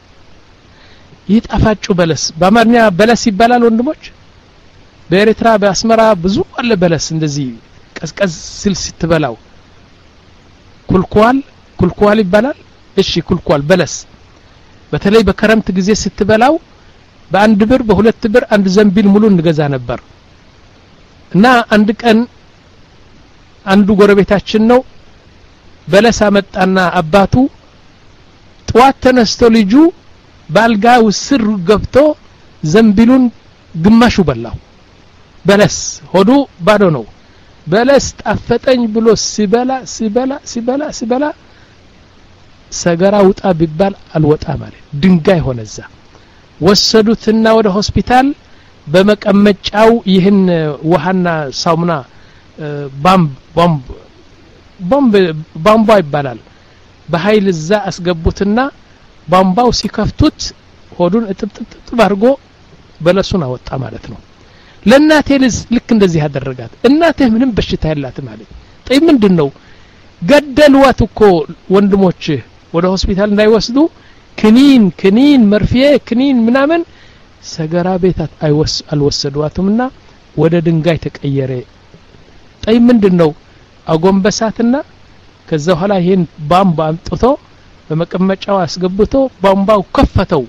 ይጣፋጩ በለስ በአማርኛ በለስ ይባላል ወንድሞች በኤርትራ በአስመራ ብዙ አለ በለስ እንደዚህ ቀዝቀዝ ሲል ስትበላው ኩልኳል ኩልኳል ይባላል እሺ ኩልኳል በለስ በተለይ በከረምት ጊዜ ስትበላው በአንድ ብር በሁለት ብር አንድ ዘንቢል ሙሉ እንገዛ ነበር እና አንድ ቀን አንዱ ጎረቤታችን ነው በለስ አመጣና አባቱ ጧት ተነስቶ ልጁ ባልጋው ስር ገብቶ ዘንቢሉን ግማሹ በላው በለስ ሆዱ ባዶ ነው በለስ ጣፈጠኝ ብሎ ሲበላ ሲበላ ሲበላ ሲበላ ሰገራ ውጣ ቢባል አልወጣ ማለት ድንጋይ ሆነዛ ወሰዱትና ወደ ሆስፒታል በመቀመጫው ይህን ውሃና ሳሙና ባምብ ባምብ ባምብ ባምባ ይባላል በኃይል እዛ አስገቡትና ባምባው ሲከፍቱት ሆዱን እጥብጥብጥብ አድርጎ በለሱን አወጣ ማለት ነው ለእናቴ ልክ እንደዚህ ያደረጋት እናቴ ምንም በሽታ ያላት ማለት ጠይ ምንድነው ገደልዋት እኮ ወንድሞች ወደ ሆስፒታል እንዳይወስዱ ክኒን ክኒን መርፌ ክኒን ምናምን ሰገራ ቤታት አይወስ አልወሰዷትምና ወደ ድንጋይ ተቀየረ ጠይ ምንድነው አጎንበሳትና ከዛ ኋላ ይሄን ባምባ አምጥቶ በመቀመጫው አስገብቶ ባምባው ከፈተው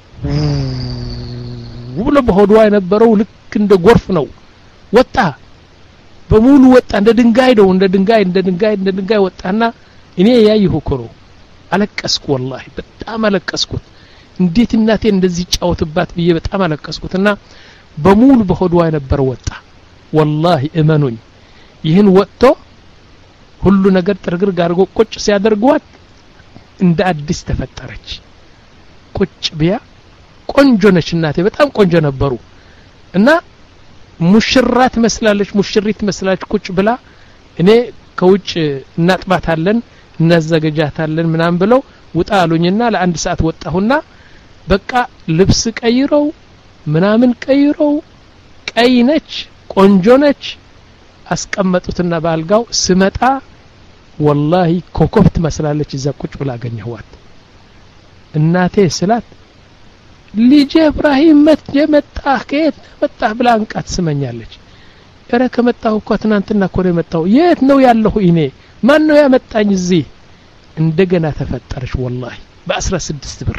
ወብለ በሆዷ የነበረው ልክ እንደ ጎርፍ ነው ወጣ በሙሉ ወጣ እንደ ድንጋይ ነው እንደ ድንጋይ እንደ ድንጋይ እንደ ድንጋይ ወጣና እኔ ያይሁ እኮ ነው አለቀስኩ والله በጣም አለቀስኩት እንዴት እናቴ እንደዚህ ጫወትባት ብዬ በጣም አለቀስኩትና በሙሉ በሆዷ የነበረው ወጣ والله እመኑኝ ይህን ወጥቶ ሁሉ ነገር ጥርግርግ አድርጎ ቁጭ ሲያደርጓት እንደ አዲስ ተፈጠረች ቁጭ ቢያ ቆንጆ ነች እናቴ በጣም ቆንጆ ነበሩ እና ሙሽራት መስላለች ሙሽሪት መስላለች ቁጭ ብላ እኔ ከውጭ እናጥባታለን እናዘጋጃታለን ምናም ብለው ውጣ አሉኝና ለአንድ ሰዓት ወጣሁና በቃ ልብስ ቀይረው ምናምን ቀይረው ቀይ ነች ቆንጆ ነች አስቀመጡትና ባልጋው ስመጣ والله ኮኮብት መስላለች እዛ ቁጭ ብላ አገኘኋት እናቴ ስላት ልጅ ኢብራሂም መጥቼ መጣህ ከየት መጣህ ብላ አንቃት ስመኛለች እረ ከመጣሁ እኮ ትናንትና እኮ ነው የመጣሁ የት ነው ያለሁ እኔ ማን ነው ያመጣኝ እዚህ እንደገና ተፈጠረች والله በ16 ብር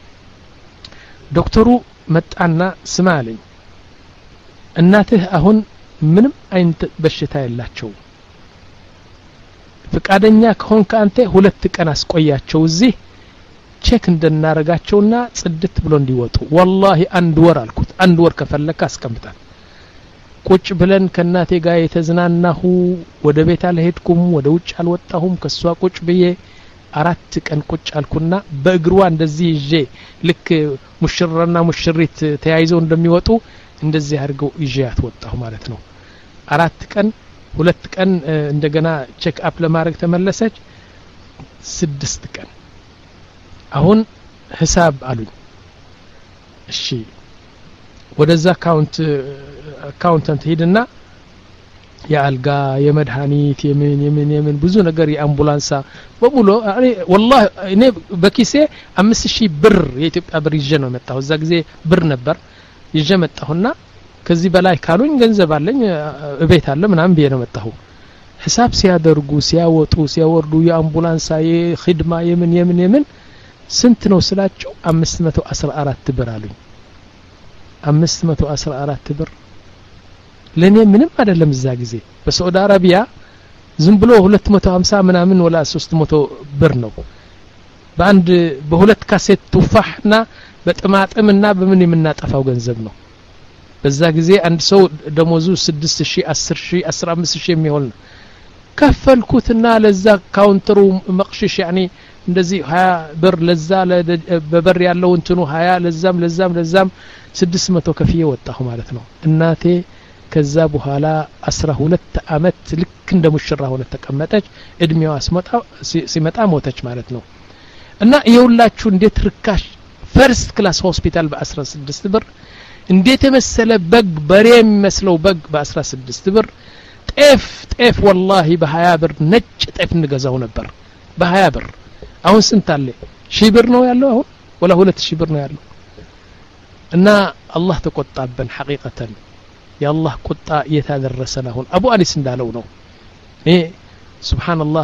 ዶክተሩ መጣና ስማ አለኝ እናትህ አሁን ምንም አይነት በሽታ የላቸው ፍቃደኛ ከሆንክ አንተ ሁለት ቀን አስቆያቸው እዚህ ቼክ እንደናረጋቸውና ጽድት ብሎ እንዲወጡ والله አንድ ወር አልኩት አንድ ወር ከፈለከ አስቀምጣል ቁጭ ብለን ከናቴ ጋር የተዝናናሁ ወደ ቤት አልሄድኩም ወደ ውጭ አልወጣሁም ከሷ ቁጭ ብዬ አራት ቀን ቁጭ አልኩና በእግሯ እንደዚህ ይዤ ልክ ሙሽራና ሙሽሪት ተያይዘው እንደሚወጡ እንደዚህ አድርገው ይዤያት ወጣሁ ማለት ነው አራት ቀን ሁለት ቀን እንደገና ቼክ አፕ ለማድረግ ተመለሰች ስድስት ቀን አሁን ሂሳብ አሉኝ እሺ ወደዛ አካውንት አካውንታንት ሄድና የአልጋ የመድኃኒት የምን የምን የምን ብዙ ነገር የአምቡላንሳ በሙሉ እኔ والله እኔ በኪሴ አምስት ሺህ ብር የኢትዮጵያ ብር ይዤ ነው መጣሁ እዛ ጊዜ ብር ነበር ይዤ መጣሁና ከዚህ በላይ ካሉኝ ገንዘብ አለኝ እቤት አለ ምናምን ብዬ ነው መጣሁ ሂሳብ ሲያደርጉ ሲያወጡ ሲያወርዱ የአምቡላንሳ የኺድማ የምን የምን የምን ስንት ነው ስላችሁ አምስት መቶ አስራ አራት ብር አሉኝ አምስት መቶ አስራ አራት ብር ለኔ ምንም አይደለም እዛ ጊዜ በሳዑዲ አረቢያ ዝም ብሎ ሁለት መቶ ሃምሳ ምናምን ወላ ሶስት መቶ ብር ነው በአንድ በሁለት ካሴት ቱፋህና በጥማጥምና በምን የምናጠፋው ገንዘብ ነው በዛ ጊዜ አንድ ሰው ደሞዙ ስድስት ሺህ አስር ሺህ አስራ አምስት ሺህ የሚሆን ከፈልኩትና ለዛ ካውንተሩ መቅሽሽ يعني እንደዚህ ሀያ ብር ለዛ በበር ያለው እንትኑ ሀያ ለዛም ለዛም ለዛም ስድስት መቶ ከፍዬ ወጣሁ ማለት ነው እናቴ ከዛ በኋላ አስራ ሁለት አመት ልክ እንደ ሙሽራ ሆነ ተቀመጠች እድሜዋ አስመጣ ሲመጣ ሞተች ማለት ነው እና ይኸውላችሁ እንዴት ርካሽ ፈርስት ክላስ ሆስፒታል በ16 ብር እንዴት የመሰለ በግ በሬ የሚመስለው በግ በ16 ብር ጤፍ ጤፍ والله በ20 ብር ነጭ ጤፍ እንገዛው ነበር በ20 ብር አሁን ስንት አለ ሺህ ብር ነው ያለው አሁን ወላ ሁለት ሺህ ብር ነው ያለው እና አላህ ተቆጣበን ሐቂቀተን የአላህ ቁጣ የተደረሰና አሁን አቡ አኒስ እንዳለው ነው እኔ ሱብሃንአላህ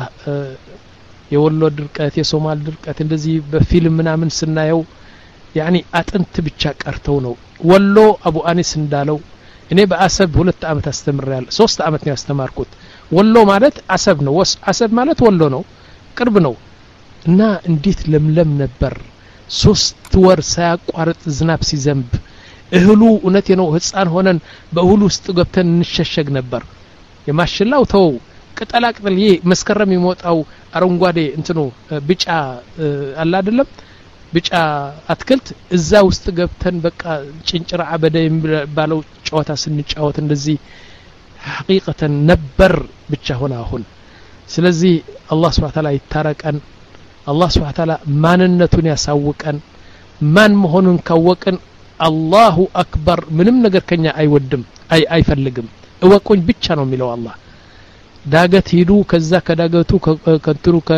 የወሎ ድርቀት የሶማል ድርቀት እንደዚህ በፊልም ምናምን ስናየው يعني አጥንት ብቻ ቀርተው ነው ወሎ አቡ አኒስ እንዳለው እኔ በአሰብ ሁለት አመት አስተምራለሁ ሶስት አመት ነው ያስተማርኩት ወሎ ማለት አሰብ ነው ወስ አሰብ ማለት ወሎ ነው ቅርብ ነው እና እንዴት ለምለም ነበር ሶስት ወር ሳያቋርጥ ዝናብ ሲዘንብ እህሉ እውነቴ ነው ህፃን ሆነን በእህሉ ውስጥ ገብተን እንሸሸግ ነበር የማሽላው ተው ቅጠላ ቅጠል ይሄ መስከረም ይሞጣው አረንጓዴ እንትኑ ቢጫ አለ አይደለም ቢጫ አትክልት እዛ ውስጥ ገብተን በቃ ጭንጭራ አበደ የሚባለው ጨዋታ ስንጫወት እንደዚህ ሐቂቀተን ነበር ብቻ ሆነ አሁን ስለዚህ አላህ Subhanahu Wa Ta'ala ይታረቀን አላህ Subhanahu Wa Ta'ala ማንነቱን ያሳውቀን ማን መሆኑን ካወቀን አላሁ አክበር ምንም ነገር ከኛ አይወድም አይ አይፈልግም እወቁኝ ብቻ ነው የሚለው አላህ ዳገት ሄዱ ከዛ ከዳገቱ ከንትሩ ከ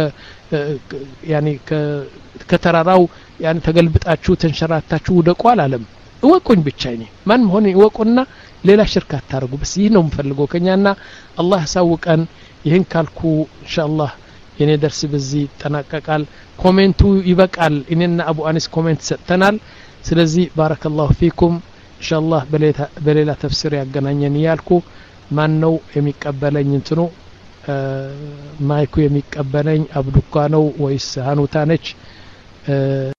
ያኒ ከተራራው ያኒ ተገልብጣችሁ ተንሸራታችሁ ወደቁ አላለም እወቁኝ ብቻ እኔ ማን መሆኑን እወቁና ሌላ ሽርክ አታርጉ በስ ይህ ነው የምፈልገው ከኛና አላህ ያሳውቀን ይሄን ካልኩ ኢንሻአላህ የኔ ደርስ በዚህ ተጠናቀቃል ኮሜንቱ ይበቃል እኔና አቡ አኒስ ኮሜንት ሰጥተናል ስለዚህ ባረከላሁ ፊኩም ኢንሻአላህ በሌላ በሌላ ተፍሲር ያገናኘን ያልኩ ማን ነው የሚቀበለኝ እንትኑ ማይኩ የሚቀበለኝ አብዱካ ነው ወይስ ሃኑታ ነች